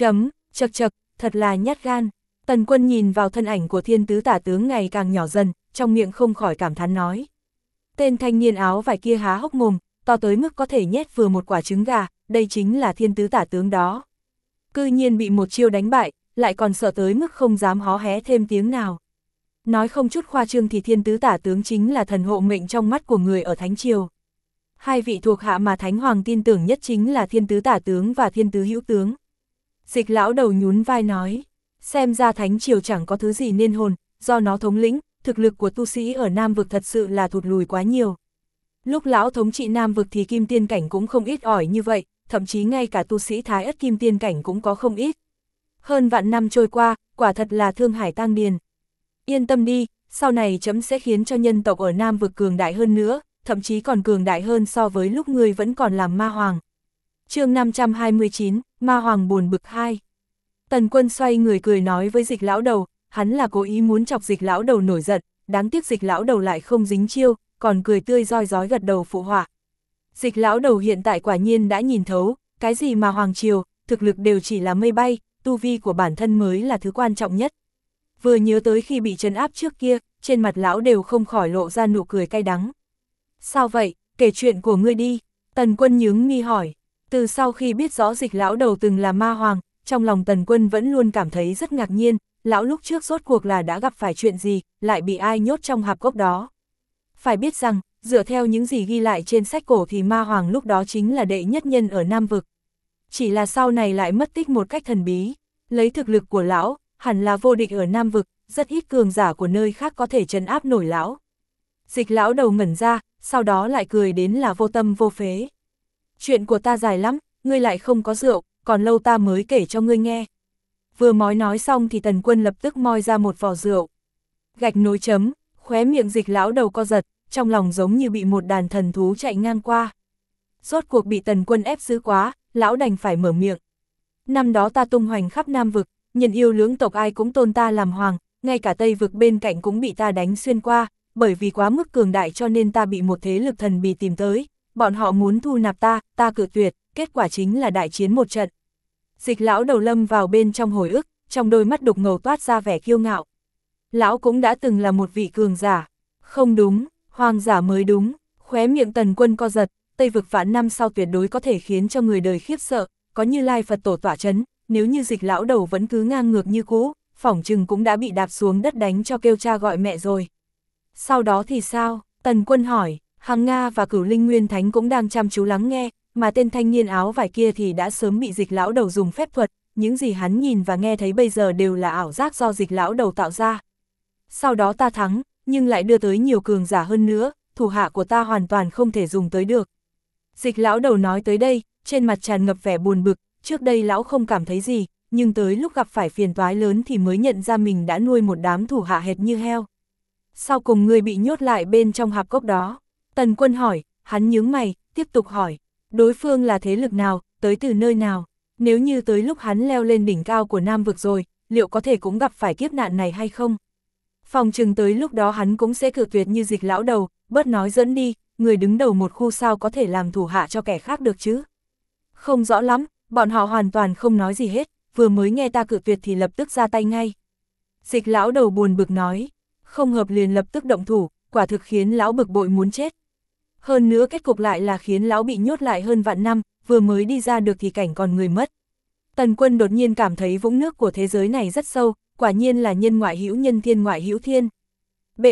chật chật, thật là nhát gan. Tần Quân nhìn vào thân ảnh của Thiên Tứ Tả Tướng ngày càng nhỏ dần, trong miệng không khỏi cảm thán nói. Tên thanh niên áo vải kia há hốc mồm, to tới mức có thể nhét vừa một quả trứng gà, đây chính là Thiên Tứ Tả Tướng đó. Cư nhiên bị một chiêu đánh bại, lại còn sợ tới mức không dám hó hé thêm tiếng nào. Nói không chút khoa trương thì Thiên Tứ Tả Tướng chính là thần hộ mệnh trong mắt của người ở Thánh Triều. Hai vị thuộc hạ mà Thánh Hoàng tin tưởng nhất chính là Thiên Tứ Tả Tướng và Thiên Tứ Hữu Tướng. Dịch lão đầu nhún vai nói, xem ra Thánh Triều chẳng có thứ gì nên hồn, do nó thống lĩnh, thực lực của tu sĩ ở Nam Vực thật sự là thụt lùi quá nhiều. Lúc lão thống trị Nam Vực thì Kim Tiên Cảnh cũng không ít ỏi như vậy, thậm chí ngay cả tu sĩ Thái Ất Kim Tiên Cảnh cũng có không ít. Hơn vạn năm trôi qua, quả thật là thương hải tang điền. Yên tâm đi, sau này chấm sẽ khiến cho nhân tộc ở Nam Vực cường đại hơn nữa, thậm chí còn cường đại hơn so với lúc ngươi vẫn còn làm ma hoàng. Chương 529, Ma Hoàng buồn bực 2. Tần Quân xoay người cười nói với Dịch lão đầu, hắn là cố ý muốn chọc Dịch lão đầu nổi giận, đáng tiếc Dịch lão đầu lại không dính chiêu, còn cười tươi roi rói gật đầu phụ họa. Dịch lão đầu hiện tại quả nhiên đã nhìn thấu, cái gì mà hoàng triều, thực lực đều chỉ là mây bay, tu vi của bản thân mới là thứ quan trọng nhất. Vừa nhớ tới khi bị trấn áp trước kia, trên mặt lão đều không khỏi lộ ra nụ cười cay đắng. Sao vậy, kể chuyện của ngươi đi, Tần Quân nhướng mi hỏi. Từ sau khi biết rõ Dịch lão đầu từng là ma hoàng, trong lòng Tần Quân vẫn luôn cảm thấy rất ngạc nhiên, lão lúc trước rốt cuộc là đã gặp phải chuyện gì, lại bị ai nhốt trong hạp cốc đó. Phải biết rằng, dựa theo những gì ghi lại trên sách cổ thì ma hoàng lúc đó chính là đệ nhất nhân ở Nam Vực. Chỉ là sau này lại mất tích một cách thần bí, lấy thực lực của lão, hẳn là vô địch ở Nam Vực, rất ít cường giả của nơi khác có thể trấn áp nổi lão. Dịch lão đầu ngẩn ra, sau đó lại cười đến là vô tâm vô phế. Chuyện của ta dài lắm, ngươi lại không có rượu, còn lâu ta mới kể cho ngươi nghe. Vừa nói xong thì Tần Quân lập tức moi ra một vò rượu. Gạch nối chấm, khóe miệng Dịch lão đầu co giật, trong lòng giống như bị một đàn thần thú chạy ngang qua. Rốt cuộc bị Tần Quân ép giữ quá, lão đành phải mở miệng. Năm đó ta tung hoành khắp Nam Vực, nhân yêu lưỡng tộc ai cũng tôn ta làm hoàng, ngay cả Tây Vực bên cạnh cũng bị ta đánh xuyên qua, bởi vì quá mức cường đại cho nên ta bị một thế lực thần bí tìm tới, bọn họ muốn thu nạp ta cự tuyệt, kết quả chính là đại chiến một trận. Dịch lão đầu lâm vào bên trong hồi ức, trong đôi mắt đục ngầu toát ra vẻ kiêu ngạo. Lão cũng đã từng là một vị cường giả. Không đúng, hoàng giả mới đúng, khóe miệng Tần Quân co giật, Tây Vực vạn năm sau tuyệt đối có thể khiến cho người đời khiếp sợ, có Như Lai Phật tổ tỏa chấn, nếu như Dịch lão đầu vẫn cứ ngang ngược như cũ, phỏng chừng cũng đã bị đạp xuống đất đánh cho kêu cha gọi mẹ rồi. Sau đó thì sao? Tần Quân hỏi. Hằng Nga và Cửu Linh Nguyên Thánh cũng đang chăm chú lắng nghe, mà tên thanh niên áo vải kia thì đã sớm bị Dịch lão đầu dùng phép thuật, những gì hắn nhìn và nghe thấy bây giờ đều là ảo giác do Dịch lão đầu tạo ra. Sau đó ta thắng, nhưng lại đưa tới nhiều cường giả hơn nữa, thủ hạ của ta hoàn toàn không thể dùng tới được. Dịch lão đầu nói tới đây, trên mặt tràn ngập vẻ buồn bực, trước đây lão không cảm thấy gì, nhưng tới lúc gặp phải phiền toái lớn thì mới nhận ra mình đã nuôi một đám thủ hạ hệt như heo. Sau cùng ngươi bị nhốt lại bên trong hạp cốc đó. Tần Quân hỏi, hắn nhướng mày, tiếp tục hỏi, đối phương là thế lực nào, tới từ nơi nào, nếu như tới lúc hắn leo lên đỉnh cao của Nam Vực rồi, liệu có thể cũng gặp phải kiếp nạn này hay không? Phòng chừng tới lúc đó hắn cũng sẽ cự tuyệt như Dịch lão đầu, bớt nói dẫn đi, người đứng đầu một khu sao có thể làm thủ hạ cho kẻ khác được chứ? Không rõ lắm, bọn họ hoàn toàn không nói gì hết, vừa mới nghe ta cự tuyệt thì lập tức ra tay ngay. Dịch lão đầu buồn bực nói, không hợp liền lập tức động thủ, quả thực khiến lão bực bội muốn chết. Hơn nữa kết cục lại là khiến lão bị nhốt lại hơn vạn năm, vừa mới đi ra được thì cảnh còn người mất. Tần Quân đột nhiên cảm thấy vũng nước của thế giới này rất sâu, quả nhiên là nhân ngoại hữu nhân thiên ngoại hữu thiên. Bệ hạ,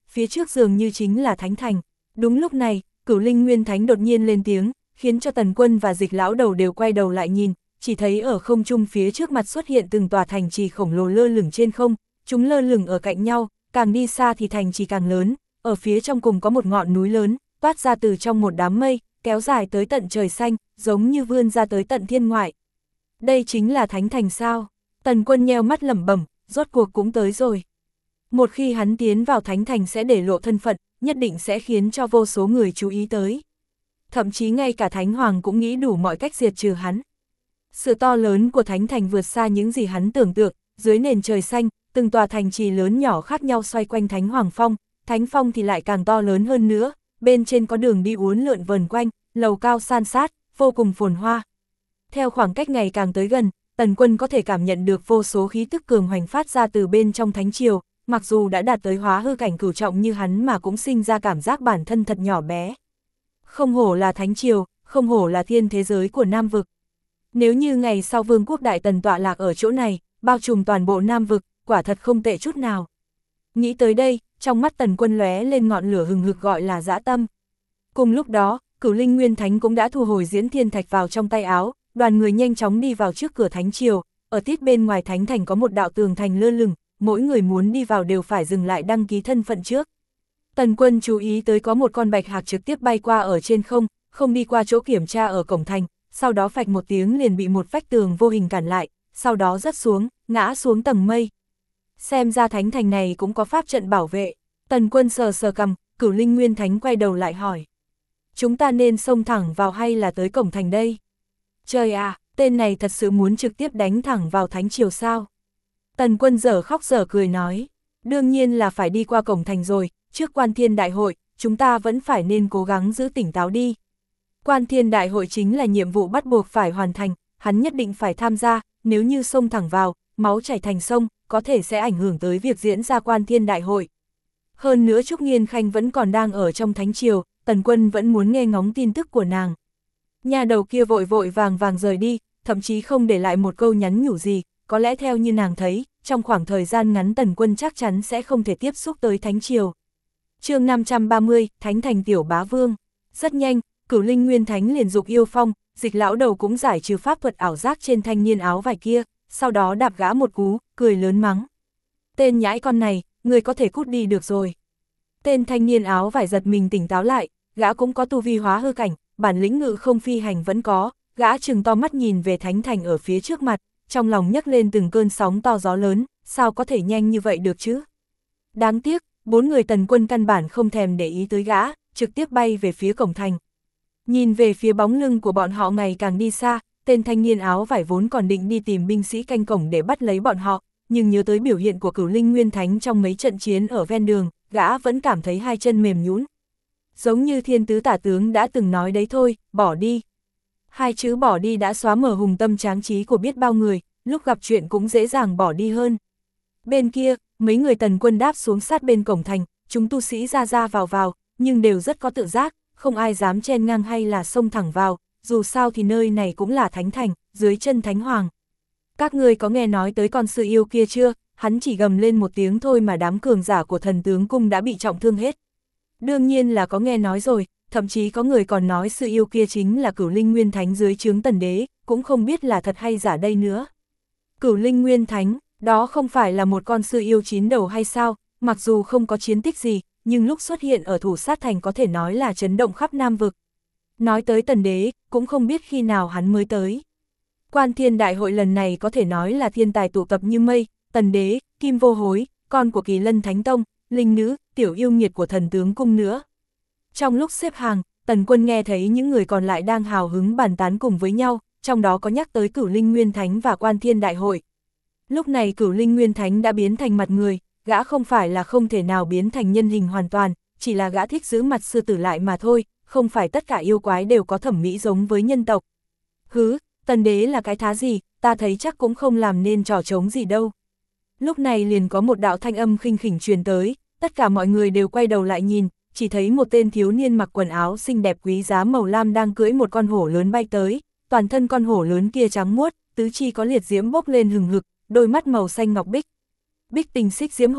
phía trước dường như chính là thánh thành. Đúng lúc này, Cửu Linh Nguyên Thánh đột nhiên lên tiếng, khiến cho Tần Quân và Dịch lão đầu đều quay đầu lại nhìn, chỉ thấy ở không trung phía trước mặt xuất hiện từng tòa thành trì khổng lồ lơ lửng trên không, chúng lơ lửng ở cạnh nhau, càng đi xa thì thành trì càng lớn, ở phía trong cùng có một ngọn núi lớn, toát ra từ trong một đám mây, kéo dài tới tận trời xanh, giống như vươn ra tới tận thiên ngoại. Đây chính là thánh thành sao? Tần Quân nheo mắt lẩm bẩm, rốt cuộc cũng tới rồi. Một khi hắn tiến vào thánh thành sẽ để lộ thân phận, nhất định sẽ khiến cho vô số người chú ý tới. Thậm chí ngay cả Thánh Hoàng cũng nghĩ đủ mọi cách diệt trừ hắn. Sự to lớn của thánh thành vượt xa những gì hắn tưởng tượng, dưới nền trời xanh, từng tòa thành trì lớn nhỏ khác nhau xoay quanh Thánh Hoàng Phong, Thánh Phong thì lại càng to lớn hơn nữa, bên trên có đường đi uốn lượn vần quanh, lầu cao san sát, vô cùng phồn hoa. Theo khoảng cách ngày càng tới gần, Tần Quân có thể cảm nhận được vô số khí tức cường hoành phát ra từ bên trong thánh triều, mặc dù đã đạt tới hóa hư cảnh cửu trọng như hắn mà cũng sinh ra cảm giác bản thân thật nhỏ bé. Không hổ là thánh triều, không hổ là thiên thế giới của Nam Vực. Nếu như ngày sau Vương quốc Đại Tần tọa lạc ở chỗ này, bao trùm toàn bộ Nam Vực, quả thật không tệ chút nào. Nghĩ tới đây, trong mắt Tần Quân lóe lên ngọn lửa hừng hực gọi là dã tâm. Cùng lúc đó, Cửu Linh Nguyên Thánh cũng đã thu hồi diễn thiên thạch vào trong tay áo, đoàn người nhanh chóng đi vào trước cửa thánh triều, ở tít bên ngoài thánh thành có một đạo tường thành lơ lửng, mỗi người muốn đi vào đều phải dừng lại đăng ký thân phận trước. Tần Quân chú ý tới có một con bạch hạc trực tiếp bay qua ở trên không, không đi qua chỗ kiểm tra ở cổng thành, sau đó phạch một tiếng liền bị một vách tường vô hình cản lại, sau đó rớt xuống, ngã xuống tầng mây. Xem ra thánh thành này cũng có pháp trận bảo vệ. Tần Quân sờ sờ cằm, Cửu Linh Nguyên Thánh quay đầu lại hỏi. Chúng ta nên xông thẳng vào hay là tới cổng thành đây? Trời à, tên này thật sự muốn trực tiếp đánh thẳng vào thánh triều sao? Tần Quân dở khóc dở cười nói. Đương nhiên là phải đi qua cổng thành rồi, trước Quan Thiên Đại hội, chúng ta vẫn phải nên cố gắng giữ tỉnh táo đi. Quan Thiên Đại hội chính là nhiệm vụ bắt buộc phải hoàn thành, hắn nhất định phải tham gia, nếu như xông thẳng vào, máu chảy thành sông, có thể sẽ ảnh hưởng tới việc diễn ra Quan Thiên Đại hội. Hơn nữa Trúc Nghiên Khanh vẫn còn đang ở trong thánh triều, Tần Quân vẫn muốn nghe ngóng tin tức của nàng. Nhà đầu kia vội vội vàng vàng rời đi, thậm chí không để lại một câu nhắn nhủ gì, có lẽ theo như nàng thấy, trong khoảng thời gian ngắn Tần Quân chắc chắn sẽ không thể tiếp xúc tới thánh triều. Chương 530, Thánh thành tiểu bá vương. Rất nhanh, Cửu Linh Nguyên Thánh liền dục yêu phong, Dịch lão đầu cũng giải trừ pháp thuật ảo giác trên thanh niên áo vải kia, sau đó đạp gã một cú, cười lớn mắng. Tên nhãi con này, người có thể cút đi được rồi. Tên thanh niên áo vải giật mình tỉnh táo lại, gã cũng có tu vi hóa hư cảnh, bản lĩnh ngự không phi hành vẫn có, gã trừng to mắt nhìn về thánh thành ở phía trước mặt, trong lòng nhấc lên từng cơn sóng to gió lớn, sao có thể nhanh như vậy được chứ? Đáng tiếc, 4 người Tần Quân căn bản không thèm để ý tới gã, trực tiếp bay về phía cổng thành. Nhìn về phía bóng lưng của bọn họ ngày càng đi xa, tên thanh niên áo vải vốn còn định đi tìm binh sĩ canh cổng để bắt lấy bọn họ, nhưng nhớ tới biểu hiện của Cửu Linh Nguyên Thánh trong mấy trận chiến ở ven đường, gã vẫn cảm thấy hai chân mềm nhũn. Giống như Thiên Tứ Tả Tướng đã từng nói đấy thôi, bỏ đi. Hai chữ bỏ đi đã xóa mờ hùng tâm tráng trí của biết bao người, lúc gặp chuyện cũng dễ dàng bỏ đi hơn. Bên kia, mấy người Tần Quân đáp xuống sát bên cổng thành, chúng tu sĩ ra ra vào vào, nhưng đều rất có tự giác, không ai dám chen ngang hay là xông thẳng vào, dù sao thì nơi này cũng là thánh thành, dưới chân Thánh Hoàng. Các ngươi có nghe nói tới con sư yêu kia chưa? Hắn chỉ gầm lên một tiếng thôi mà đám cường giả của Thần Tướng Cung đã bị trọng thương hết. Đương nhiên là có nghe nói rồi, thậm chí có người còn nói sư yêu kia chính là Cửu Linh Nguyên Thánh dưới trướng Tần Đế, cũng không biết là thật hay giả đây nữa. Cửu Linh Nguyên Thánh, đó không phải là một con sư yêu 9 đầu hay sao, mặc dù không có chiến tích gì, nhưng lúc xuất hiện ở Thủ Sát Thành có thể nói là chấn động khắp Nam Vực. Nói tới Tần Đế, cũng không biết khi nào hắn mới tới. Quan Thiên Đại hội lần này có thể nói là thiên tài tụ tập như mây, Tần Đế, Kim Vô Hối, con của Kỳ Lân Thánh Tông, Linh Nữ, tiểu yêu nghiệt của Thần Tướng Cung nữa. Trong lúc xếp hàng, Tần Quân nghe thấy những người còn lại đang hào hứng bàn tán cùng với nhau, trong đó có nhắc tới Cửu Linh Nguyên Thánh và Quan Thiên Đại hội. Lúc này Cửu Linh Nguyên Thánh đã biến thành mặt người, gã không phải là không thể nào biến thành nhân hình hoàn toàn, chỉ là gã thích giữ mặt sư tử lại mà thôi, không phải tất cả yêu quái đều có thẩm mỹ giống với nhân tộc. Hứ, Tần Đế là cái thá gì, ta thấy chắc cũng không làm nên trò trống gì đâu. Lúc này liền có một đạo thanh âm khinh khỉnh truyền tới, tất cả mọi người đều quay đầu lại nhìn, chỉ thấy một tên thiếu niên mặc quần áo xinh đẹp quý giá màu lam đang cưỡi một con hổ lớn bay tới, toàn thân con hổ lớn kia trắng muốt, tứ chi có liệt diễm bốc lên hừng hực, đôi mắt màu xanh ngọc bích. Bích tinh xích diễm hổ,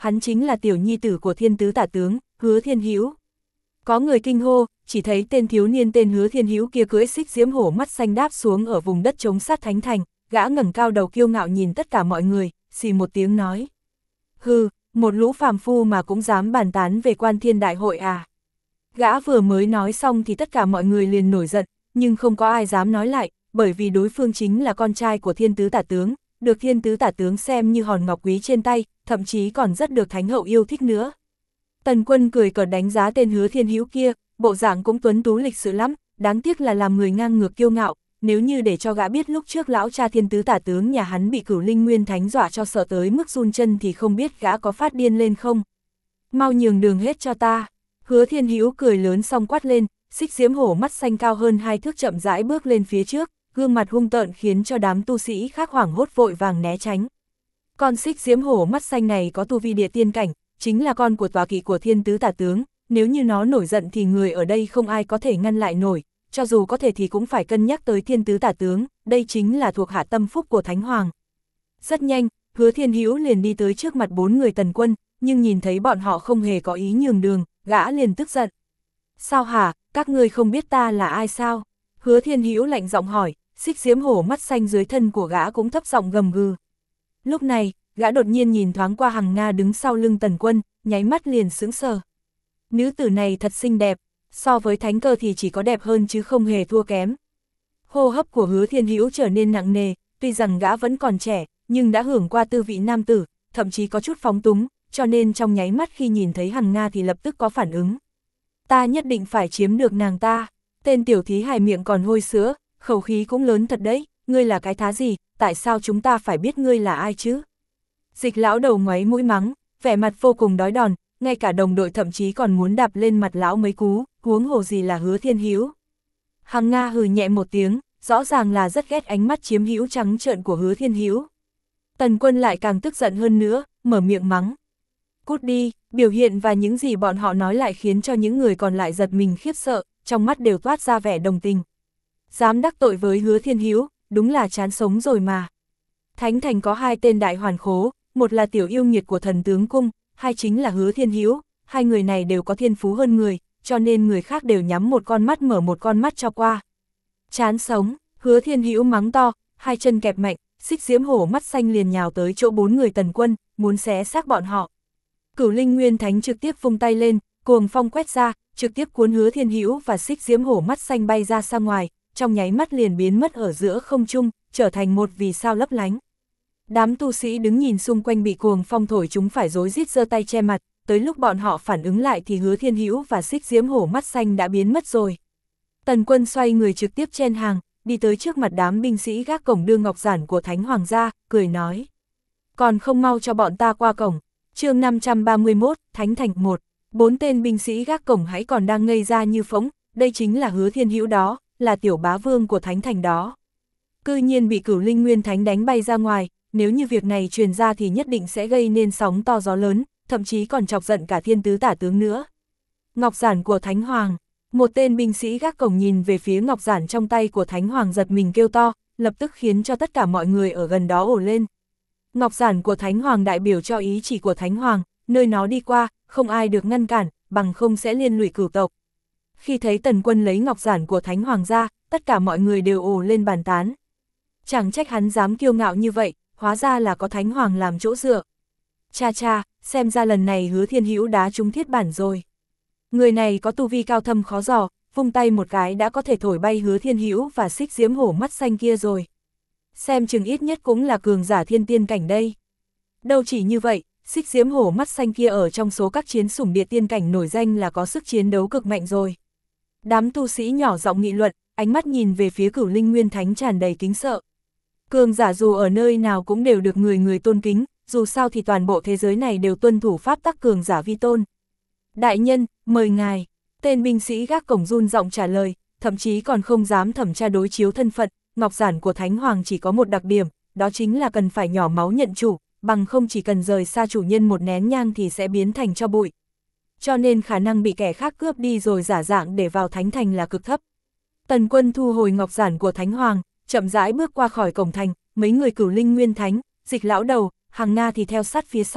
hắn chính là tiểu nhi tử của Thiên Tứ Tả Tướng, Hứa Thiên Hữu. Có người kinh hô, chỉ thấy tên thiếu niên tên Hứa Thiên Hữu kia cưỡi xích diễm hổ mắt xanh đáp xuống ở vùng đất chống sát thánh thành, gã ngẩng cao đầu kiêu ngạo nhìn tất cả mọi người, xì một tiếng nói. Hừ, một lũ phàm phu mà cũng dám bàn tán về Quan Thiên Đại Hội à. Gã vừa mới nói xong thì tất cả mọi người liền nổi giận, nhưng không có ai dám nói lại, bởi vì đối phương chính là con trai của Thiên Tứ Tả Tướng, được Thiên Tứ Tả Tướng xem như hòn ngọc quý trên tay, thậm chí còn rất được Thánh Hậu yêu thích nữa. Tần Quân cười cợt đánh giá tên Hứa Thiên Hữu kia, bộ dạng cũng tuấn tú lịch sự lắm, đáng tiếc là làm người ngang ngược kiêu ngạo, nếu như để cho gã biết lúc trước lão cha Thiên Tứ Tả Tướng nhà hắn bị Cửu Linh Nguyên Thánh dọa cho sợ tới mức run chân thì không biết gã có phát điên lên không. Mau nhường đường hết cho ta. Hứa Thiên Hữu cười lớn xong quát lên, xích diễm hổ mắt xanh cao hơn 2 thước chậm rãi bước lên phía trước, gương mặt hung tợn khiến cho đám tu sĩ khác hoảng hốt vội vàng né tránh. Con xích diễm hổ mắt xanh này có tu vi địa tiên cảnh, chính là con của tọa kỵ của Thiên Tứ Tả Tướng, nếu như nó nổi giận thì người ở đây không ai có thể ngăn lại nổi, cho dù có thể thì cũng phải cân nhắc tới Thiên Tứ Tả Tướng, đây chính là thuộc hạ tâm phúc của Thánh Hoàng. Rất nhanh, Hứa Thiên Hữu liền đi tới trước mặt 4 người Tần Quân, nhưng nhìn thấy bọn họ không hề có ý nhường đường, gã liền tức giận. Sao hả, các ngươi không biết ta là ai sao? Hứa Thiên Hữu lạnh giọng hỏi, xích diễm hổ mắt xanh dưới thân của gã cũng thấp giọng gầm gừ. Lúc này, gã đột nhiên nhìn thoáng qua Hằng Nga đứng sau lưng Tần Quân, nháy mắt liền sững sờ. Nữ tử này thật xinh đẹp, so với thánh cơ thì chỉ có đẹp hơn chứ không hề thua kém. Hô hấp của Hứa Thiên Hữu trở nên nặng nề, tuy rằng gã vẫn còn trẻ, nhưng đã hưởng qua tư vị nam tử, thậm chí có chút phóng túng, cho nên trong nháy mắt khi nhìn thấy Hằng Nga thì lập tức có phản ứng. Ta nhất định phải chiếm được nàng ta. Tên tiểu thí hài miệng còn hôi sữa, khẩu khí cũng lớn thật đấy, ngươi là cái thá gì, tại sao chúng ta phải biết ngươi là ai chứ? Dịch lão đầu ngoáy mũi mắng, vẻ mặt vô cùng đói đòn, ngay cả đồng đội thậm chí còn muốn đạp lên mặt lão mấy cú, huống hồ gì là Hứa Thiên Hữu. Hằng Nga hừ nhẹ một tiếng, rõ ràng là rất ghét ánh mắt chiếm hữu trắng trợn của Hứa Thiên Hữu. Tần Quân lại càng tức giận hơn nữa, mở miệng mắng. Cút đi, biểu hiện và những gì bọn họ nói lại khiến cho những người còn lại giật mình khiếp sợ, trong mắt đều toát ra vẻ đồng tình. Dám đắc tội với Hứa Thiên Hữu, đúng là chán sống rồi mà. Thánh thành có 2 tên đại hoàn khố, một là tiểu yêu nghiệt của Thần Tướng Cung, 2 chính là Hứa Thiên Hữu, 2 người này đều có thiên phú hơn người, cho nên người khác đều nhắm một con mắt mở một con mắt cho qua. Chán sống, Hứa Thiên Hữu mắng to, 2 chân kẹp mạnh, xích diễm hổ mắt xanh liền nhào tới chỗ 4 người Tần Quân, muốn xé xác bọn họ. Cửu Linh Nguyên Thánh trực tiếp vung tay lên, cuồng phong quét ra, trực tiếp cuốn Hứa Thiên Hữu và xích diễm hổ mắt xanh bay ra xa ngoài, trong nháy mắt liền biến mất ở giữa không trung, trở thành một vì sao lấp lánh. Đám tu sĩ đứng nhìn xung quanh bị cuồng phong thổi chúng phải rối rít giơ tay che mặt, tới lúc bọn họ phản ứng lại thì Hứa Thiên Hữu và xích diễm hổ mắt xanh đã biến mất rồi. Tần Quân xoay người trực tiếp chen hàng, đi tới trước mặt đám binh sĩ gác cổng đưa ngọc giản của Thánh Hoàng ra, cười nói. Còn không mau cho bọn ta qua cổng. Chương 531, Thánh Thành 1, 4 tên binh sĩ gác cổng hãy còn đang ngây ra như phỗng, đây chính là Hứa Thiên Hữu đó, là tiểu bá vương của Thánh Thành đó. Cư nhiên bị Cửu Linh Nguyên Thánh đánh bay ra ngoài, nếu như việc này truyền ra thì nhất định sẽ gây nên sóng to gió lớn, thậm chí còn chọc giận cả Thiên Tứ Tả Tướng nữa. Ngọc giản của Thánh Hoàng, một tên binh sĩ gác cổng nhìn về phía ngọc giản trong tay của Thánh Hoàng giật mình kêu to, lập tức khiến cho tất cả mọi người ở gần đó ồ lên. Ngọc giản của Thánh Hoàng đại biểu cho ý chỉ của Thánh Hoàng, nơi nó đi qua, không ai được ngăn cản, bằng không sẽ liên lụy cửu tộc. Khi thấy Tần Quân lấy ngọc giản của Thánh Hoàng ra, tất cả mọi người đều ồ lên bàn tán. Chẳng trách hắn dám kiêu ngạo như vậy, hóa ra là có Thánh Hoàng làm chỗ dựa. Cha cha, xem ra lần này Hứa Thiên Hữu đá trúng thiết bản rồi. Người này có tu vi cao thâm khó dò, vung tay một cái đã có thể thổi bay Hứa Thiên Hữu và xích diễm hổ mắt xanh kia rồi. Xem chừng ít nhất cũng là cường giả thiên tiên cảnh đây. Đâu chỉ như vậy, xích diễm hổ mắt xanh kia ở trong số các chiến sủng địa tiên cảnh nổi danh là có sức chiến đấu cực mạnh rồi. Đám tu sĩ nhỏ giọng nghị luận, ánh mắt nhìn về phía Cửu Linh Nguyên Thánh tràn đầy kính sợ. Cường giả dù ở nơi nào cũng đều được người người tôn kính, dù sao thì toàn bộ thế giới này đều tuân thủ pháp tắc cường giả vi tôn. Đại nhân, mời ngài. Tên binh sĩ gác cổng run giọng trả lời, thậm chí còn không dám thẩm tra đối chiếu thân phận. Ngọc giản của Thánh Hoàng chỉ có một đặc điểm, đó chính là cần phải nhỏ máu nhận chủ, bằng không chỉ cần rời xa chủ nhân một nén nhang thì sẽ biến thành tro bụi. Cho nên khả năng bị kẻ khác cướp đi rồi giả dạng để vào Thánh Thành là cực thấp. Tần Quân thu hồi ngọc giản của Thánh Hoàng, chậm rãi bước qua khỏi cổng thành, mấy người Cửu Linh Nguyên Thánh, Dịch lão đầu, Hằng Nga thì theo sát phía sau,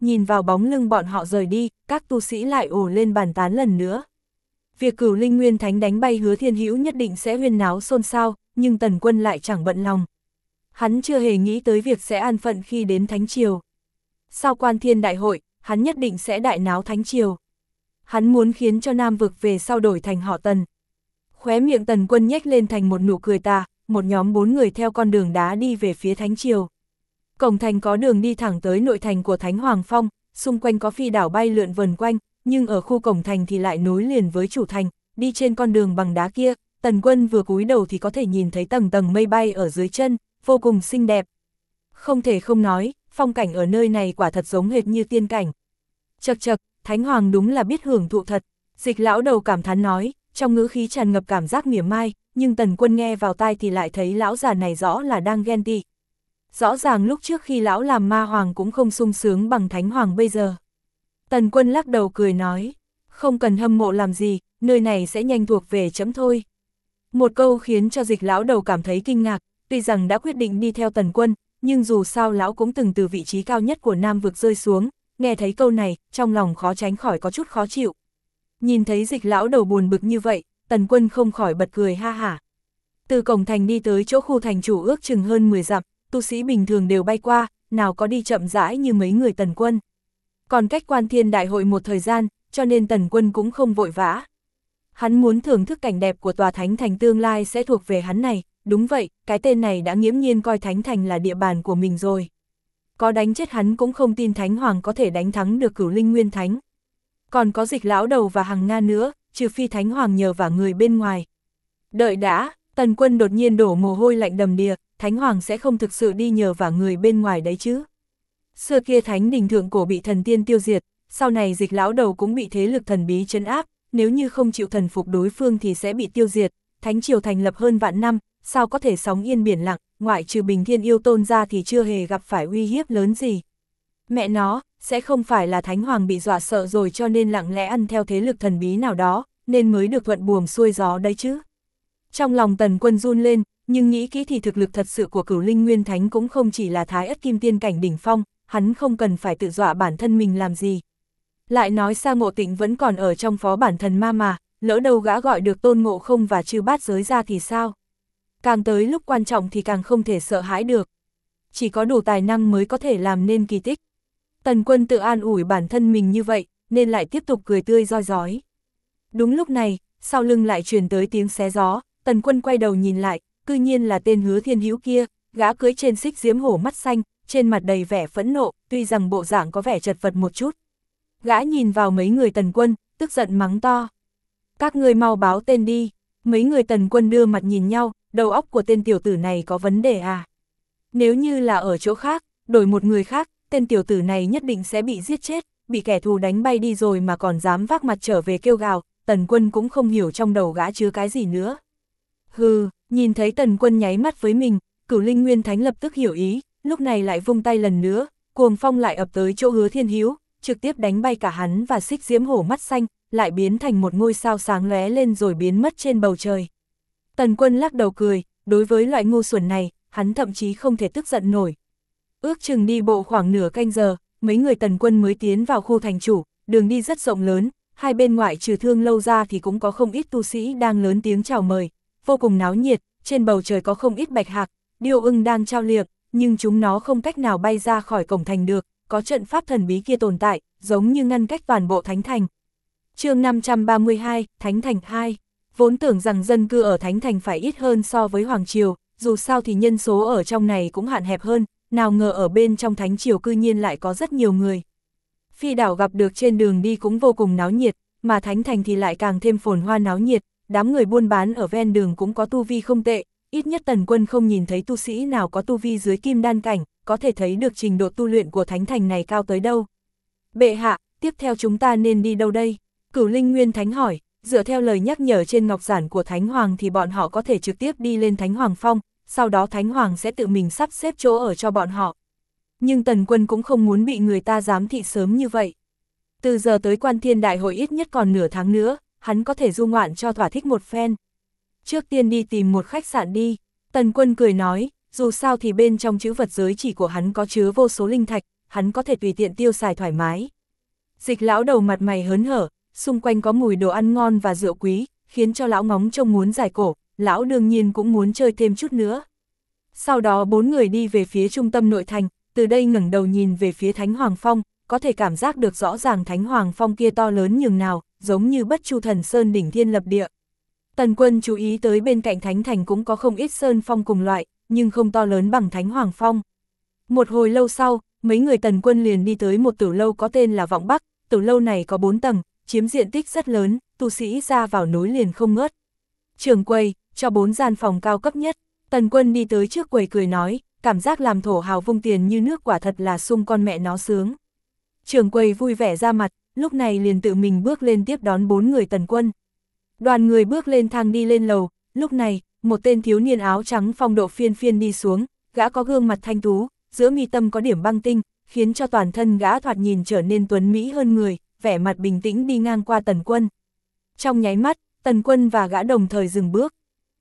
nhìn vào bóng lưng bọn họ rời đi, các tu sĩ lại ồ lên bàn tán lần nữa. Việc Cửu Linh Nguyên Thánh đánh bay Hứa Thiên Hữu nhất định sẽ huyên náo xôn xao, nhưng Tần Quân lại chẳng bận lòng. Hắn chưa hề nghĩ tới việc sẽ an phận khi đến Thánh Triều. Sau Quan Thiên Đại hội, hắn nhất định sẽ đại náo Thánh Triều. Hắn muốn khiến cho Nam Vực về sau đổi thành họ Tần. Khóe miệng Tần Quân nhếch lên thành một nụ cười tà, một nhóm 4 người theo con đường đá đi về phía Thánh Triều. Cổng thành có đường đi thẳng tới nội thành của Thánh Hoàng Phong, xung quanh có phi đảo bay lượn vần quanh, nhưng ở khu cổng thành thì lại nối liền với chủ thành, đi trên con đường bằng đá kia, Tần Quân vừa cúi đầu thì có thể nhìn thấy tầng tầng mây bay ở dưới chân, vô cùng xinh đẹp. Không thể không nói, phong cảnh ở nơi này quả thật giống hệt như tiên cảnh. Chậc chậc, Thánh Hoàng đúng là biết hưởng thụ thật, Dịch lão đầu cảm thán nói, trong ngữ khí tràn ngập cảm giác mỉa mai, nhưng Tần Quân nghe vào tai thì lại thấy lão già này rõ là đang ghen tị. Rõ ràng lúc trước khi lão làm ma hoàng cũng không sung sướng bằng Thánh Hoàng bây giờ. Tần Quân lắc đầu cười nói, không cần hâm mộ làm gì, nơi này sẽ nhanh thuộc về chấm thôi. Một câu khiến cho Dịch lão đầu cảm thấy kinh ngạc, tuy rằng đã quyết định đi theo Tần Quân, nhưng dù sao lão cũng từng từ vị trí cao nhất của Nam Vực rơi xuống, nghe thấy câu này, trong lòng khó tránh khỏi có chút khó chịu. Nhìn thấy Dịch lão đầu buồn bực như vậy, Tần Quân không khỏi bật cười ha hả. Từ cổng thành đi tới chỗ khu thành chủ ước chừng hơn 10 dặm, tu sĩ bình thường đều bay qua, nào có đi chậm rãi như mấy người Tần Quân. Còn cách Quan Thiên Đại hội một thời gian, cho nên Tần Quân cũng không vội vã. Hắn muốn thưởng thức cảnh đẹp của tòa Thánh Thành tương lai sẽ thuộc về hắn này, đúng vậy, cái tên này đã nghiễm nhiên coi Thánh Thành là địa bàn của mình rồi. Có đánh chết hắn cũng không tin Thánh Hoàng có thể đánh thắng được Cửu Linh Nguyên Thánh. Còn có Dịch lão đầu và Hằng Nga nữa, trừ phi Thánh Hoàng nhờ vả người bên ngoài. Đợi đã, Tần Quân đột nhiên đổ mồ hôi lạnh đầm đìa, Thánh Hoàng sẽ không thực sự đi nhờ vả người bên ngoài đấy chứ. Xưa kia Thánh Đình thượng cổ bị thần tiên tiêu diệt, sau này Dịch lão đầu cũng bị thế lực thần bí trấn áp, nếu như không chịu thần phục đối phương thì sẽ bị tiêu diệt. Thánh triều thành lập hơn vạn năm, sao có thể sóng yên biển lặng, ngoại trừ Bình Thiên Yêu Tôn ra thì chưa hề gặp phải uy hiếp lớn gì. Mẹ nó, sẽ không phải là Thánh Hoàng bị dọa sợ rồi cho nên lặng lẽ ăn theo thế lực thần bí nào đó, nên mới được thuận buồm xuôi gió đấy chứ. Trong lòng Tần Quân run lên, nhưng nghĩ kỹ thì thực lực thật sự của Cửu Linh Nguyên Thánh cũng không chỉ là Thái Ất Kim Tiên cảnh đỉnh phong, hắn không cần phải tự dọa bản thân mình làm gì. Lại nói Sa Ngộ Tịnh vẫn còn ở trong phó bản thần ma mà, lỡ đâu gã gọi được Tôn Ngộ Không và Chư Bát Giới ra thì sao? Càng tới lúc quan trọng thì càng không thể sợ hãi được. Chỉ có đủ tài năng mới có thể làm nên kỳ tích. Tần Quân tự an ủi bản thân mình như vậy, nên lại tiếp tục cười tươi roi rói. Đúng lúc này, sau lưng lại truyền tới tiếng xé gió, Tần Quân quay đầu nhìn lại, cư nhiên là tên Hứa Thiên Hữu kia, gã cưỡi trên xích diễm hổ mắt xanh, trên mặt đầy vẻ phẫn nộ, tuy rằng bộ dạng có vẻ chật vật một chút. Gã nhìn vào mấy người Tần Quân, tức giận mắng to. Các ngươi mau báo tên đi. Mấy người Tần Quân đưa mặt nhìn nhau, đầu óc của tên tiểu tử này có vấn đề à? Nếu như là ở chỗ khác, đổi một người khác, tên tiểu tử này nhất định sẽ bị giết chết, bị kẻ thù đánh bay đi rồi mà còn dám vác mặt trở về kêu gào. Tần Quân cũng không hiểu trong đầu gã chứa cái gì nữa. Hừ, nhìn thấy Tần Quân nháy mắt với mình, Cửu Linh Nguyên Thánh lập tức hiểu ý, lúc này lại vung tay lần nữa, cuồng phong lại ập tới chỗ Hứa Thiên Hữu, trực tiếp đánh bay cả hắn và xích diễm hổ mắt xanh, lại biến thành một ngôi sao sáng lóe lên rồi biến mất trên bầu trời. Tần Quân lắc đầu cười, đối với loại ngu xuẩn này, hắn thậm chí không thể tức giận nổi. Ước chừng đi bộ khoảng nửa canh giờ, mấy người Tần Quân mới tiến vào khu thành chủ, đường đi rất rộng lớn, hai bên ngoại trừ Thương Lâu ra thì cũng có không ít tu sĩ đang lớn tiếng chào mời, vô cùng náo nhiệt, trên bầu trời có không ít bạch hạc, điêu ưng đang trao liệng, nhưng chúng nó không cách nào bay ra khỏi cổng thành được, có trận pháp thần bí kia tồn tại, giống như ngăn cách toàn bộ Thánh Thành. Chương 532, Thánh Thành 2. Vốn tưởng rằng dân cư ở Thánh Thành phải ít hơn so với Hoàng Triều, dù sao thì nhân số ở trong này cũng hạn hẹp hơn, nào ngờ ở bên trong Thánh Triều cư nhiên lại có rất nhiều người. Phi đảo gặp được trên đường đi cũng vô cùng náo nhiệt, mà Thánh Thành thì lại càng thêm phồn hoa náo nhiệt, đám người buôn bán ở ven đường cũng có tu vi không tệ, ít nhất Tần Quân không nhìn thấy tu sĩ nào có tu vi dưới kim đan cảnh, có thể thấy được trình độ tu luyện của Thánh Thành này cao tới đâu. Bệ hạ, tiếp theo chúng ta nên đi đâu đây? Cửu Linh Nguyên Thánh hỏi, dựa theo lời nhắc nhở trên ngọc giản của Thánh Hoàng thì bọn họ có thể trực tiếp đi lên Thánh Hoàng Phong, sau đó Thánh Hoàng sẽ tự mình sắp xếp chỗ ở cho bọn họ. Nhưng Tần Quân cũng không muốn bị người ta giám thị sớm như vậy. Từ giờ tới Quan Thiên Đại hội ít nhất còn nửa tháng nữa, hắn có thể du ngoạn cho thỏa thích một phen. Trước tiên đi tìm một khách sạn đi, Tần Quân cười nói, dù sao thì bên trong chữ vật giới chỉ của hắn có chứa vô số linh thạch, hắn có thể tùy tiện tiêu xài thoải mái. Dịch lão đầu mặt mày hớn hở, xung quanh có mùi đồ ăn ngon và rượu quý, khiến cho lão ngóng trông muốn giải cổ, lão đương nhiên cũng muốn chơi thêm chút nữa. Sau đó 4 người đi về phía trung tâm nội thành, từ đây ngẩng đầu nhìn về phía Thánh Hoàng Phong, có thể cảm giác được rõ ràng Thánh Hoàng Phong kia to lớn nhường nào, giống như Bất Chu Thần Sơn đỉnh thiên lập địa. Tần Quân chú ý tới bên cạnh Thánh Thành cũng có không ít sơn phong cùng loại, nhưng không to lớn bằng Thánh Hoàng Phong. Một hồi lâu sau, mấy người Tần Quân liền đi tới một tử lâu có tên là Vọng Bắc, tử lâu này có 4 tầng, chiếm diện tích rất lớn, tu sĩ ra vào nối liền không ngớt. Trưởng quầy, cho 4 gian phòng cao cấp nhất. Tần Quân đi tới trước quầy cười nói, cảm giác làm thổ hào vung tiền như nước quả thật là sung con mẹ nó sướng. Trưởng quầy vui vẻ ra mặt, lúc này liền tự mình bước lên tiếp đón 4 người Tần Quân. Đoàn người bước lên thang đi lên lầu, lúc này, một tên thiếu niên áo trắng phong độ phiên phiên đi xuống, gã có gương mặt thanh tú, giữa mi tâm có điểm băng tinh, khiến cho toàn thân gã thoạt nhìn trở nên tuấn mỹ hơn người, vẻ mặt bình tĩnh đi ngang qua Tần Quân. Trong nháy mắt, Tần Quân và gã đồng thời dừng bước.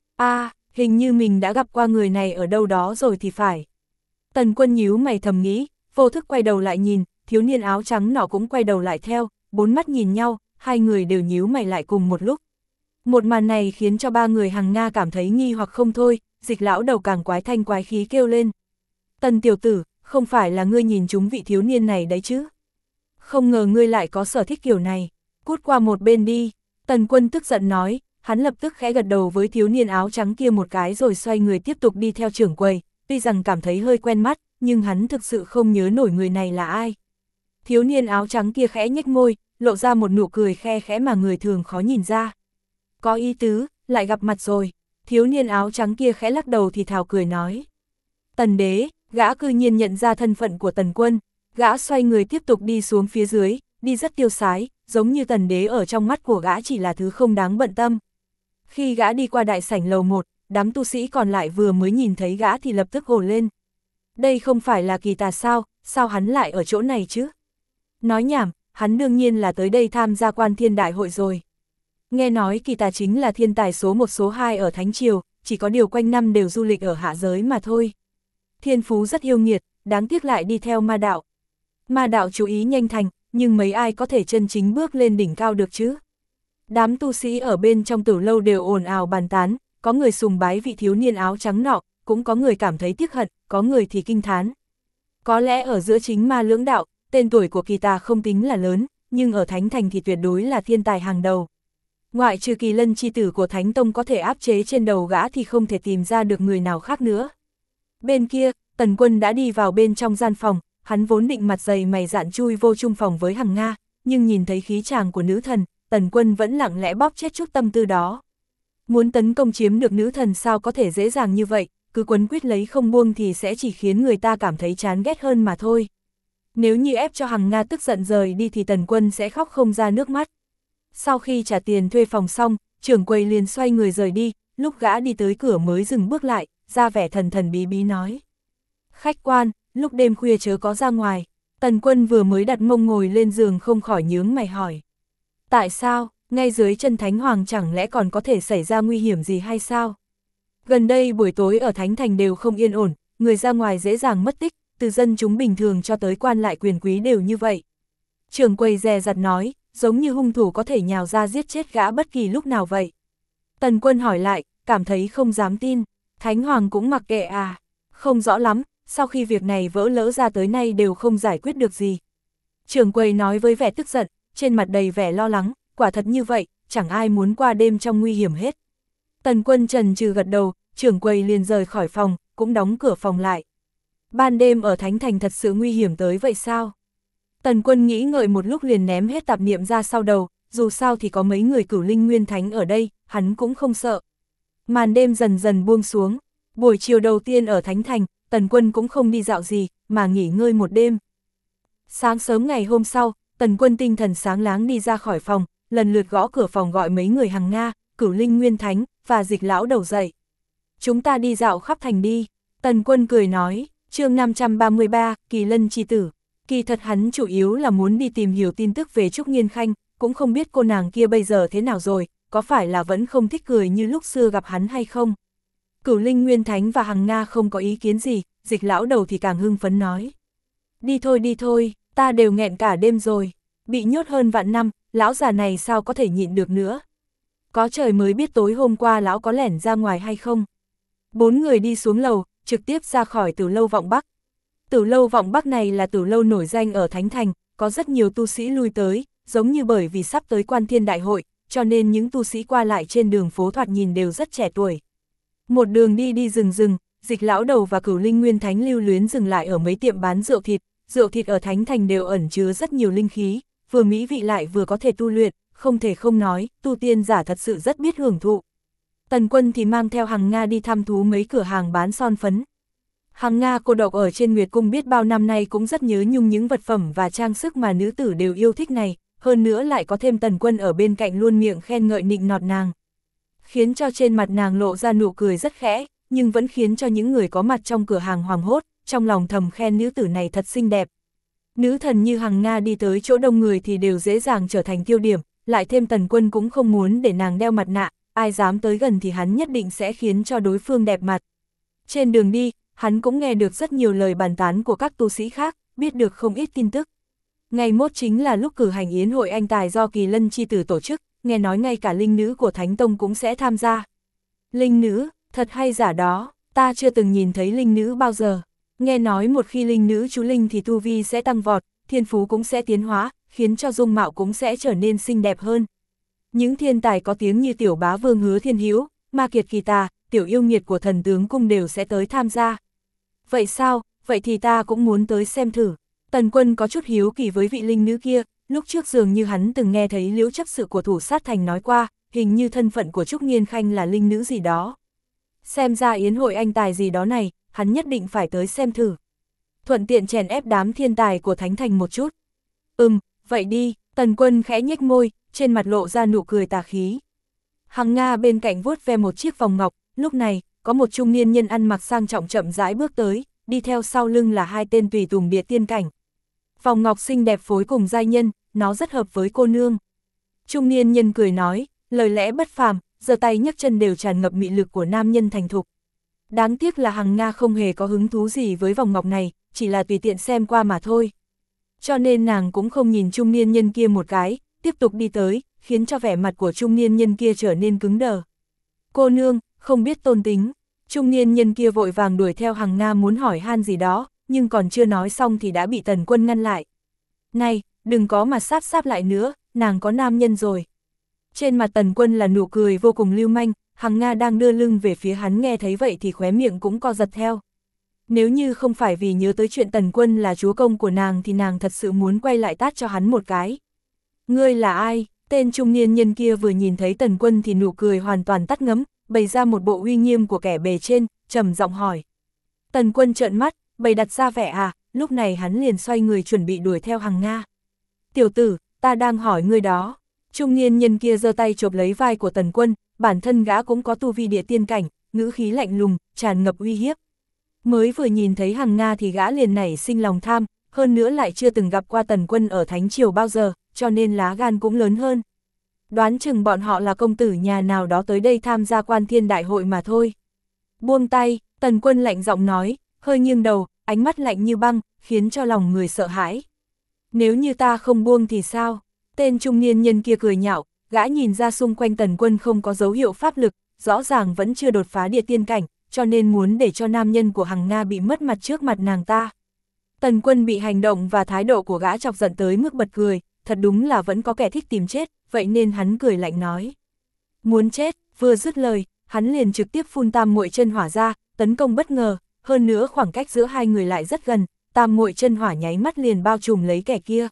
Hình như mình đã gặp qua người này ở đâu đó rồi thì phải. Tần Quân nhíu mày thầm nghĩ, vô thức quay đầu lại nhìn, thiếu niên áo trắng nọ cũng quay đầu lại theo, 4 mắt nhìn nhau, hai người đều nhíu mày lại cùng một lúc. Một màn này khiến cho 3 người Hằng Nga cảm thấy nghi hoặc không thôi, Dịch lão đầu càng quái thanh quái khí kêu lên. Tần tiểu tử, không phải là ngươi nhìn chúng vị thiếu niên này đấy chứ? Không ngờ ngươi lại có sở thích kiểu này, cút qua một bên đi. Tần Quân tức giận nói, hắn lập tức khẽ gật đầu với thiếu niên áo trắng kia một cái rồi xoay người tiếp tục đi theo trưởng quầy, tuy rằng cảm thấy hơi quen mắt, nhưng hắn thực sự không nhớ nổi người này là ai. Thiếu niên áo trắng kia khẽ nhếch môi, lộ ra một nụ cười khe khẽ mà người thường khó nhìn ra. Có ý tứ, lại gặp mặt rồi. Thiếu niên áo trắng kia khẽ lắc đầu thì thào cười nói. Tần đế, gã cư nhiên nhận ra thân phận của Tần Quân, gã xoay người tiếp tục đi xuống phía dưới, đi rất tiêu sái, giống như Tần đế ở trong mắt của gã chỉ là thứ không đáng bận tâm. Khi gã đi qua đại sảnh lầu 1, đám tu sĩ còn lại vừa mới nhìn thấy gã thì lập tức ồ lên. Đây không phải là Kỳ Tà sao hắn lại ở chỗ này chứ? Nói nhảm, hắn đương nhiên là tới đây tham gia Quan Thiên Đại hội rồi. Nghe nói Kỳ Tà chính là thiên tài số 1 số 2 ở Thánh Triều, chỉ có điều quanh năm đều du lịch ở hạ giới mà thôi. Thiên phú rất yêu nghiệt, đáng tiếc lại đi theo ma đạo. Ma đạo chú ý nhanh thành, nhưng mấy ai có thể chân chính bước lên đỉnh cao được chứ? Đám tu sĩ ở bên trong tử lâu đều ồn ào bàn tán, có người sùng bái vị thiếu niên áo trắng nọ, cũng có người cảm thấy tiếc hận, có người thì kinh thán. Có lẽ ở giữa chính ma lưỡng đạo, tên tuổi của Kỳ Tà không tính là lớn, nhưng ở Thánh Thành thì tuyệt đối là thiên tài hàng đầu. Ngoại trừ Kỳ Lân chi tử của Thánh Tông có thể áp chế trên đầu gã thì không thể tìm ra được người nào khác nữa. Bên kia, Tần Quân đã đi vào bên trong gian phòng, hắn vốn định mặt dày mày dạn chui vô chung phòng với Hằng Nga, nhưng nhìn thấy khí chàng của nữ thần, Tần Quân vẫn lặng lẽ bóp chết chút tâm tư đó. Muốn tấn công chiếm được nữ thần sao có thể dễ dàng như vậy, cứ quấn quýt lấy không buông thì sẽ chỉ khiến người ta cảm thấy chán ghét hơn mà thôi. Nếu như ép cho Hằng Nga tức giận rời đi thì Tần Quân sẽ khóc không ra nước mắt. Sau khi trả tiền thuê phòng xong, trưởng quầy liền xoay người rời đi, lúc gã đi tới cửa mới dừng bước lại, ra vẻ thần thần bí bí nói. Khách quan, lúc đêm khuya chớ có ra ngoài. Tần Quân vừa mới đặt mông ngồi lên giường không khỏi nhướng mày hỏi. Tại sao, ngay dưới chân Thánh Hoàng chẳng lẽ còn có thể xảy ra nguy hiểm gì hay sao? Gần đây buổi tối ở Thánh Thành đều không yên ổn, người ra ngoài dễ dàng mất tích, từ dân chúng bình thường cho tới quan lại quyền quý đều như vậy. Trưởng quầy dè dặt nói, giống như hung thủ có thể nhào ra giết chết gã bất kỳ lúc nào vậy. Tần Quân hỏi lại, cảm thấy không dám tin, Thánh Hoàng cũng mặc kệ à? Không rõ lắm, sau khi việc này vỡ lỡ ra tới nay đều không giải quyết được gì. Trưởng quầy nói với vẻ tức giận, trên mặt đầy vẻ lo lắng, quả thật như vậy, chẳng ai muốn qua đêm trong nguy hiểm hết. Tần Quân chần chừ gật đầu, trưởng quầy liền rời khỏi phòng, cũng đóng cửa phòng lại. Ban đêm ở Thánh Thành thật sự nguy hiểm tới vậy sao? Tần Quân nghĩ ngợi một lúc liền ném hết tạp niệm ra sau đầu, dù sao thì có mấy người Cửu Linh Nguyên Thánh ở đây, hắn cũng không sợ. Màn đêm dần dần buông xuống, buổi chiều đầu tiên ở Thánh Thành, Tần Quân cũng không đi dạo gì, mà nghỉ ngơi một đêm. Sáng sớm ngày hôm sau, Tần Quân tinh thần sáng láng đi ra khỏi phòng, lần lượt gõ cửa phòng gọi mấy người Hằng Nga, Cửu Linh Nguyên Thánh, và Dịch lão đầu dậy. Chúng ta đi dạo khắp thành đi, Tần Quân cười nói, chương 533, Kỳ Lân chi tử. Kỳ thật hắn chủ yếu là muốn đi tìm hiểu tin tức về Trúc Nghiên Khanh, cũng không biết cô nàng kia bây giờ thế nào rồi, có phải là vẫn không thích cười như lúc xưa gặp hắn hay không. Cửu Linh Nguyên Thánh và Hằng Nga không có ý kiến gì, Dịch lão đầu thì càng hưng phấn nói. đi thôi, ta đều nghẹn cả đêm rồi, bị nhốt hơn vạn năm, lão già này sao có thể nhịn được nữa. Có trời mới biết tối hôm qua lão có lẻn ra ngoài hay không. 4 người đi xuống lầu, trực tiếp ra khỏi Tử lâu Vọng Bắc. Tử lâu Vọng Bắc này là tử lâu nổi danh ở Thánh Thành, có rất nhiều tu sĩ lui tới, giống như bởi vì sắp tới Quan Thiên Đại Hội, cho nên những tu sĩ qua lại trên đường phố thoạt nhìn đều rất trẻ tuổi. Một đường đi rừng, Dịch lão đầu và Cửu Linh Nguyên Thánh lưu luyến dừng lại ở mấy tiệm bán rượu thịt ở Thánh Thành đều ẩn chứa rất nhiều linh khí, vừa mỹ vị lại vừa có thể tu luyện, không thể không nói, tu tiên giả thật sự rất biết hưởng thụ. Tần Quân thì mang theo Hằng Nga đi thăm thú mấy cửa hàng bán son phấn. Hằng Nga cô độc ở trên Nguyệt Cung biết bao năm nay cũng rất nhớ nhung những vật phẩm và trang sức mà nữ tử đều yêu thích này, hơn nữa lại có thêm Tần Quân ở bên cạnh luôn miệng khen ngợi nịnh nọt nàng. Khiến cho trên mặt nàng lộ ra nụ cười rất khẽ, nhưng vẫn khiến cho những người có mặt trong cửa hàng hoảng hốt, trong lòng thầm khen nữ tử này thật xinh đẹp. Nữ thần như Hằng Nga đi tới chỗ đông người thì đều dễ dàng trở thành tiêu điểm, lại thêm Tần Quân cũng không muốn để nàng đeo mặt nạ, ai dám tới gần thì hắn nhất định sẽ khiến cho đối phương đẹp mặt. Trên đường đi, hắn cũng nghe được rất nhiều lời bàn tán của các tu sĩ khác, biết được không ít tin tức. Ngày mốt chính là lúc cử hành yến hội anh tài do Kỳ Lân chi tử tổ chức, nghe nói ngay cả linh nữ của Thánh Tông cũng sẽ tham gia. Linh nữ, thật hay giả đó, ta chưa từng nhìn thấy linh nữ bao giờ. Nghe nói một khi linh nữ chú linh thì tu vi sẽ tăng vọt, thiên phú cũng sẽ tiến hóa, khiến cho dung mạo cũng sẽ trở nên xinh đẹp hơn. Những thiên tài có tiếng như tiểu bá vương Hứa Thiên Hữu, Ma Kiệt Kỳ Tà, tiểu yêu nghiệt của Thần Tướng Cung đều sẽ tới tham gia. Vậy sao, vậy thì ta cũng muốn tới xem thử. Tần Quân có chút hiếu kỳ với vị linh nữ kia, lúc trước dường như hắn từng nghe thấy Liễu chấp sự của Thủ Sát Thành nói qua, hình như thân phận của Trúc Nghiên Khanh là linh nữ gì đó. Xem ra yến hội anh tài gì đó này, hắn nhất định phải tới xem thử. Thuận tiện chèn ép đám thiên tài của Thánh Thành một chút. Vậy đi, Tần Quân khẽ nhếch môi, trên mặt lộ ra nụ cười tà khí. Hằng Nga bên cạnh vuốt ve một chiếc vòng ngọc, lúc này, có một trung niên nhân ăn mặc sang trọng chậm rãi bước tới, đi theo sau lưng là 2 tên tùy tùng địa tiên cảnh. Vòng ngọc xinh đẹp phối cùng giai nhân, nó rất hợp với cô nương. Trung niên nhân cười nói, lời lẽ bất phàm, giơ tay nhấc chân đều tràn ngập mị lực của nam nhân thành thục. Đáng tiếc là Hằng Nga không hề có hứng thú gì với vòng ngọc này, chỉ là tùy tiện xem qua mà thôi. Cho nên nàng cũng không nhìn trung niên nhân kia một cái, tiếp tục đi tới, khiến cho vẻ mặt của trung niên nhân kia trở nên cứng đờ. Cô nương, không biết tôn tính. Trung niên nhân kia vội vàng đuổi theo Hằng Nga muốn hỏi han gì đó, nhưng còn chưa nói xong thì đã bị Tần Quân ngăn lại. Này, đừng có mà sáp lại nữa, nàng có nam nhân rồi. Trên mặt Tần Quân là nụ cười vô cùng lưu manh, Hằng Nga đang đưa lưng về phía hắn nghe thấy vậy thì khóe miệng cũng co giật theo. Nếu như không phải vì nhớ tới chuyện Tần Quân là chúa công của nàng thì nàng thật sự muốn quay lại tát cho hắn một cái. Ngươi là ai? Tên trung niên nhân kia vừa nhìn thấy Tần Quân thì nụ cười hoàn toàn tắt ngấm, bày ra một bộ uy nghiêm của kẻ bề trên, trầm giọng hỏi. Tần Quân trợn mắt, bày đặt ra vẻ lúc này hắn liền xoay người chuẩn bị đuổi theo Hằng Nga. Tiểu tử, ta đang hỏi ngươi đó. Trung niên nhân kia giơ tay chộp lấy vai của Tần Quân, bản thân gã cũng có tu vi địa tiên cảnh, ngữ khí lạnh lùng, tràn ngập uy hiếp. Mới vừa nhìn thấy Hằng Nga thì gã liền nảy sinh lòng tham, hơn nữa lại chưa từng gặp qua Tần Quân ở Thánh Triều bao giờ, cho nên lá gan cũng lớn hơn. Đoán chừng bọn họ là công tử nhà nào đó tới đây tham gia Quan Thiên Đại Hội mà thôi. Buông tay, Tần Quân lạnh giọng nói, hơi nghiêng đầu, ánh mắt lạnh như băng, khiến cho lòng người sợ hãi. Nếu như ta không buông thì sao? Tên trung niên nhân kia cười nhạo, gã nhìn ra xung quanh Tần Quân không có dấu hiệu pháp lực, rõ ràng vẫn chưa đột phá địa tiên cảnh, cho nên muốn để cho nam nhân của Hằng Nga bị mất mặt trước mặt nàng ta. Tần Quân bị hành động và thái độ của gã chọc giận tới mức bật cười, thật đúng là vẫn có kẻ thích tìm chết, vậy nên hắn cười lạnh nói. Muốn chết, vừa dứt lời, hắn liền trực tiếp phun tam muội chân hỏa ra, tấn công bất ngờ, hơn nữa khoảng cách giữa hai người lại rất gần, tam muội chân hỏa nháy mắt liền bao trùm lấy kẻ kia.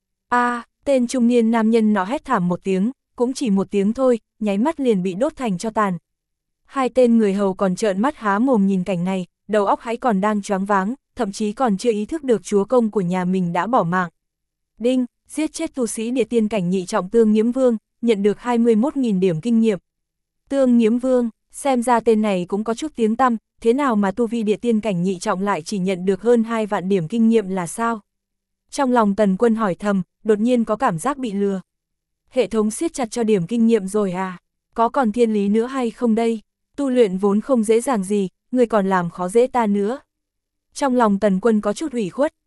Tên trung niên nam nhân nó hét thảm một tiếng, cũng chỉ một tiếng thôi, nháy mắt liền bị đốt thành tro tàn. 2 tên người hầu còn trợn mắt há mồm nhìn cảnh này, đầu óc hãy còn đang choáng váng, thậm chí còn chưa ý thức được chúa công của nhà mình đã bỏ mạng. Đinh, giết chết tu sĩ địa tiên cảnh nhị trọng Tương Nghiễm Vương, nhận được 21.000 điểm kinh nghiệm. Tương Nghiễm Vương, xem ra tên này cũng có chút tiếng tăm, thế nào mà tu vi địa tiên cảnh nhị trọng lại chỉ nhận được hơn 2 vạn điểm kinh nghiệm là sao? Trong lòng Tần Quân hỏi thầm, đột nhiên có cảm giác bị lừa. Hệ thống siết chặt cho điểm kinh nghiệm rồi à? Có còn thiên lý nữa hay không đây? Tu luyện vốn không dễ dàng gì, người còn làm khó dễ ta nữa. Trong lòng Tần Quân có chút ủy khuất,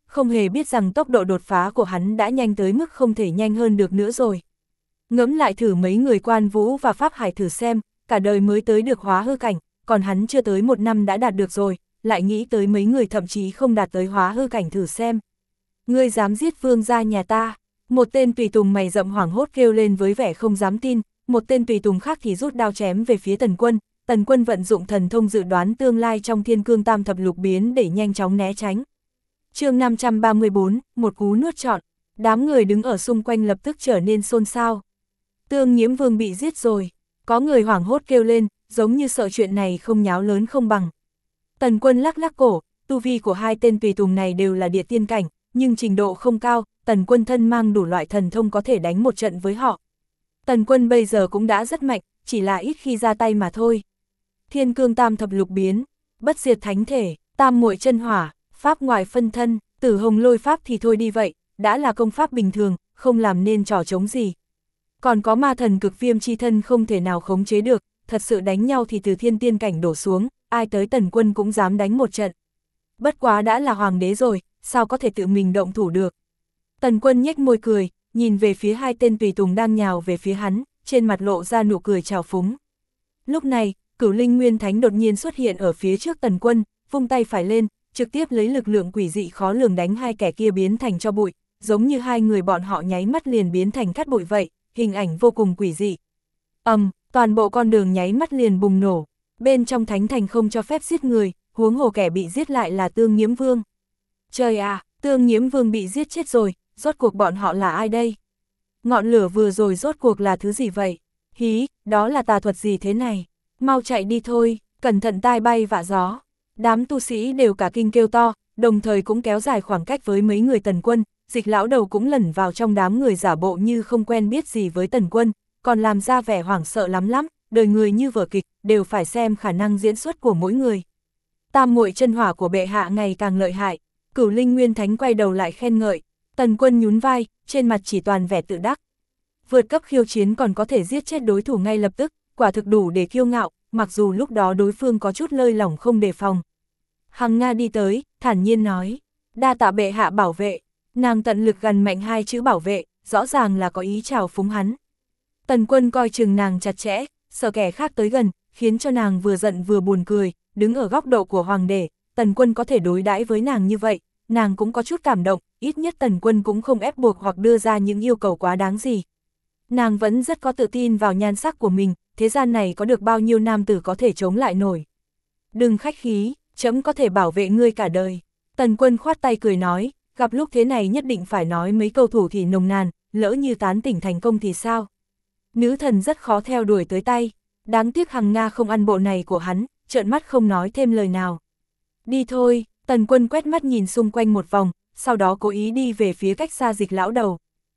không hề biết rằng tốc độ đột phá của hắn đã nhanh tới mức không thể nhanh hơn được nữa rồi. Ngẫm lại thử mấy người Quan Vũ và Pháp Hải thử xem, cả đời mới tới được hóa hư cảnh, còn hắn chưa tới 1 năm đã đạt được rồi, lại nghĩ tới mấy người thậm chí không đạt tới hóa hư cảnh thử xem. Ngươi dám giết vương gia nhà ta? Một tên tùy tùng mày rậm hoảng hốt kêu lên với vẻ không dám tin, một tên tùy tùng khác thì rút đao chém về phía Tần Quân vận dụng thần thông dự đoán tương lai trong Thiên Cương Tam Thập Lục biến để nhanh chóng né tránh. Chương 534, một cú nuốt trọn, đám người đứng ở xung quanh lập tức trở nên xôn xao. Tương Nhiễm Vương bị giết rồi, có người hoảng hốt kêu lên, giống như sợ chuyện này không nháo lớn không bằng. Tần Quân lắc lắc cổ, tu vi của hai tên tùy tùng này đều là địa tiên cảnh, nhưng trình độ không cao, Tần Quân thân mang đủ loại thần thông có thể đánh một trận với họ. Tần Quân bây giờ cũng đã rất mạnh, chỉ là ít khi ra tay mà thôi. Thiên Cương Tam Thập Lục biến, bất diệt thánh thể, tam muội chân hỏa, pháp ngoại phân thân, tử hồng lôi pháp thì thôi đi vậy, đã là công pháp bình thường, không làm nên trò trống gì. Còn có ma thần cực viêm chi thân không thể nào khống chế được, thật sự đánh nhau thì từ thiên tiên cảnh đổ xuống, ai tới Tần Quân cũng dám đánh một trận. Bất quá đã là hoàng đế rồi, sao có thể tự mình động thủ được. Tần Quân nhếch môi cười, nhìn về phía hai tên tùy tùng đang nhào về phía hắn, trên mặt lộ ra nụ cười trào phúng. Lúc này, Cửu Linh Nguyên Thánh đột nhiên xuất hiện ở phía trước Tần Quân, vung tay phải lên, trực tiếp lấy lực lượng quỷ dị khó lường đánh hai kẻ kia biến thành tro bụi, giống như hai người bọn họ nháy mắt liền biến thành cát bụi vậy, hình ảnh vô cùng quỷ dị. Toàn bộ con đường nháy mắt liền bùng nổ, bên trong thánh thành không cho phép giết người, huống hồ kẻ bị giết lại là Tương Nhiễm Vương. Trời à, Tương Nhiễm Vương bị giết chết rồi, rốt cuộc bọn họ là ai đây? Ngọn lửa vừa rồi rốt cuộc là thứ gì vậy? Hí, đó là tà thuật gì thế này? Mau chạy đi thôi, cẩn thận tai bay vạ gió. Đám tu sĩ đều cả kinh kêu to, đồng thời cũng kéo dài khoảng cách với mấy người Tần Quân, Dịch lão đầu cũng lẩn vào trong đám người giả bộ như không quen biết gì với Tần Quân, còn làm ra vẻ hoảng sợ lắm, đời người như vở kịch, đều phải xem khả năng diễn xuất của mỗi người. Tam muội chân hỏa của bệ hạ ngày càng lợi hại, Cửu Linh Nguyên Thánh quay đầu lại khen ngợi, Tần Quân nhún vai, trên mặt chỉ toàn vẻ tự đắc. Vượt cấp khiêu chiến còn có thể giết chết đối thủ ngay lập tức, quả thực đủ để kiêu ngạo, mặc dù lúc đó đối phương có chút lơi lỏng không đề phòng. Hằng Nga đi tới, thản nhiên nói, đa tạ bệ hạ bảo vệ, nàng tận lực gần mạnh hai chữ bảo vệ, rõ ràng là có ý chào phúng hắn. Tần Quân coi chừng nàng chặt chẽ, sợ kẻ khác tới gần, khiến cho nàng vừa giận vừa buồn cười, đứng ở góc độ của hoàng đế, Tần Quân có thể đối đãi với nàng như vậy, nàng cũng có chút cảm động, ít nhất Tần Quân cũng không ép buộc hoặc đưa ra những yêu cầu quá đáng gì. Nàng vẫn rất có tự tin vào nhan sắc của mình, thế gian này có được bao nhiêu nam tử có thể chống lại nổi. Đừng khách khí, trẫm có thể bảo vệ ngươi cả đời. Tần Quân khoát tay cười nói, gặp lúc thế này nhất định phải nói mấy câu thủ thỉ nồng nàn, lỡ như tán tỉnh thành công thì sao? Nữ thần rất khó theo đuổi tới tay, đáng tiếc Hằng Nga không ăn bộ này của hắn, trợn mắt không nói thêm lời nào. Đi thôi, Tần Quân quét mắt nhìn xung quanh một vòng, sau đó cố ý đi về phía cách xa Dịch lão đầu.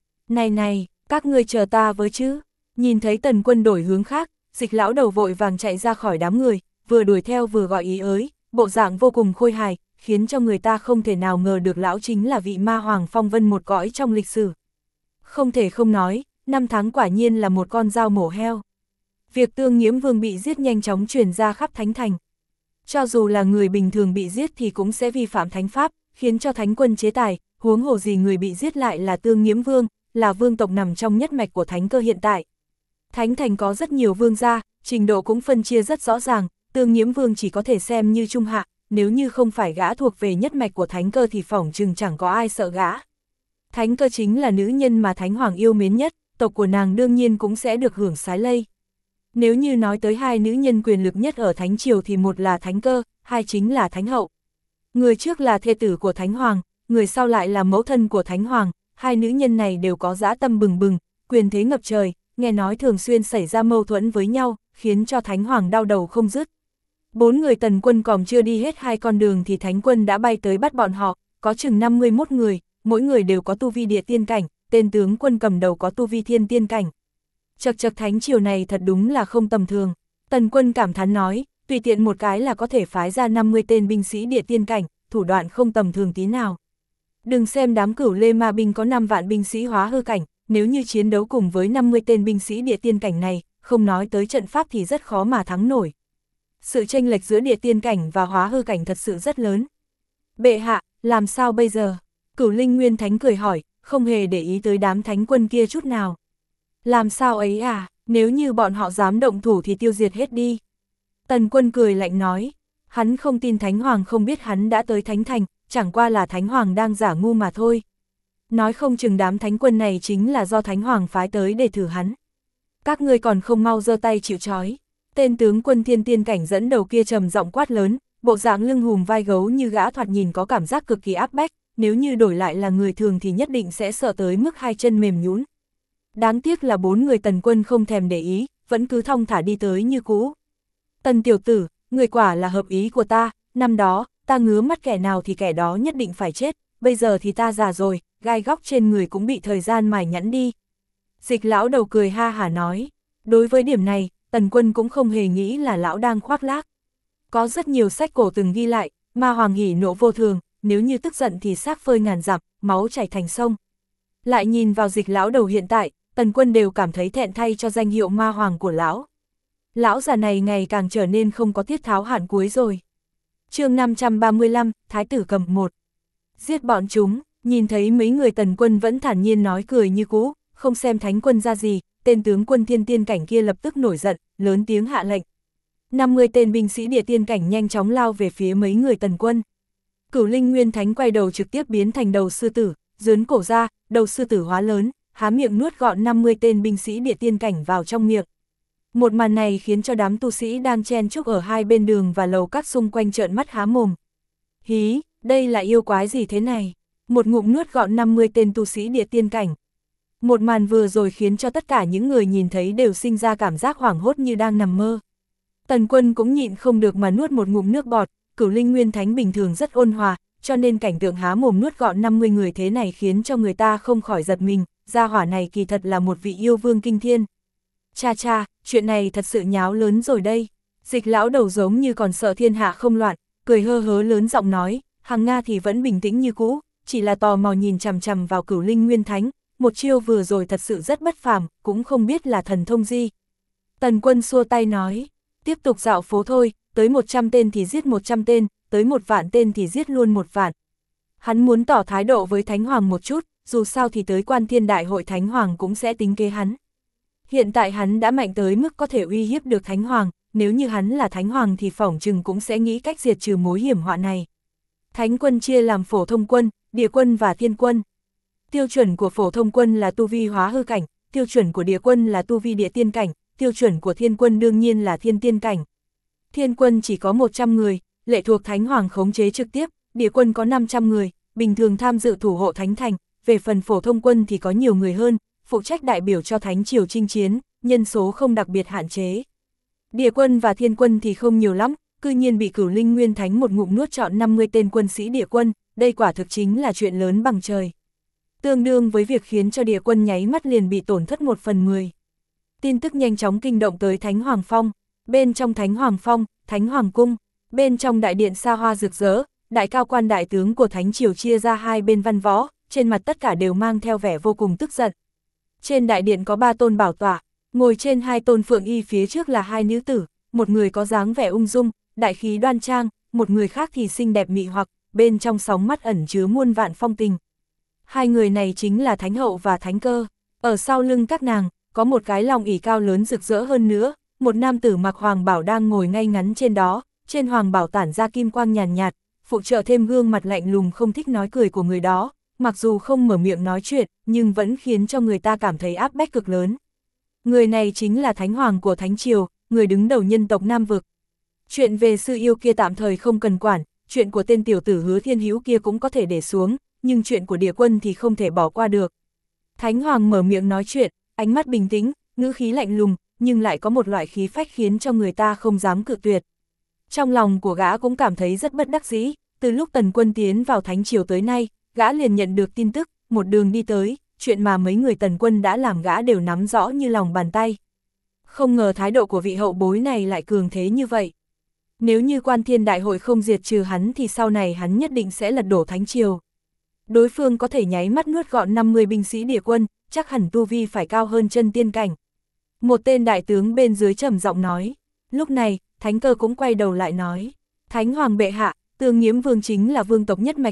Này, các ngươi chờ ta với chứ? Nhìn thấy Tần Quân đổi hướng khác, Dịch lão đầu vội vàng chạy ra khỏi đám người, vừa đuổi theo vừa gọi ý ới, bộ dạng vô cùng khôi hài, khiến cho người ta không thể nào ngờ được lão chính là vị ma hoàng phong vân một cõi trong lịch sử. Không thể không nói, năm tháng quả nhiên là một con dao mổ heo. Việc Tương Nhiễm Vương bị giết nhanh chóng truyền ra khắp thánh thành. Cho dù là người bình thường bị giết thì cũng sẽ vi phạm thánh pháp, khiến cho thánh quân chế tài, huống hồ gì người bị giết lại là Tương Nhiễm Vương, là vương tộc nằm trong nhất mạch của thánh cơ hiện tại. Thánh thành có rất nhiều vương gia, trình độ cũng phân chia rất rõ ràng, Tương Nhiễm Vương chỉ có thể xem như trung hạ, nếu như không phải gã thuộc về nhất mạch của thánh cơ thì phỏng chừng chẳng có ai sợ gã. Thánh cơ chính là nữ nhân mà thánh hoàng yêu mến nhất, tộc của nàng đương nhiên cũng sẽ được hưởng xái lây. Nếu như nói tới hai nữ nhân quyền lực nhất ở thánh triều thì một là thánh cơ, hai chính là thánh hậu. Người trước là thê tử của thánh hoàng, người sau lại là mẫu thân của thánh hoàng, hai nữ nhân này đều có dã tâm bừng bừng, quyền thế ngập trời, nghe nói thường xuyên xảy ra mâu thuẫn với nhau, khiến cho thánh hoàng đau đầu không dứt. 4 người Tần Quân còn chưa đi hết 2 con đường thì thánh quân đã bay tới bắt bọn họ, có chừng 51 người, mỗi người đều có tu vi địa tiên cảnh, tên tướng quân cầm đầu có tu vi thiên tiên cảnh. Chật thánh triều này thật đúng là không tầm thường. Tần Quân cảm thán nói, tùy tiện một cái là có thể phái ra 50 tên binh sĩ địa tiên cảnh, thủ đoạn không tầm thường tí nào. Đừng xem đám Cửu Lê Ma binh có 5 vạn binh sĩ hóa hư cảnh, nếu như chiến đấu cùng với 50 tên binh sĩ địa tiên cảnh này, không nói tới trận pháp thì rất khó mà thắng nổi. Sự chênh lệch giữa địa tiên cảnh và hóa hư cảnh thật sự rất lớn. Bệ hạ, làm sao bây giờ? Cửu Linh Nguyên Thánh cười hỏi, không hề để ý tới đám thánh quân kia chút nào. Làm sao ấy à, nếu như bọn họ dám động thủ thì tiêu diệt hết đi. Tần Quân cười lạnh nói, hắn không tin Thánh Hoàng không biết hắn đã tới Thánh Thành, chẳng qua là Thánh Hoàng đang giả ngu mà thôi. Nói không chừng đám thánh quân này chính là do Thánh Hoàng phái tới để thử hắn. Các ngươi còn không mau giơ tay chịu trói. Tên tướng quân thiên tiên cảnh dẫn đầu kia trầm giọng quát lớn, bộ dạng lưng hùm vai gấu như gã thoạt nhìn có cảm giác cực kỳ áp bách, nếu như đổi lại là người thường thì nhất định sẽ sợ tới mức hai chân mềm nhũn. Đáng tiếc là 4 người Tần Quân không thèm để ý, vẫn cứ thong thả đi tới như cũ. Tần tiểu tử, người quả là hợp ý của ta, năm đó, ta ngứa mắt kẻ nào thì kẻ đó nhất định phải chết, bây giờ thì ta già rồi, gai góc trên người cũng bị thời gian mài nhẵn đi. Dịch lão đầu cười ha hả nói, đối với điểm này, Tần Quân cũng không hề nghĩ là lão đang khoác lác. Có rất nhiều sách cổ từng ghi lại, ma hoàng hỉ nộ vô thường, nếu như tức giận thì xác phơi ngàn dặm, máu chảy thành sông. Lại nhìn vào dịch lão đầu hiện tại, Tần Quân đều cảm thấy thẹn thay cho danh hiệu ma hoàng của lão. Lão già này ngày càng trở nên không có tiết tháo hạn cuối rồi. Chương 535, Thái tử cầm 1. Giết bọn chúng, nhìn thấy mấy người Tần Quân vẫn thản nhiên nói cười như cũ, không xem thánh quân ra gì, tên tướng quân thiên tiên cảnh kia lập tức nổi giận, lớn tiếng hạ lệnh. 50 tên binh sĩ địa tiên cảnh nhanh chóng lao về phía mấy người Tần Quân. Cửu Linh Nguyên Thánh quay đầu trực tiếp biến thành đầu sư tử, dướn cổ ra, đầu sư tử hóa lớn, há miệng nuốt gọn 50 tên binh sĩ địa tiên cảnh vào trong miệng. Một màn này khiến cho đám tu sĩ đang chen chúc ở hai bên đường và lầu các xung quanh trợn mắt há mồm. Hí, đây là yêu quái gì thế này? Một ngụm nuốt gọn 50 tên tu sĩ địa tiên cảnh. Một màn vừa rồi khiến cho tất cả những người nhìn thấy đều sinh ra cảm giác hoảng hốt như đang nằm mơ. Tần Quân cũng nhịn không được mà nuốt một ngụm nước bọt, Cửu Linh Nguyên Thánh bình thường rất ôn hòa, cho nên cảnh tượng há mồm nuốt gọn 50 người thế này khiến cho người ta không khỏi giật mình, gia hỏa này kỳ thật là một vị yêu vương kinh thiên. Cha cha, chuyện này thật sự nháo lớn rồi đây. Dịch lão đầu giống như còn sợ thiên hạ không loạn, cười hơ hớ lớn giọng nói, Hằng Nga thì vẫn bình tĩnh như cũ, chỉ là tò mò nhìn chằm chằm vào Cửu Linh Nguyên Thánh, một chiêu vừa rồi thật sự rất bất phàm, cũng không biết là thần thông gì. Tần Quân xua tay nói, tiếp tục dạo phố thôi, tới 100 tên thì giết 100 tên, tới 1 vạn tên thì giết luôn 1 vạn. Hắn muốn tỏ thái độ với Thánh Hoàng một chút, dù sao thì tới Quan Thiên Đại hội Thánh Hoàng cũng sẽ tính kế hắn. Hiện tại hắn đã mạnh tới mức có thể uy hiếp được Thánh Hoàng, nếu như hắn là Thánh Hoàng thì phỏng chừng cũng sẽ nghĩ cách diệt trừ mối hiểm họa này. Thánh quân chia làm phổ thông quân, địa quân và thiên quân. Tiêu chuẩn của phổ thông quân là tu vi hóa hư cảnh, tiêu chuẩn của địa quân là tu vi địa tiên cảnh, tiêu chuẩn của thiên quân đương nhiên là thiên tiên cảnh. Thiên quân chỉ có 100 người, lệ thuộc Thánh Hoàng khống chế trực tiếp, địa quân có 500 người, bình thường tham dự thủ hộ Thánh Thành, về phần phổ thông quân thì có nhiều người hơn, phụ trách đại biểu cho Thánh Triều chinh chiến, nhân số không đặc biệt hạn chế. Địa quân và thiên quân thì không nhiều lắm, cư nhiên bị Cửu Linh Nguyên Thánh một ngụm nuốt trọn 50 tên quân sĩ địa quân, đây quả thực chính là chuyện lớn bằng trời. Tương đương với việc khiến cho địa quân nháy mắt liền bị tổn thất 1/10. Tin tức nhanh chóng kinh động tới Thánh Hoàng Phong, bên trong Thánh Hoàng Phong, Thánh Hoàng Cung, bên trong đại điện xa hoa rực rỡ, đại cao quan đại tướng của Thánh Triều chia ra hai bên văn võ, trên mặt tất cả đều mang theo vẻ vô cùng tức giận. Trên đại điện có 3 tôn bảo tọa, ngồi trên 2 tôn phượng y phía trước là 2 nữ tử, một người có dáng vẻ ung dung, đại khí đoan trang, một người khác thì xinh đẹp mị hoặc, bên trong sóng mắt ẩn chứa muôn vạn phong tình. Hai người này chính là Thánh Hậu và Thánh Cơ, ở sau lưng các nàng, có một cái lòng ỷ cao lớn rực rỡ hơn nữa, một nam tử mặc hoàng bảo đang ngồi ngay ngắn trên đó, trên hoàng bảo tản ra kim quang nhàn nhạt, phụ trợ thêm gương mặt lạnh lùng không thích nói cười của người đó, mặc dù không mở miệng nói chuyện, nhưng vẫn khiến cho người ta cảm thấy áp bách cực lớn. Người này chính là Thánh Hoàng của Thánh Triều, người đứng đầu nhân tộc Nam Vực. Chuyện về sư yêu kia tạm thời không cần quản, chuyện của tên tiểu tử Hứa Thiên Hữu kia cũng có thể để xuống, nhưng chuyện của địa quân thì không thể bỏ qua được. Thánh Hoàng mở miệng nói chuyện, ánh mắt bình tĩnh, ngữ khí lạnh lùng, nhưng lại có một loại khí phách khiến cho người ta không dám cự tuyệt. Trong lòng của gã cũng cảm thấy rất bất đắc dĩ, từ lúc Tần Quân tiến vào Thánh Triều tới nay, gã liền nhận được tin tức, một đường đi tới, chuyện mà mấy người Tần Quân đã làm gã đều nắm rõ như lòng bàn tay. Không ngờ thái độ của vị hậu bối này lại cường thế như vậy. Nếu như Quan Thiên Đại hội không diệt trừ hắn thì sau này hắn nhất định sẽ lật đổ Thánh Triều. Đối phương có thể nháy mắt nuốt gọn 50 binh sĩ địa quân, chắc hẳn tu vi phải cao hơn chân tiên cảnh. Một tên đại tướng bên dưới trầm giọng nói. Lúc này, Thánh Cơ cũng quay đầu lại nói. Thánh Hoàng bệ hạ, Tương Nhiễm Vương chính là vương tộc nhất mạch ta,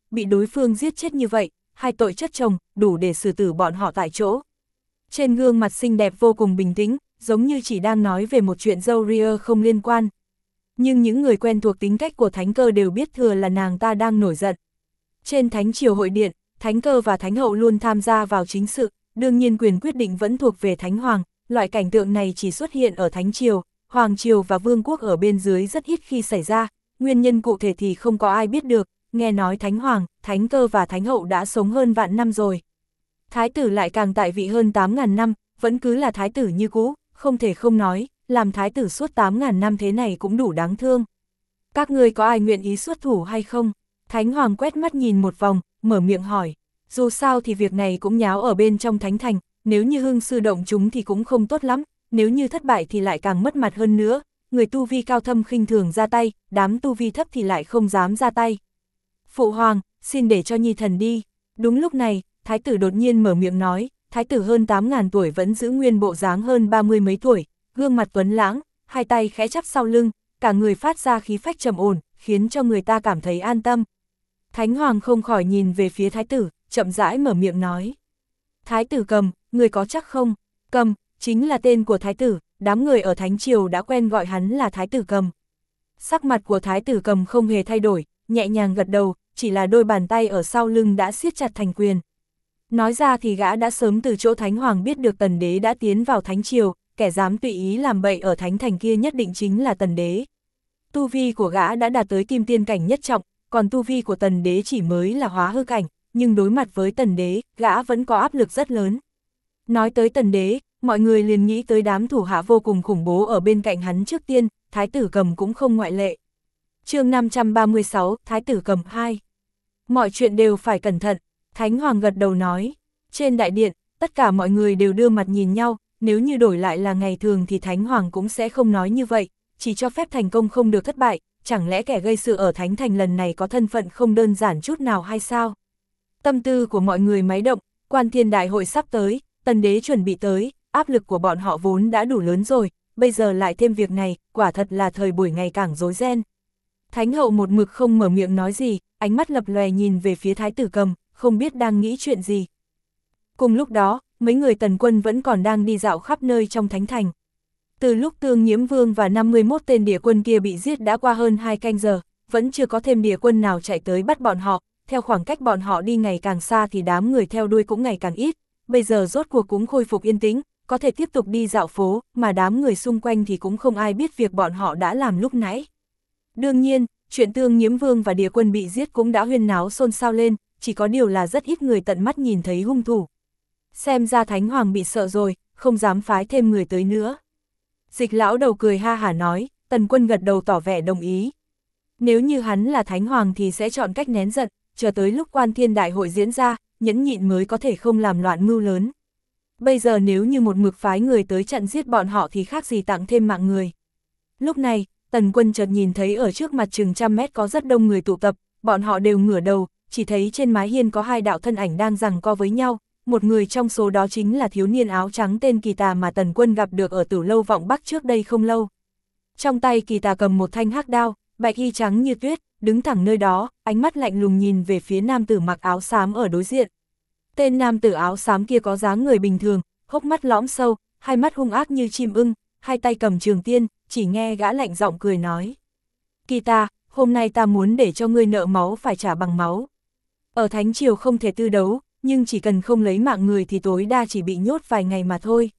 bị đối phương giết chết như vậy, hai tội chất chồng, đủ để xử tử bọn họ tại chỗ. Trên gương mặt xinh đẹp vô cùng bình tĩnh, giống như chỉ đang nói về một chuyện dâu ria không liên quan. Nhưng những người quen thuộc tính cách của Thánh Cơ đều biết thừa là nàng ta đang nổi giận. Trên Thánh Triều hội điện, Thánh Cơ và Thánh Hậu luôn tham gia vào chính sự, đương nhiên quyền quyết định vẫn thuộc về Thánh Hoàng, loại cảnh tượng này chỉ xuất hiện ở Thánh Triều, Hoàng Triều và Vương quốc ở bên dưới rất ít khi xảy ra, nguyên nhân cụ thể thì không có ai biết được, nghe nói Thánh Hoàng, Thánh Cơ và Thánh Hậu đã sống hơn vạn năm rồi. Thái tử lại càng tại vị hơn 8.000 năm, vẫn cứ là thái tử như cũ, không thể không nói, làm thái tử suốt 8.000 năm thế này cũng đủ đáng thương. Các ngươi có ai nguyện ý xuất thủ hay không? Thánh Hoàng quét mắt nhìn một vòng, mở miệng hỏi. Dù sao thì việc này cũng nháo ở bên trong Thánh Thành, nếu như hưng sư động chúng thì cũng không tốt lắm, nếu như thất bại thì lại càng mất mặt hơn nữa, người tu vi cao thâm khinh thường ra tay, đám tu vi thấp thì lại không dám ra tay. Phụ Hoàng, xin để cho Nhi thần đi. Đúng lúc này, thái tử đột nhiên mở miệng nói, thái tử hơn 8.000 tuổi vẫn giữ nguyên bộ dáng hơn 30 mấy tuổi, gương mặt tuấn lãng, hai tay khẽ chắp sau lưng, cả người phát ra khí phách trầm ổn, khiến cho người ta cảm thấy an tâm. Thánh Hoàng không khỏi nhìn về phía thái tử, chậm rãi mở miệng nói. Thái tử Cầm, người có chắc không? Cầm, chính là tên của thái tử, đám người ở Thánh Triều đã quen gọi hắn là thái tử Cầm. Sắc mặt của thái tử Cầm không hề thay đổi, nhẹ nhàng gật đầu, chỉ là đôi bàn tay ở sau lưng đã siết chặt thành quyền. Nói ra thì gã đã sớm từ chỗ Thánh Hoàng biết được Tần Đế đã tiến vào Thánh Triều, kẻ dám tùy ý làm bậy ở Thánh Thành kia nhất định chính là Tần Đế. Tu vi của gã đã đạt tới kim tiên cảnh nhất trọng, còn tu vi của Tần Đế chỉ mới là hóa hư cảnh, nhưng đối mặt với Tần Đế, gã vẫn có áp lực rất lớn. Nói tới Tần Đế, mọi người liền nghĩ tới đám thủ hạ vô cùng khủng bố ở bên cạnh hắn trước tiên, Thái tử Cầm cũng không ngoại lệ. Chương 536, Thái tử Cầm 2. Mọi chuyện đều phải cẩn thận, Thánh Hoàng gật đầu nói. Trên đại điện, tất cả mọi người đều đưa mặt nhìn nhau, nếu như đổi lại là ngày thường thì Thánh Hoàng cũng sẽ không nói như vậy, chỉ cho phép thành công không được thất bại, chẳng lẽ kẻ gây sự ở Thánh Thành lần này có thân phận không đơn giản chút nào hay sao? Tâm tư của mọi người máy động, Quan Thiên Đại hội sắp tới, Tần Đế chuẩn bị tới, áp lực của bọn họ vốn đã đủ lớn rồi, bây giờ lại thêm việc này, quả thật là thời buổi ngày càng rối ren. Thánh hậu một mực không mở miệng nói gì, ánh mắt lập lòe nhìn về phía Thái tử Cầm, không biết đang nghĩ chuyện gì. Cùng lúc đó, mấy người Tần quân vẫn còn đang đi dạo khắp nơi trong Thánh Thành. Từ lúc Tương Nhiễm Vương và 51 tên địa quân kia bị giết đã qua hơn 2 canh giờ, vẫn chưa có thêm địa quân nào chạy tới bắt bọn họ, theo khoảng cách bọn họ đi ngày càng xa thì đám người theo đuôi cũng ngày càng ít, bây giờ rốt cuộc cũng khôi phục yên tĩnh, có thể tiếp tục đi dạo phố, mà đám người xung quanh thì cũng không ai biết việc bọn họ đã làm lúc nãy. Đương nhiên, chuyện Tương Nhiễm Vương và địa quân bị giết cũng đã huyên náo xôn xao lên, chỉ có điều là rất ít người tận mắt nhìn thấy hung thủ. Xem ra Thánh Hoàng bị sợ rồi, không dám phái thêm người tới nữa. Dịch lão đầu cười ha hả nói, Tần quân gật đầu tỏ vẻ đồng ý. Nếu như hắn là Thánh Hoàng thì sẽ chọn cách nén giận, chờ tới lúc Quan Thiên Đại hội diễn ra, nhẫn nhịn mới có thể không làm loạn mưu lớn. Bây giờ nếu như một mực phái người tới chặn giết bọn họ thì khác gì tặng thêm mạng người. Lúc này, Tần quân chợt nhìn thấy ở trước mặt chừng 100 mét có rất đông người tụ tập, bọn họ đều ngửa đầu, chỉ thấy trên mái hiên có hai đạo thân ảnh đang giằng co với nhau, một người trong số đó chính là thiếu niên áo trắng tên Kỳ Tà mà Tần quân gặp được ở Tử Lâu Vọng Bắc trước đây không lâu. Trong tay Kỳ Tà cầm một thanh hắc đao, bạch y trắng như tuyết, đứng thẳng nơi đó, ánh mắt lạnh lùng nhìn về phía nam tử mặc áo xám ở đối diện. Tên nam tử áo xám kia có dáng người bình thường, hốc mắt lõm sâu, hai mắt hung ác như chim ưng, hai tay cầm trường tiên, chỉ nghe gã lạnh giọng cười nói. Kỳ Tà, hôm nay ta muốn để cho ngươi nợ máu phải trả bằng máu. Ở Thánh Triều không thể tư đấu, nhưng chỉ cần không lấy mạng người thì tối đa chỉ bị nhốt vài ngày mà thôi.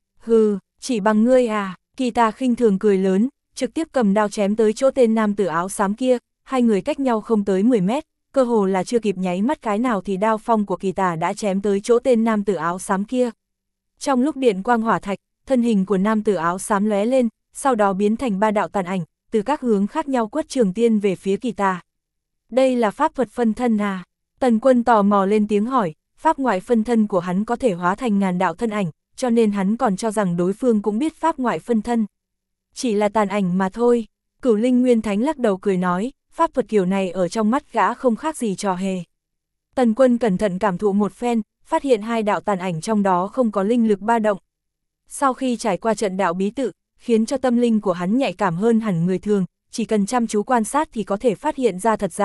Hừ, chỉ bằng ngươi à, Kỳ Tà khinh thường cười lớn, trực tiếp cầm đao chém tới chỗ tên nam tử áo xám kia, hai người cách nhau không tới 10 mét, cơ hồ là chưa kịp nháy mắt cái nào thì đao phong của Kỳ Tà đã chém tới chỗ tên nam tử áo xám kia. Trong lúc điện quang hỏa thạch, thân hình của nam tử áo xám lóe lên, sau đó biến thành ba đạo tàn ảnh, từ các hướng khác nhau quất trường tiên về phía Kỳ Tà. Đây là pháp thuật phân thân à? Tần quân tò mò lên tiếng hỏi, pháp ngoại phân thân của hắn có thể hóa thành ngàn đạo thân ảnh, cho nên hắn còn cho rằng đối phương cũng biết pháp ngoại phân thân. Chỉ là tàn ảnh mà thôi, Cửu Linh Nguyên Thánh lắc đầu cười nói, pháp thuật kiểu này ở trong mắt gã không khác gì trò hề. Tần quân cẩn thận cảm thụ một phen, phát hiện hai đạo tàn ảnh trong đó không có linh lực ba động. Sau khi trải qua trận đạo bí tự, khiến cho tâm linh của hắn nhạy cảm hơn hẳn người thường, chỉ cần chăm chú quan sát thì có thể phát hiện ra thật giả,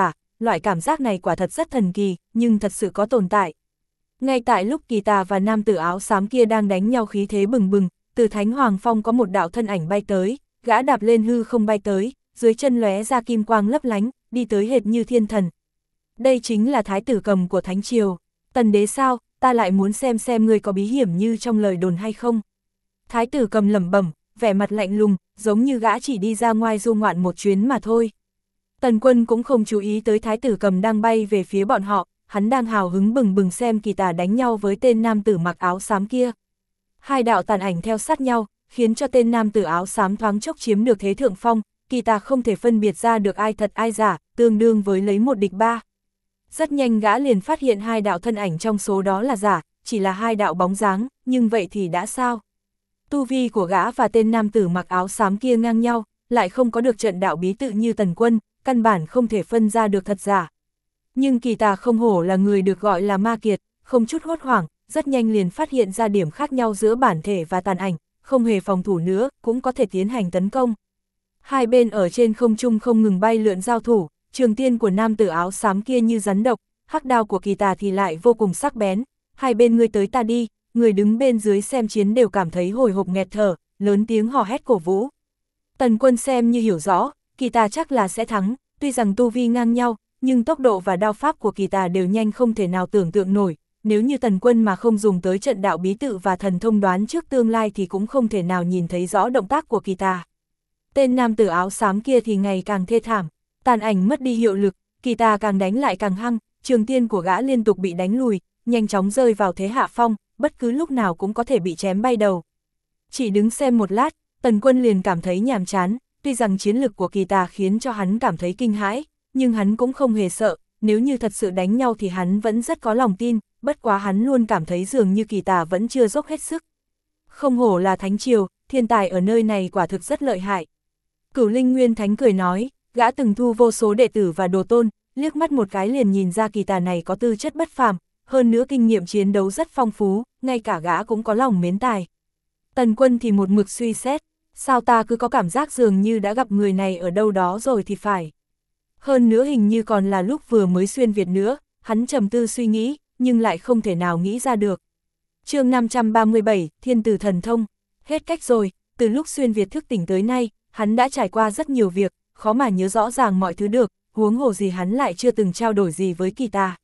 loại cảm giác này quả thật rất thần kỳ, nhưng thật sự có tồn tại. Ngay tại lúc Kỳ Tà và nam tử áo xám kia đang đánh nhau khí thế bừng bừng, từ Thánh Hoàng Phong có một đạo thân ảnh bay tới, gã đạp lên hư không bay tới, dưới chân lóe ra kim quang lấp lánh, đi tới hệt như thiên thần. Đây chính là Thái tử Cầm của Thánh Triều. Tần đế sao, ta lại muốn xem ngươi có bí hiểm như trong lời đồn hay không. Thái tử Cầm lẩm bẩm, vẻ mặt lạnh lùng, giống như gã chỉ đi ra ngoài du ngoạn một chuyến mà thôi. Tần Quân cũng không chú ý tới Thái tử Cầm đang bay về phía bọn họ, hắn đang hào hứng bừng bừng xem Kỳ Tà đánh nhau với tên nam tử mặc áo xám kia. Hai đạo tàn ảnh theo sát nhau, khiến cho tên nam tử áo xám thoáng chốc chiếm được thế thượng phong, Kỳ Tà không thể phân biệt ra được ai thật ai giả, tương đương với lấy một địch ba. Rất nhanh gã liền phát hiện hai đạo thân ảnh trong số đó là giả, chỉ là hai đạo bóng dáng, nhưng vậy thì đã sao? Tu vi của gã và tên nam tử mặc áo xám kia ngang nhau, lại không có được trận đạo bí tự như Tần Quân, căn bản không thể phân ra được thật giả. Nhưng Kỳ Tà không hổ là người được gọi là ma kiệt, không chút hốt hoảng, rất nhanh liền phát hiện ra điểm khác nhau giữa bản thể và tàn ảnh, không hề phòng thủ nữa, cũng có thể tiến hành tấn công. Hai bên ở trên không trung không ngừng bay lượn giao thủ, trường tiên của nam tử áo xám kia như rắn độc, hắc đao của Kỳ Tà thì lại vô cùng sắc bén, hai bên ngươi tới ta đi, người đứng bên dưới xem chiến đều cảm thấy hồi hộp nghẹt thở, lớn tiếng hò hét cổ vũ. Tần Quân xem như hiểu rõ, Kỳ Tà chắc là sẽ thắng, tuy rằng tu vi ngang nhau, nhưng tốc độ và đao pháp của Kỳ Tà đều nhanh không thể nào tưởng tượng nổi, nếu như Tần Quân mà không dùng tới trận đạo bí tự và thần thông đoán trước tương lai thì cũng không thể nào nhìn thấy rõ động tác của Kỳ Tà. Tên nam tử áo xám kia thì ngày càng thê thảm, tàn ảnh mất đi hiệu lực, Kỳ Tà càng đánh lại càng hăng, trường tiên của gã liên tục bị đánh lùi, nhanh chóng rơi vào thế hạ phong, bất cứ lúc nào cũng có thể bị chém bay đầu. Chỉ đứng xem một lát, Tần Quân liền cảm thấy nhàm chán, tuy rằng chiến lực của Kỳ Tà khiến cho hắn cảm thấy kinh hãi, nhưng hắn cũng không hề sợ, nếu như thật sự đánh nhau thì hắn vẫn rất có lòng tin, bất quá hắn luôn cảm thấy dường như Kỳ Tà vẫn chưa dốc hết sức. Không hổ là Thánh Triều, thiên tài ở nơi này quả thực rất lợi hại. Cửu Linh Nguyên Thánh cười nói, gã từng thu vô số đệ tử và đồ tôn, liếc mắt một cái liền nhìn ra Kỳ Tà này có tư chất bất phàm, hơn nữa kinh nghiệm chiến đấu rất phong phú, ngay cả gã cũng có lòng mến tài. Tần Quân thì một mực suy xét, sao ta cứ có cảm giác dường như đã gặp người này ở đâu đó rồi thì phải. Hơn nữa hình như còn là lúc vừa mới xuyên Việt nữa, hắn trầm tư suy nghĩ, nhưng lại không thể nào nghĩ ra được. Chương 537, Thiên Tử Thần Thông, hết cách rồi, từ lúc xuyên Việt thức tỉnh tới nay, hắn đã trải qua rất nhiều việc, khó mà nhớ rõ ràng mọi thứ được, huống hồ gì hắn lại chưa từng trao đổi gì với Kỳ Tà.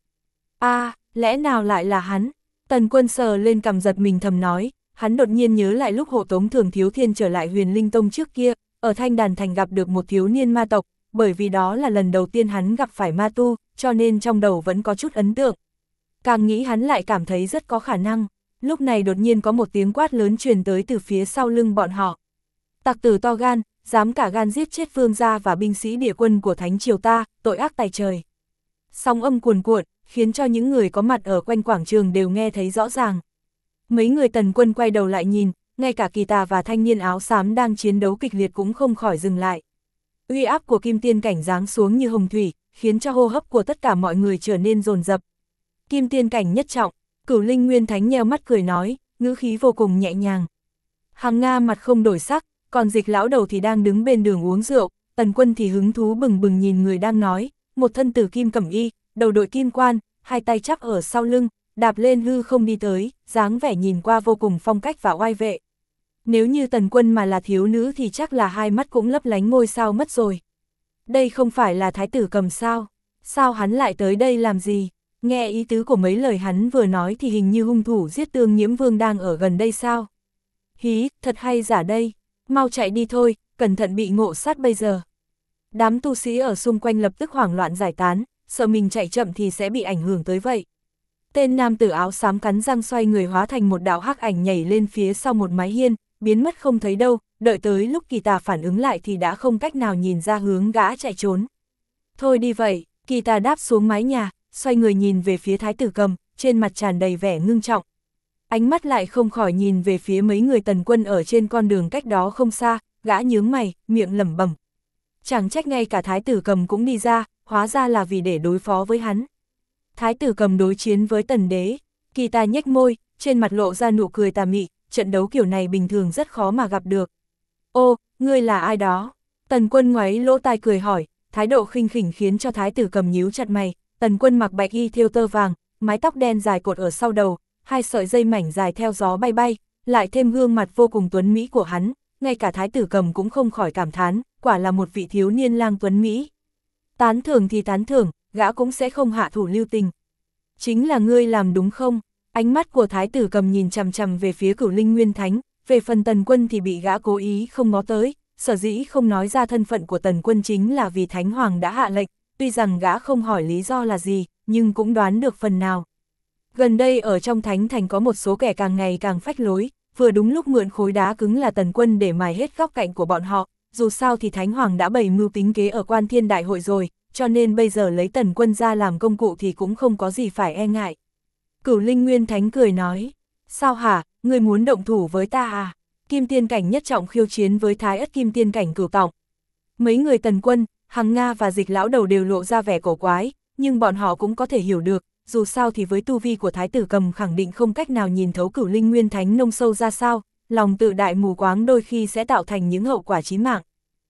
Lẽ nào lại là hắn? Tần Quân sờ lên cằm giật mình thầm nói, hắn đột nhiên nhớ lại lúc hộ tống Thường Thiếu Thiên trở lại Huyền Linh Tông trước kia, ở Thanh Đàn Thành gặp được một thiếu niên ma tộc, bởi vì đó là lần đầu tiên hắn gặp phải ma tu, cho nên trong đầu vẫn có chút ấn tượng. Càng nghĩ hắn lại cảm thấy rất có khả năng, lúc này đột nhiên có một tiếng quát lớn truyền tới từ phía sau lưng bọn họ. Tặc tử to gan, dám cả gan giết chết vương gia và binh sĩ địa quân của Thánh Triều ta, tội ác tày trời. Sóng âm cuồn cuộn, khiến cho những người có mặt ở quanh quảng trường đều nghe thấy rõ ràng. Mấy người Tần Quân quay đầu lại nhìn, ngay cả Kỳ Tà và thanh niên áo xám đang chiến đấu kịch liệt cũng không khỏi dừng lại. Uy áp của kim tiên cảnh giáng xuống như hồng thủy, khiến cho hô hấp của tất cả mọi người trở nên dồn dập. Kim tiên cảnh nhất trọng, Cửu Linh Nguyên Thánh nheo mắt cười nói, ngữ khí vô cùng nhẹ nhàng. Hằng Nga mặt không đổi sắc, còn Dịch lão đầu thì đang đứng bên đường uống rượu, Tần Quân thì hứng thú bừng bừng nhìn người đang nói, một thân tử kim cẩm y, đầu đội kim quan, hai tay chắp ở sau lưng, đạp lên hư không đi tới, dáng vẻ nhìn qua vô cùng phong cách và oai vệ. Nếu như Tần Quân mà là thiếu nữ thì chắc là hai mắt cũng lấp lánh ngôi sao mất rồi. Đây không phải là Thái tử Cầm sao? Sao hắn lại tới đây làm gì? Nghe ý tứ của mấy lời hắn vừa nói thì hình như hung thủ giết Tương Nhiễm Vương đang ở gần đây sao? Hí, thật hay giả đây? Mau chạy đi thôi, cẩn thận bị ngộ sát bây giờ. Đám tu sĩ ở xung quanh lập tức hoảng loạn giải tán, sợ mình chạy chậm thì sẽ bị ảnh hưởng tới vậy. Tên nam tử áo xám cắn răng xoay người hóa thành một đạo hắc ảnh nhảy lên phía sau một mái hiên, biến mất không thấy đâu, đợi tới lúc Kỳ Tà phản ứng lại thì đã không cách nào nhìn ra hướng gã chạy trốn. Thôi đi vậy, Kỳ Tà đáp xuống mái nhà, xoay người nhìn về phía Thái tử Cầm, trên mặt tràn đầy vẻ ngưng trọng. Ánh mắt lại không khỏi nhìn về phía mấy người Tần Quân ở trên con đường cách đó không xa, gã nhướng mày, miệng lẩm bẩm. Chẳng trách ngay cả Thái tử Cầm cũng đi ra, hóa ra là vì để đối phó với hắn. Thái tử Cầm đối chiến với Tần đế, Kỳ Tà nhếch môi, trên mặt lộ ra nụ cười tà mị, trận đấu kiểu này bình thường rất khó mà gặp được. Ô, ngươi là ai đó? Tần Quân ngoáy lỗ tai cười hỏi, thái độ khinh khỉnh khiến cho Thái tử Cầm nhíu chặt mày. Tần Quân mặc bạch y thêu tơ vàng, mái tóc đen dài cột ở sau đầu, hai sợi dây mảnh dài theo gió bay bay, lại thêm gương mặt vô cùng tuấn mỹ của hắn, ngay cả Thái tử Cầm cũng không khỏi cảm thán, quả là một vị thiếu niên lang tuấn mỹ. Tán thưởng thì tán thưởng, gã cũng sẽ không hạ thủ lưu tình. Chính là ngươi làm đúng không? Ánh mắt của Thái tử Cầm nhìn chằm chằm về phía Cửu Linh Nguyên Thánh, về phần Tần Quân thì bị gã cố ý không ngó tới, sở dĩ không nói ra thân phận của Tần Quân chính là vì Thánh Hoàng đã hạ lệnh, tuy rằng gã không hỏi lý do là gì, nhưng cũng đoán được phần nào. Gần đây ở trong Thánh Thành có một số kẻ càng ngày càng phách lối, vừa đúng lúc mượn khối đá cứng là Tần Quân để mài hết góc cạnh của bọn họ, dù sao thì Thánh Hoàng đã bày mưu tính kế ở Quan Thiên Đại Hội rồi, cho nên bây giờ lấy Tần Quân ra làm công cụ thì cũng không có gì phải e ngại. Cửu Linh Nguyên Thánh cười nói, sao hả, ngươi muốn động thủ với ta à? Kim Tiên Cảnh nhất trọng khiêu chiến với Thái Ất Kim Tiên Cảnh cửu trọng. Mấy người Tần Quân, Hằng Nga và Dịch Lão Đầu đều lộ ra vẻ cổ quái, nhưng bọn họ cũng có thể hiểu được, dù sao thì với tu vi của Thái tử Cầm khẳng định không cách nào nhìn thấu Cửu Linh Nguyên Thánh nông sâu ra sao, lòng tự đại mù quáng đôi khi sẽ tạo thành những hậu quả chí mạng.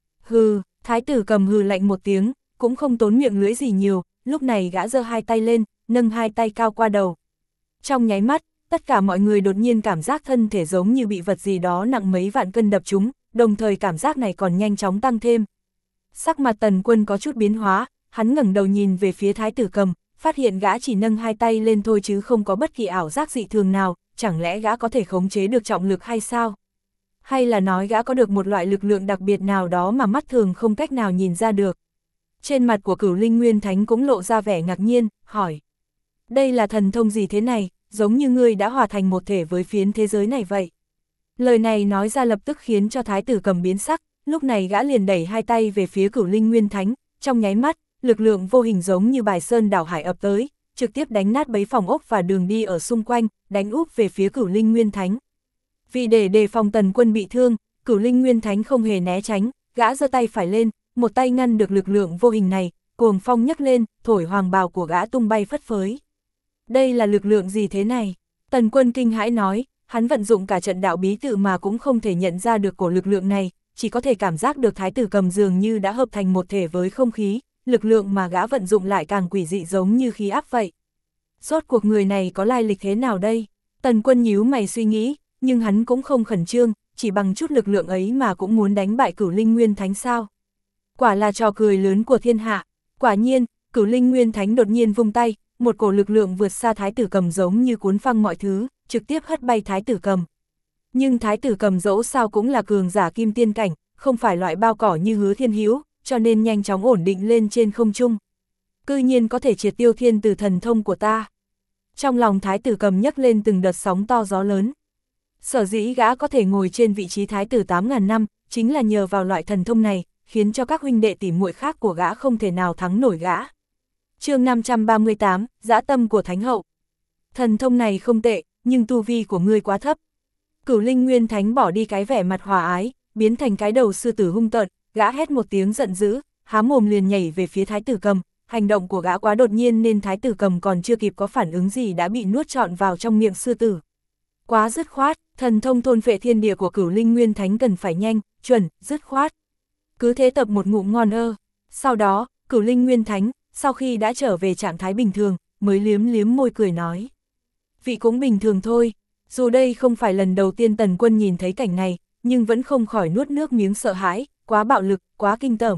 Hừ, Thái tử Cầm hừ lạnh một tiếng, cũng không tốn miệng lưỡi gì nhiều, lúc này gã giơ hai tay lên, nâng hai tay cao qua đầu. Trong nháy mắt, tất cả mọi người đột nhiên cảm giác thân thể giống như bị vật gì đó nặng mấy vạn cân đập trúng, đồng thời cảm giác này còn nhanh chóng tăng thêm. Sắc mặt Tần Quân có chút biến hóa, hắn ngẩng đầu nhìn về phía Thái tử Cầm, phát hiện gã chỉ nâng hai tay lên thôi chứ không có bất kỳ ảo giác dị thường nào, chẳng lẽ gã có thể khống chế được trọng lực hay sao? Hay là nói gã có được một loại lực lượng đặc biệt nào đó mà mắt thường không cách nào nhìn ra được? Trên mặt của Cửu Linh Nguyên Thánh cũng lộ ra vẻ ngạc nhiên, hỏi. Đây là thần thông gì thế này, giống như ngươi đã hòa thành một thể với phiến thế giới này vậy? Lời này nói ra lập tức khiến cho Thái tử Cầm biến sắc, lúc này gã liền đẩy hai tay về phía Cửu Linh Nguyên Thánh, trong nháy mắt, lực lượng vô hình giống như bài sơn đảo hải ập tới, trực tiếp đánh nát bấy phòng ốc và đường đi ở xung quanh, đánh úp về phía Cửu Linh Nguyên Thánh. Vì để đề phòng Tần Quân bị thương, Cửu Linh Nguyên Thánh không hề né tránh, gã giơ tay phải lên, một tay ngăn được lực lượng vô hình này, cuồng phong nhấc lên, thổi hoàng bào của gã tung bay phất phới. Đây là lực lượng gì thế này? Tần Quân kinh hãi nói, hắn vận dụng cả trận đạo bí tự mà cũng không thể nhận ra được cổ lực lượng này, chỉ có thể cảm giác được Thái tử Cầm dường như đã hợp thành một thể với không khí, lực lượng mà gã vận dụng lại càng quỷ dị giống như khí áp vậy. Rốt cuộc người này có lai lịch thế nào đây? Tần Quân nhíu mày suy nghĩ, nhưng hắn cũng không khẩn trương, chỉ bằng chút lực lượng ấy mà cũng muốn đánh bại Cửu Linh Nguyên Thánh sao? Quả là trò cười lớn của thiên hạ. Quả nhiên, Cửu Linh Nguyên Thánh đột nhiên vung tay, một cổ lực lượng vượt xa Thái tử Cầm giống như cuốn phăng mọi thứ, trực tiếp hất bay Thái tử Cầm. Nhưng Thái tử Cầm dẫu sao cũng là cường giả Kim Tiên Cảnh, không phải loại bao cỏ như Hứa Thiên Hữu, cho nên nhanh chóng ổn định lên trên không trung. Cư nhiên có thể triệt tiêu thiên tử thần thông của ta. Trong lòng Thái tử Cầm nhấc lên từng đợt sóng to gió lớn. Sở dĩ gã có thể ngồi trên vị trí Thái tử 8.000 năm, chính là nhờ vào loại thần thông này, khiến cho các huynh đệ tỉ muội khác của gã không thể nào thắng nổi gã. Chương 538, dã tâm của Thánh Hậu. Thần thông này không tệ, nhưng tu vi của ngươi quá thấp. Cửu Linh Nguyên Thánh bỏ đi cái vẻ mặt hòa ái, biến thành cái đầu sư tử hung tợn, gã hét một tiếng giận dữ, há mồm liền nhảy về phía Thái tử Cầm. Hành động của gã quá đột nhiên nên Thái tử Cầm còn chưa kịp có phản ứng gì đã bị nuốt trọn vào trong miệng sư tử. Quá dứt khoát, thần thông thôn phệ thiên địa của Cửu Linh Nguyên Thánh cần phải nhanh, chuẩn, dứt khoát. Cứ thế tập một ngụm ngon ơ. Sau đó, Cửu Linh Nguyên Thánh, sau khi đã trở về trạng thái bình thường, mới liếm liếm môi cười nói. Vị cũng bình thường thôi, dù đây không phải lần đầu tiên Tần Quân nhìn thấy cảnh này, nhưng vẫn không khỏi nuốt nước miếng sợ hãi, quá bạo lực, quá kinh tởm.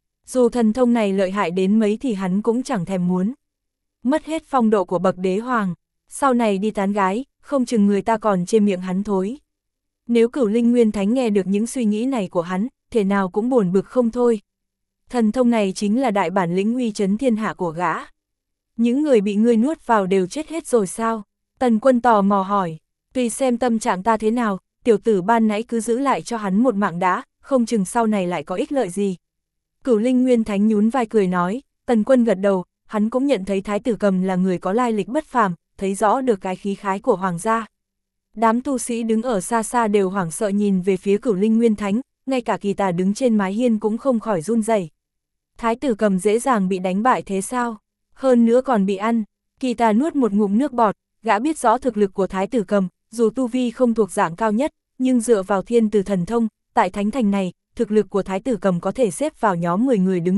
Dù thần thông này lợi hại đến mấy thì hắn cũng chẳng thèm muốn. Mất hết phong độ của bậc đế hoàng, sau này đi tán gái, không chừng người ta còn chê miệng hắn thối. Nếu Cửu Linh Nguyên Thánh nghe được những suy nghĩ này của hắn, thể nào cũng buồn bực không thôi. Thần thông này chính là đại bản lĩnh uy chấn thiên hạ của gã. Những người bị ngươi nuốt vào đều chết hết rồi sao? Tần Quân tò mò hỏi, tùy xem tâm trạng ta thế nào, tiểu tử ban nãy cứ giữ lại cho hắn một mạng đã, không chừng sau này lại có ích lợi gì. Cửu Linh Nguyên Thánh nhún vai cười nói, Tần Quân gật đầu, hắn cũng nhận thấy Thái tử Cầm là người có lai lịch bất phàm, thấy rõ được cái khí khái của hoàng gia. Đám tu sĩ đứng ở xa xa đều hoảng sợ nhìn về phía Cửu Linh Nguyên Thánh, ngay cả Kỳ Tà đứng trên mái hiên cũng không khỏi run rẩy. Thái tử Cầm dễ dàng bị đánh bại thế sao? Hơn nữa còn bị ăn. Kỳ Tà nuốt một ngụm nước bọt, gã biết rõ thực lực của Thái tử Cầm, dù tu vi không thuộc dạng cao nhất, nhưng dựa vào thiên tử thần thông, tại Thánh Thành này, thực lực của Thái tử Cầm có thể xếp vào nhóm 10 người đứng đầu,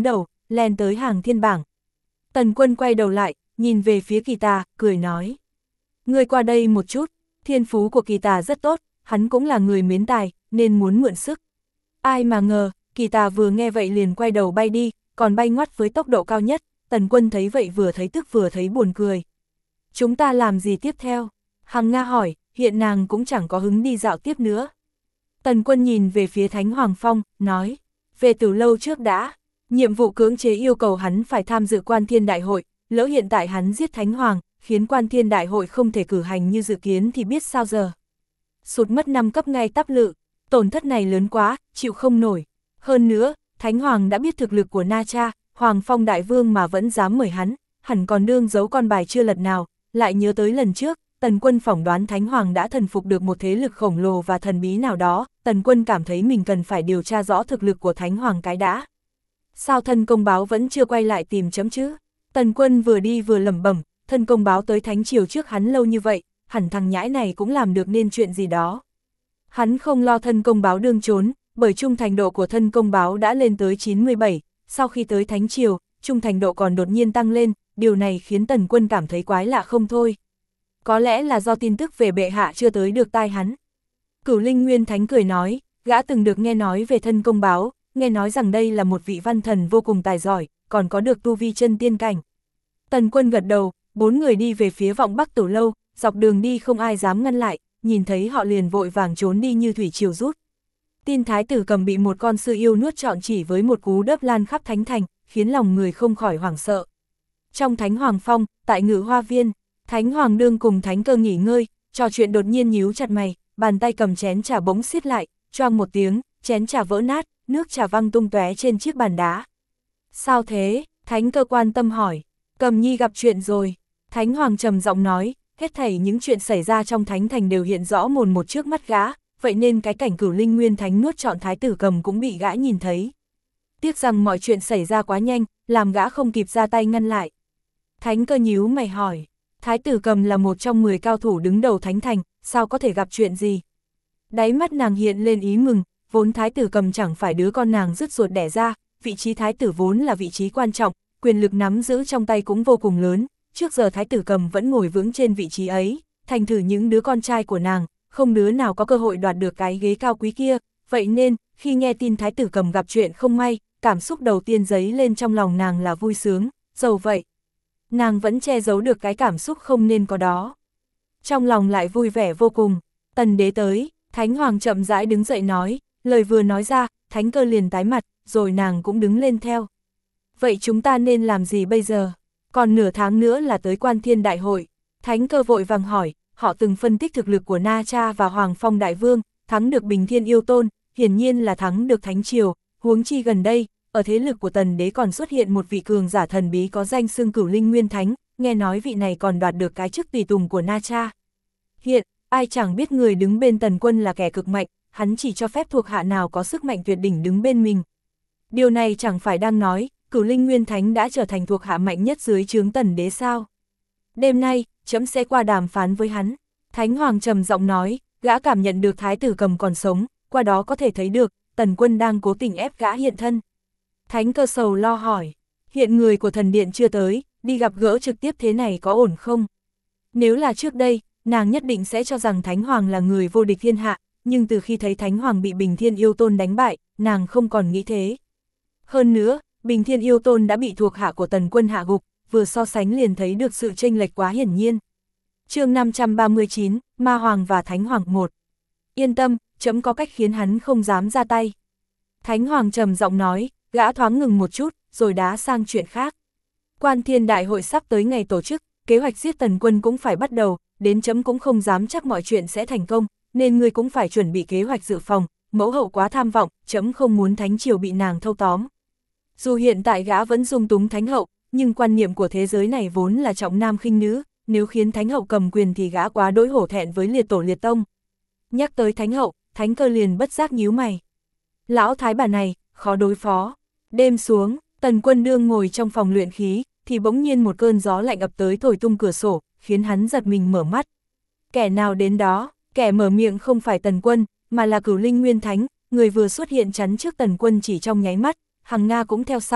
len tới hàng thiên bảng. Tần Quân quay đầu lại, nhìn về phía Kỳ Tà, cười nói. Ngươi qua đây một chút, thiên phú của Kỳ Tà rất tốt, hắn cũng là người mến tài, nên muốn mượn sức. Ai mà ngờ, Kỳ Tà vừa nghe vậy liền quay đầu bay đi, còn bay ngoắt với tốc độ cao nhất. Tần Quân thấy vậy vừa thấy tức vừa thấy buồn cười. Chúng ta làm gì tiếp theo? Hằng Nga hỏi, hiện nàng cũng chẳng có hứng đi dạo tiếp nữa. Tần Quân nhìn về phía Thánh Hoàng Phong, nói, về Tử Lâu trước đã, nhiệm vụ cưỡng chế yêu cầu hắn phải tham dự Quan Thiên Đại hội, lỡ hiện tại hắn giết Thánh Hoàng, khiến Quan Thiên Đại hội không thể cử hành như dự kiến thì biết sao giờ. Sụt mất 5 cấp ngay tắp lự, tổn thất này lớn quá, chịu không nổi. Hơn nữa, Thánh Hoàng đã biết thực lực của Na Cha, Hoàng Phong Đại Vương mà vẫn dám mời hắn, hẳn còn đương giấu con bài chưa lật nào, lại nhớ tới lần trước. Tần Quân phỏng đoán Thánh Hoàng đã thần phục được một thế lực khổng lồ và thần bí nào đó, Tần Quân cảm thấy mình cần phải điều tra rõ thực lực của Thánh Hoàng cái đã. Sao thân công báo vẫn chưa quay lại tìm chấm chứ? Tần Quân vừa đi vừa lẩm bẩm, thân công báo tới Thánh Triều trước hắn lâu như vậy, hẳn thằng nhãi này cũng làm được nên chuyện gì đó. Hắn không lo thân công báo đương trốn, bởi trung thành độ của thân công báo đã lên tới 97, sau khi tới Thánh Triều, trung thành độ còn đột nhiên tăng lên, điều này khiến Tần Quân cảm thấy quái lạ không thôi. Có lẽ là do tin tức về bệ hạ chưa tới được tai hắn. Cửu Linh Nguyên Thánh cười nói, gã từng được nghe nói về thân công báo, nghe nói rằng đây là một vị văn thần vô cùng tài giỏi, còn có được tu vi chân tiên cảnh. Tần Quân gật đầu, 4 người đi về phía Vọng Bắc Tử Lâu, dọc đường đi không ai dám ngăn lại, nhìn thấy họ liền vội vàng trốn đi như thủy triều rút. Tin Thái tử Cầm bị một con sư yêu nuốt trọn chỉ với một cú đớp lan khắp Thánh Thành, khiến lòng người không khỏi hoảng sợ. Trong Thánh Hoàng Phong, tại Ngự Hoa Viên, Thánh Hoàng đương cùng Thánh Cơ nghỉ ngơi, trò chuyện đột nhiên nhíu chặt mày, bàn tay cầm chén trà bỗng xiết lại, choang một tiếng, chén trà vỡ nát, nước trà văng tung tóe trên chiếc bàn đá. Sao thế? Thánh Cơ quan tâm hỏi. Cầm nhi gặp chuyện rồi. Thánh Hoàng trầm giọng nói, hết thảy những chuyện xảy ra trong Thánh Thành đều hiện rõ mồn một trước mắt gã, vậy nên cái cảnh Cửu Linh Nguyên Thánh nuốt trọn Thái tử Cầm cũng bị gã nhìn thấy. Tiếc rằng mọi chuyện xảy ra quá nhanh, làm gã không kịp ra tay ngăn lại. Thánh Cơ nhíu mày hỏi. Thái tử Cầm là một trong 10 cao thủ đứng đầu Thánh Thành, sao có thể gặp chuyện gì? Đáy mắt nàng hiện lên ý mừng, vốn Thái tử Cầm chẳng phải đứa con nàng dứt ruột đẻ ra, vị trí Thái tử vốn là vị trí quan trọng, quyền lực nắm giữ trong tay cũng vô cùng lớn, trước giờ Thái tử Cầm vẫn ngồi vững trên vị trí ấy, thành thử những đứa con trai của nàng, không đứa nào có cơ hội đoạt được cái ghế cao quý kia, vậy nên, khi nghe tin Thái tử Cầm gặp chuyện không may, cảm xúc đầu tiên dấy lên trong lòng nàng là vui sướng, dầu vậy. Nàng vẫn che giấu được cái cảm xúc không nên có đó. Trong lòng lại vui vẻ vô cùng. Tần đế tới, Thánh Hoàng chậm rãi đứng dậy nói, lời vừa nói ra, Thánh Cơ liền tái mặt, rồi nàng cũng đứng lên theo. Vậy chúng ta nên làm gì bây giờ? Còn nửa tháng nữa là tới Quan Thiên Đại hội. Thánh Cơ vội vàng hỏi, họ từng phân tích thực lực của Na Cha và Hoàng Phong Đại Vương, thắng được Bình Thiên Yêu Tôn, hiển nhiên là thắng được Thánh Triều, huống chi gần đây. Ở thế lực của Tần đế còn xuất hiện một vị cường giả thần bí có danh xưng Cửu Linh Nguyên Thánh, nghe nói vị này còn đoạt được cái chức tùy tùng của Na Cha. Hiện, ai chẳng biết người đứng bên Tần Quân là kẻ cực mạnh, hắn chỉ cho phép thuộc hạ nào có sức mạnh tuyệt đỉnh đứng bên mình. Điều này chẳng phải đang nói, Cửu Linh Nguyên Thánh đã trở thành thuộc hạ mạnh nhất dưới trướng Tần đế sao? Đêm nay, trẫm sẽ qua đàm phán với hắn. Thánh Hoàng trầm giọng nói, gã cảm nhận được Thái tử Cầm còn sống, qua đó có thể thấy được, Tần Quân đang cố tình ép gã hiện thân. Thánh Cơ sầu lo hỏi, hiện người của thần điện chưa tới, đi gặp gỡ trực tiếp thế này có ổn không? Nếu là trước đây, nàng nhất định sẽ cho rằng Thánh Hoàng là người vô địch thiên hạ, nhưng từ khi thấy Thánh Hoàng bị Bình Thiên Yêu Tôn đánh bại, nàng không còn nghĩ thế. Hơn nữa, Bình Thiên Yêu Tôn đã bị thuộc hạ của Tần Quân hạ gục, vừa so sánh liền thấy được sự chênh lệch quá hiển nhiên. Chương 539, Ma Hoàng và Thánh Hoàng 1. Yên tâm, trẫm có cách khiến hắn không dám ra tay. Thánh Hoàng trầm giọng nói, gã thoáng ngừng một chút, rồi đá sang chuyện khác. Quan Thiên Đại hội sắp tới ngày tổ chức, kế hoạch giết Tần Quân cũng phải bắt đầu, đến trẫm cũng không dám chắc mọi chuyện sẽ thành công, nên ngươi cũng phải chuẩn bị kế hoạch dự phòng, mẫu hậu quá tham vọng, trẫm không muốn Thánh Triều bị nàng thâu tóm. Dù hiện tại gã vẫn dung túng Thánh hậu, nhưng quan niệm của thế giới này vốn là trọng nam khinh nữ, nếu khiến Thánh hậu cầm quyền thì gã quá đỗi hổ thẹn với liệt tổ liệt tông. Nhắc tới Thánh hậu, Thánh Cơ liền bất giác nhíu mày. Lão thái bà này, khó đối phó. Đêm xuống, Tần Quân đương ngồi trong phòng luyện khí, thì bỗng nhiên một cơn gió lạnh ập tới thổi tung cửa sổ, khiến hắn giật mình mở mắt. Kẻ nào đến đó, kẻ mở miệng không phải Tần Quân, mà là Cửu Linh Nguyên Thánh, người vừa xuất hiện chắn trước Tần Quân chỉ trong nháy mắt, Hằng Nga cũng theo sau,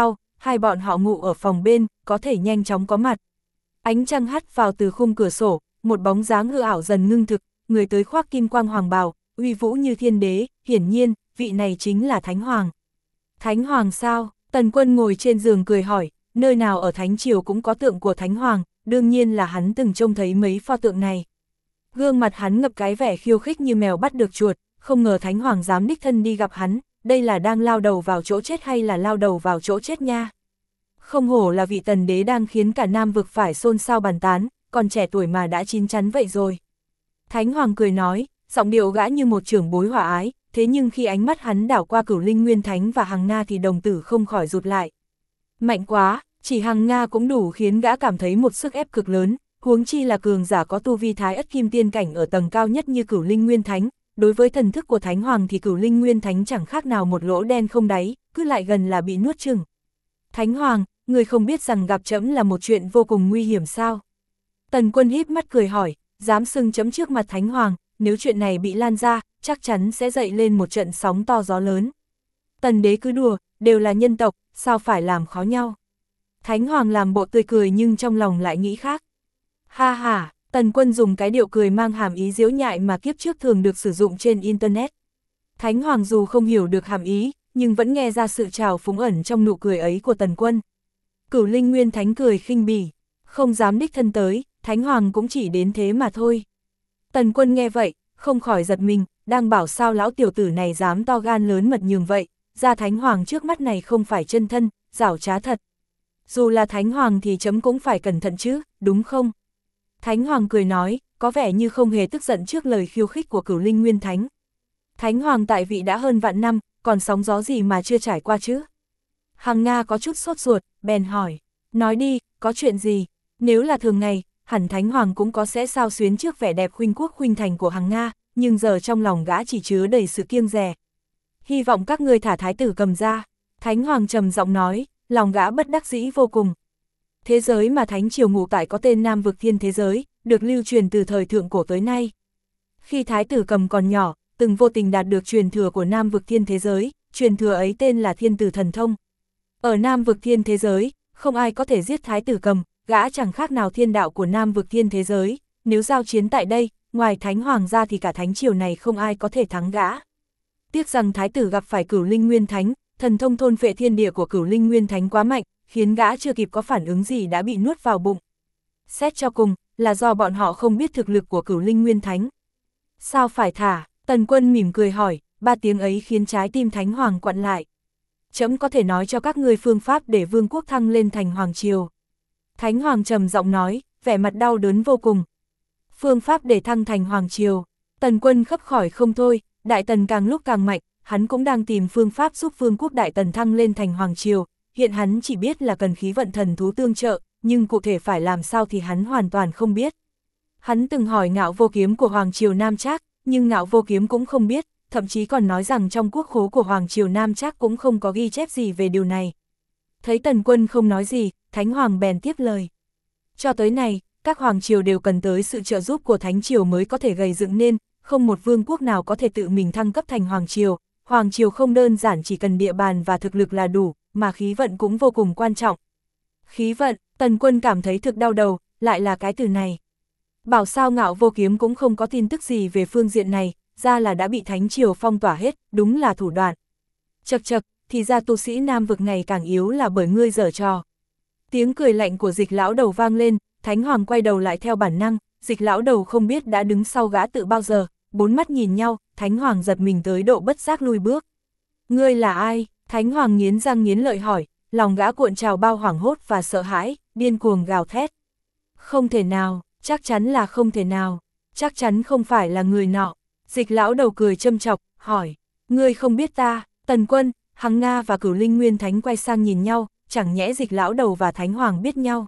hai bọn họ ngủ ở phòng bên, có thể nhanh chóng có mặt. Ánh trăng hắt vào từ khung cửa sổ, một bóng dáng hư ảo dần ngưng thực, người tới khoác kim quang hoàng bào, uy vũ như thiên đế, hiển nhiên, vị này chính là Thánh Hoàng. Thánh Hoàng sao? Tần Quân ngồi trên giường cười hỏi, nơi nào ở Thánh Triều cũng có tượng của Thánh Hoàng, đương nhiên là hắn từng trông thấy mấy pho tượng này. Gương mặt hắn ngập cái vẻ khiêu khích như mèo bắt được chuột, không ngờ Thánh Hoàng dám đích thân đi gặp hắn, đây là đang lao đầu vào chỗ chết hay là lao đầu vào chỗ chết nha. Không hổ là vị tần đế đang khiến cả Nam vực phải xôn xao bàn tán, còn trẻ tuổi mà đã chín chắn vậy rồi. Thánh Hoàng cười nói, giọng điệu gã như một trưởng bối hòa ái, thế nhưng khi ánh mắt hắn đảo qua Cửu Linh Nguyên Thánh và Hằng Nga thì đồng tử không khỏi rụt lại. Mạnh quá, chỉ Hằng Nga cũng đủ khiến gã cảm thấy một sức ép cực lớn, huống chi là cường giả có tu vi Thái Ất Kim Tiên cảnh ở tầng cao nhất như Cửu Linh Nguyên Thánh. Đối với thần thức của Thánh Hoàng thì Cửu Linh Nguyên Thánh chẳng khác nào một lỗ đen không đáy, cứ lại gần là bị nuốt chửng. Thánh Hoàng, người không biết rằng gặp trẫm là một chuyện vô cùng nguy hiểm sao? Tần Quân híp mắt cười hỏi, dám xưng trẫm trước mặt Thánh Hoàng, nếu chuyện này bị lan ra, chắc chắn sẽ dậy lên một trận sóng to gió lớn. Tần đế cứ đùa, đều là nhân tộc, sao phải làm khó nhau? Thánh Hoàng làm bộ tươi cười nhưng trong lòng lại nghĩ khác. Ha ha, Tần Quân dùng cái điệu cười mang hàm ý giễu nhại mà kiếp trước thường được sử dụng trên Internet. Thánh Hoàng dù không hiểu được hàm ý, nhưng vẫn nghe ra sự trào phúng ẩn trong nụ cười ấy của Tần Quân. Cửu Linh Nguyên Thánh cười khinh bỉ, không dám đích thân tới, Thánh Hoàng cũng chỉ đến thế mà thôi. Tần Quân nghe vậy, không khỏi giật mình, đang bảo sao lão tiểu tử này dám to gan lớn mật nhường vậy, ra Thánh Hoàng trước mắt này không phải chân thân, giảo trá thật. Dù là Thánh Hoàng thì chấm cũng phải cẩn thận chứ, đúng không? Thánh Hoàng cười nói, có vẻ như không hề tức giận trước lời khiêu khích của Cửu Linh Nguyên Thánh. Thánh Hoàng tại vị đã hơn vạn năm, còn sóng gió gì mà chưa trải qua chứ? Hằng Nga có chút sốt ruột, bèn hỏi, nói đi, có chuyện gì? Nếu là thường ngày, hẳn Thánh Hoàng cũng có sẽ xao xuyến trước vẻ đẹp khuynh quốc khuynh thành của Hằng Nga, nhưng giờ trong lòng gã chỉ chứa đầy sự kiêng dè. Hy vọng các ngươi thả Thái tử Cầm ra. Thánh Hoàng trầm giọng nói, lòng gã bất đắc dĩ vô cùng. Thế giới mà Thánh Triều ngụ tại có tên Nam Vực Thiên thế giới, được lưu truyền từ thời thượng cổ tới nay. Khi Thái tử Cầm còn nhỏ, từng vô tình đạt được truyền thừa của Nam Vực Thiên thế giới, truyền thừa ấy tên là Thiên Tử Thần Thông. Ở Nam Vực Thiên thế giới, không ai có thể giết Thái tử Cầm, gã chẳng khác nào thiên đạo của Nam Vực Thiên thế giới, nếu giao chiến tại đây, ngoài Thánh Hoàng ra thì cả Thánh Triều này không ai có thể thắng gã. Tiếc rằng Thái tử gặp phải Cửu Linh Nguyên Thánh, thần thông thôn phệ thiên địa của Cửu Linh Nguyên Thánh quá mạnh, khiến gã chưa kịp có phản ứng gì đã bị nuốt vào bụng. Xét cho cùng, là do bọn họ không biết thực lực của Cửu Linh Nguyên Thánh. Sao phải thả? Tần Quân mỉm cười hỏi, ba tiếng ấy khiến trái tim Thánh Hoàng quặn lại. Trẫm có thể nói cho các ngươi phương pháp để vương quốc thăng lên thành Hoàng Triều. Thánh Hoàng trầm giọng nói, vẻ mặt đau đớn vô cùng. Phương pháp để thăng thành Hoàng Triều. Tần Quân khấp khỏi không thôi, Đại Tần càng lúc càng mạnh, hắn cũng đang tìm phương pháp giúp vương quốc Đại Tần thăng lên thành Hoàng Triều. Hiện hắn chỉ biết là cần khí vận thần thú tương trợ, nhưng cụ thể phải làm sao thì hắn hoàn toàn không biết. Hắn từng hỏi Ngạo Vô Kiếm của Hoàng Triều Nam Trác, nhưng Ngạo Vô Kiếm cũng không biết, thậm chí còn nói rằng trong quốc khố của Hoàng Triều Nam Trác cũng không có ghi chép gì về điều này. Thấy Tần Quân không nói gì, Thánh Hoàng bèn tiếp lời. Cho tới nay, các Hoàng Triều đều cần tới sự trợ giúp của Thánh Triều mới có thể gầy dựng nên, không một vương quốc nào có thể tự mình thăng cấp thành Hoàng Triều. Hoàng Triều không đơn giản chỉ cần địa bàn và thực lực là đủ, mà khí vận cũng vô cùng quan trọng. Khí vận, Tần Quân cảm thấy thực đau đầu, lại là cái từ này. Bảo sao Ngạo Vô Kiếm cũng không có tin tức gì về phương diện này, ra là đã bị Thánh Triều phong tỏa hết, đúng là thủ đoạn. Chậc chậc, thì ra tu sĩ Nam Vực ngày càng yếu là bởi ngươi giở trò. Tiếng cười lạnh của Dịch lão đầu vang lên, Thánh Hoàng quay đầu lại theo bản năng, Dịch lão đầu không biết đã đứng sau gã tự bao giờ, bốn mắt nhìn nhau, Thánh Hoàng giật mình tới độ bất giác lui bước. Ngươi là ai? Thánh Hoàng nghiến răng nghiến lợi hỏi, lòng gã cuộn trào bao hoảng hốt và sợ hãi, điên cuồng gào thét. Không thể nào, chắc chắn là không thể nào, chắc chắn không phải là người nọ. Dịch lão đầu cười châm chọc, hỏi, ngươi không biết ta? Tần Quân, Hằng Nga và Cửu Linh Nguyên Thánh quay sang nhìn nhau, chẳng nhẽ Dịch lão đầu và Thánh Hoàng biết nhau.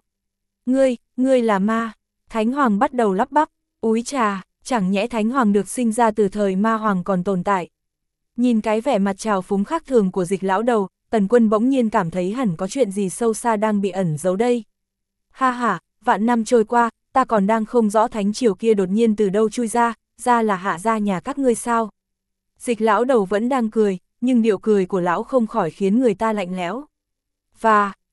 Ngươi là ma. Thánh Hoàng bắt đầu lắp bắp, úi trà, chẳng nhẽ Thánh Hoàng được sinh ra từ thời ma hoàng còn tồn tại. Nhìn cái vẻ mặt trào phúng khác thường của Dịch lão đầu, Tần Quân bỗng nhiên cảm thấy hẳn có chuyện gì sâu xa đang bị ẩn giấu đây. Ha ha, vạn năm trôi qua, ta còn đang không rõ Thánh Triều kia đột nhiên từ đâu chui ra là hạ gia nhà các ngươi sao. Dịch lão đầu vẫn đang cười, nhưng điệu cười của lão không khỏi khiến người ta lạnh lẽo. Và,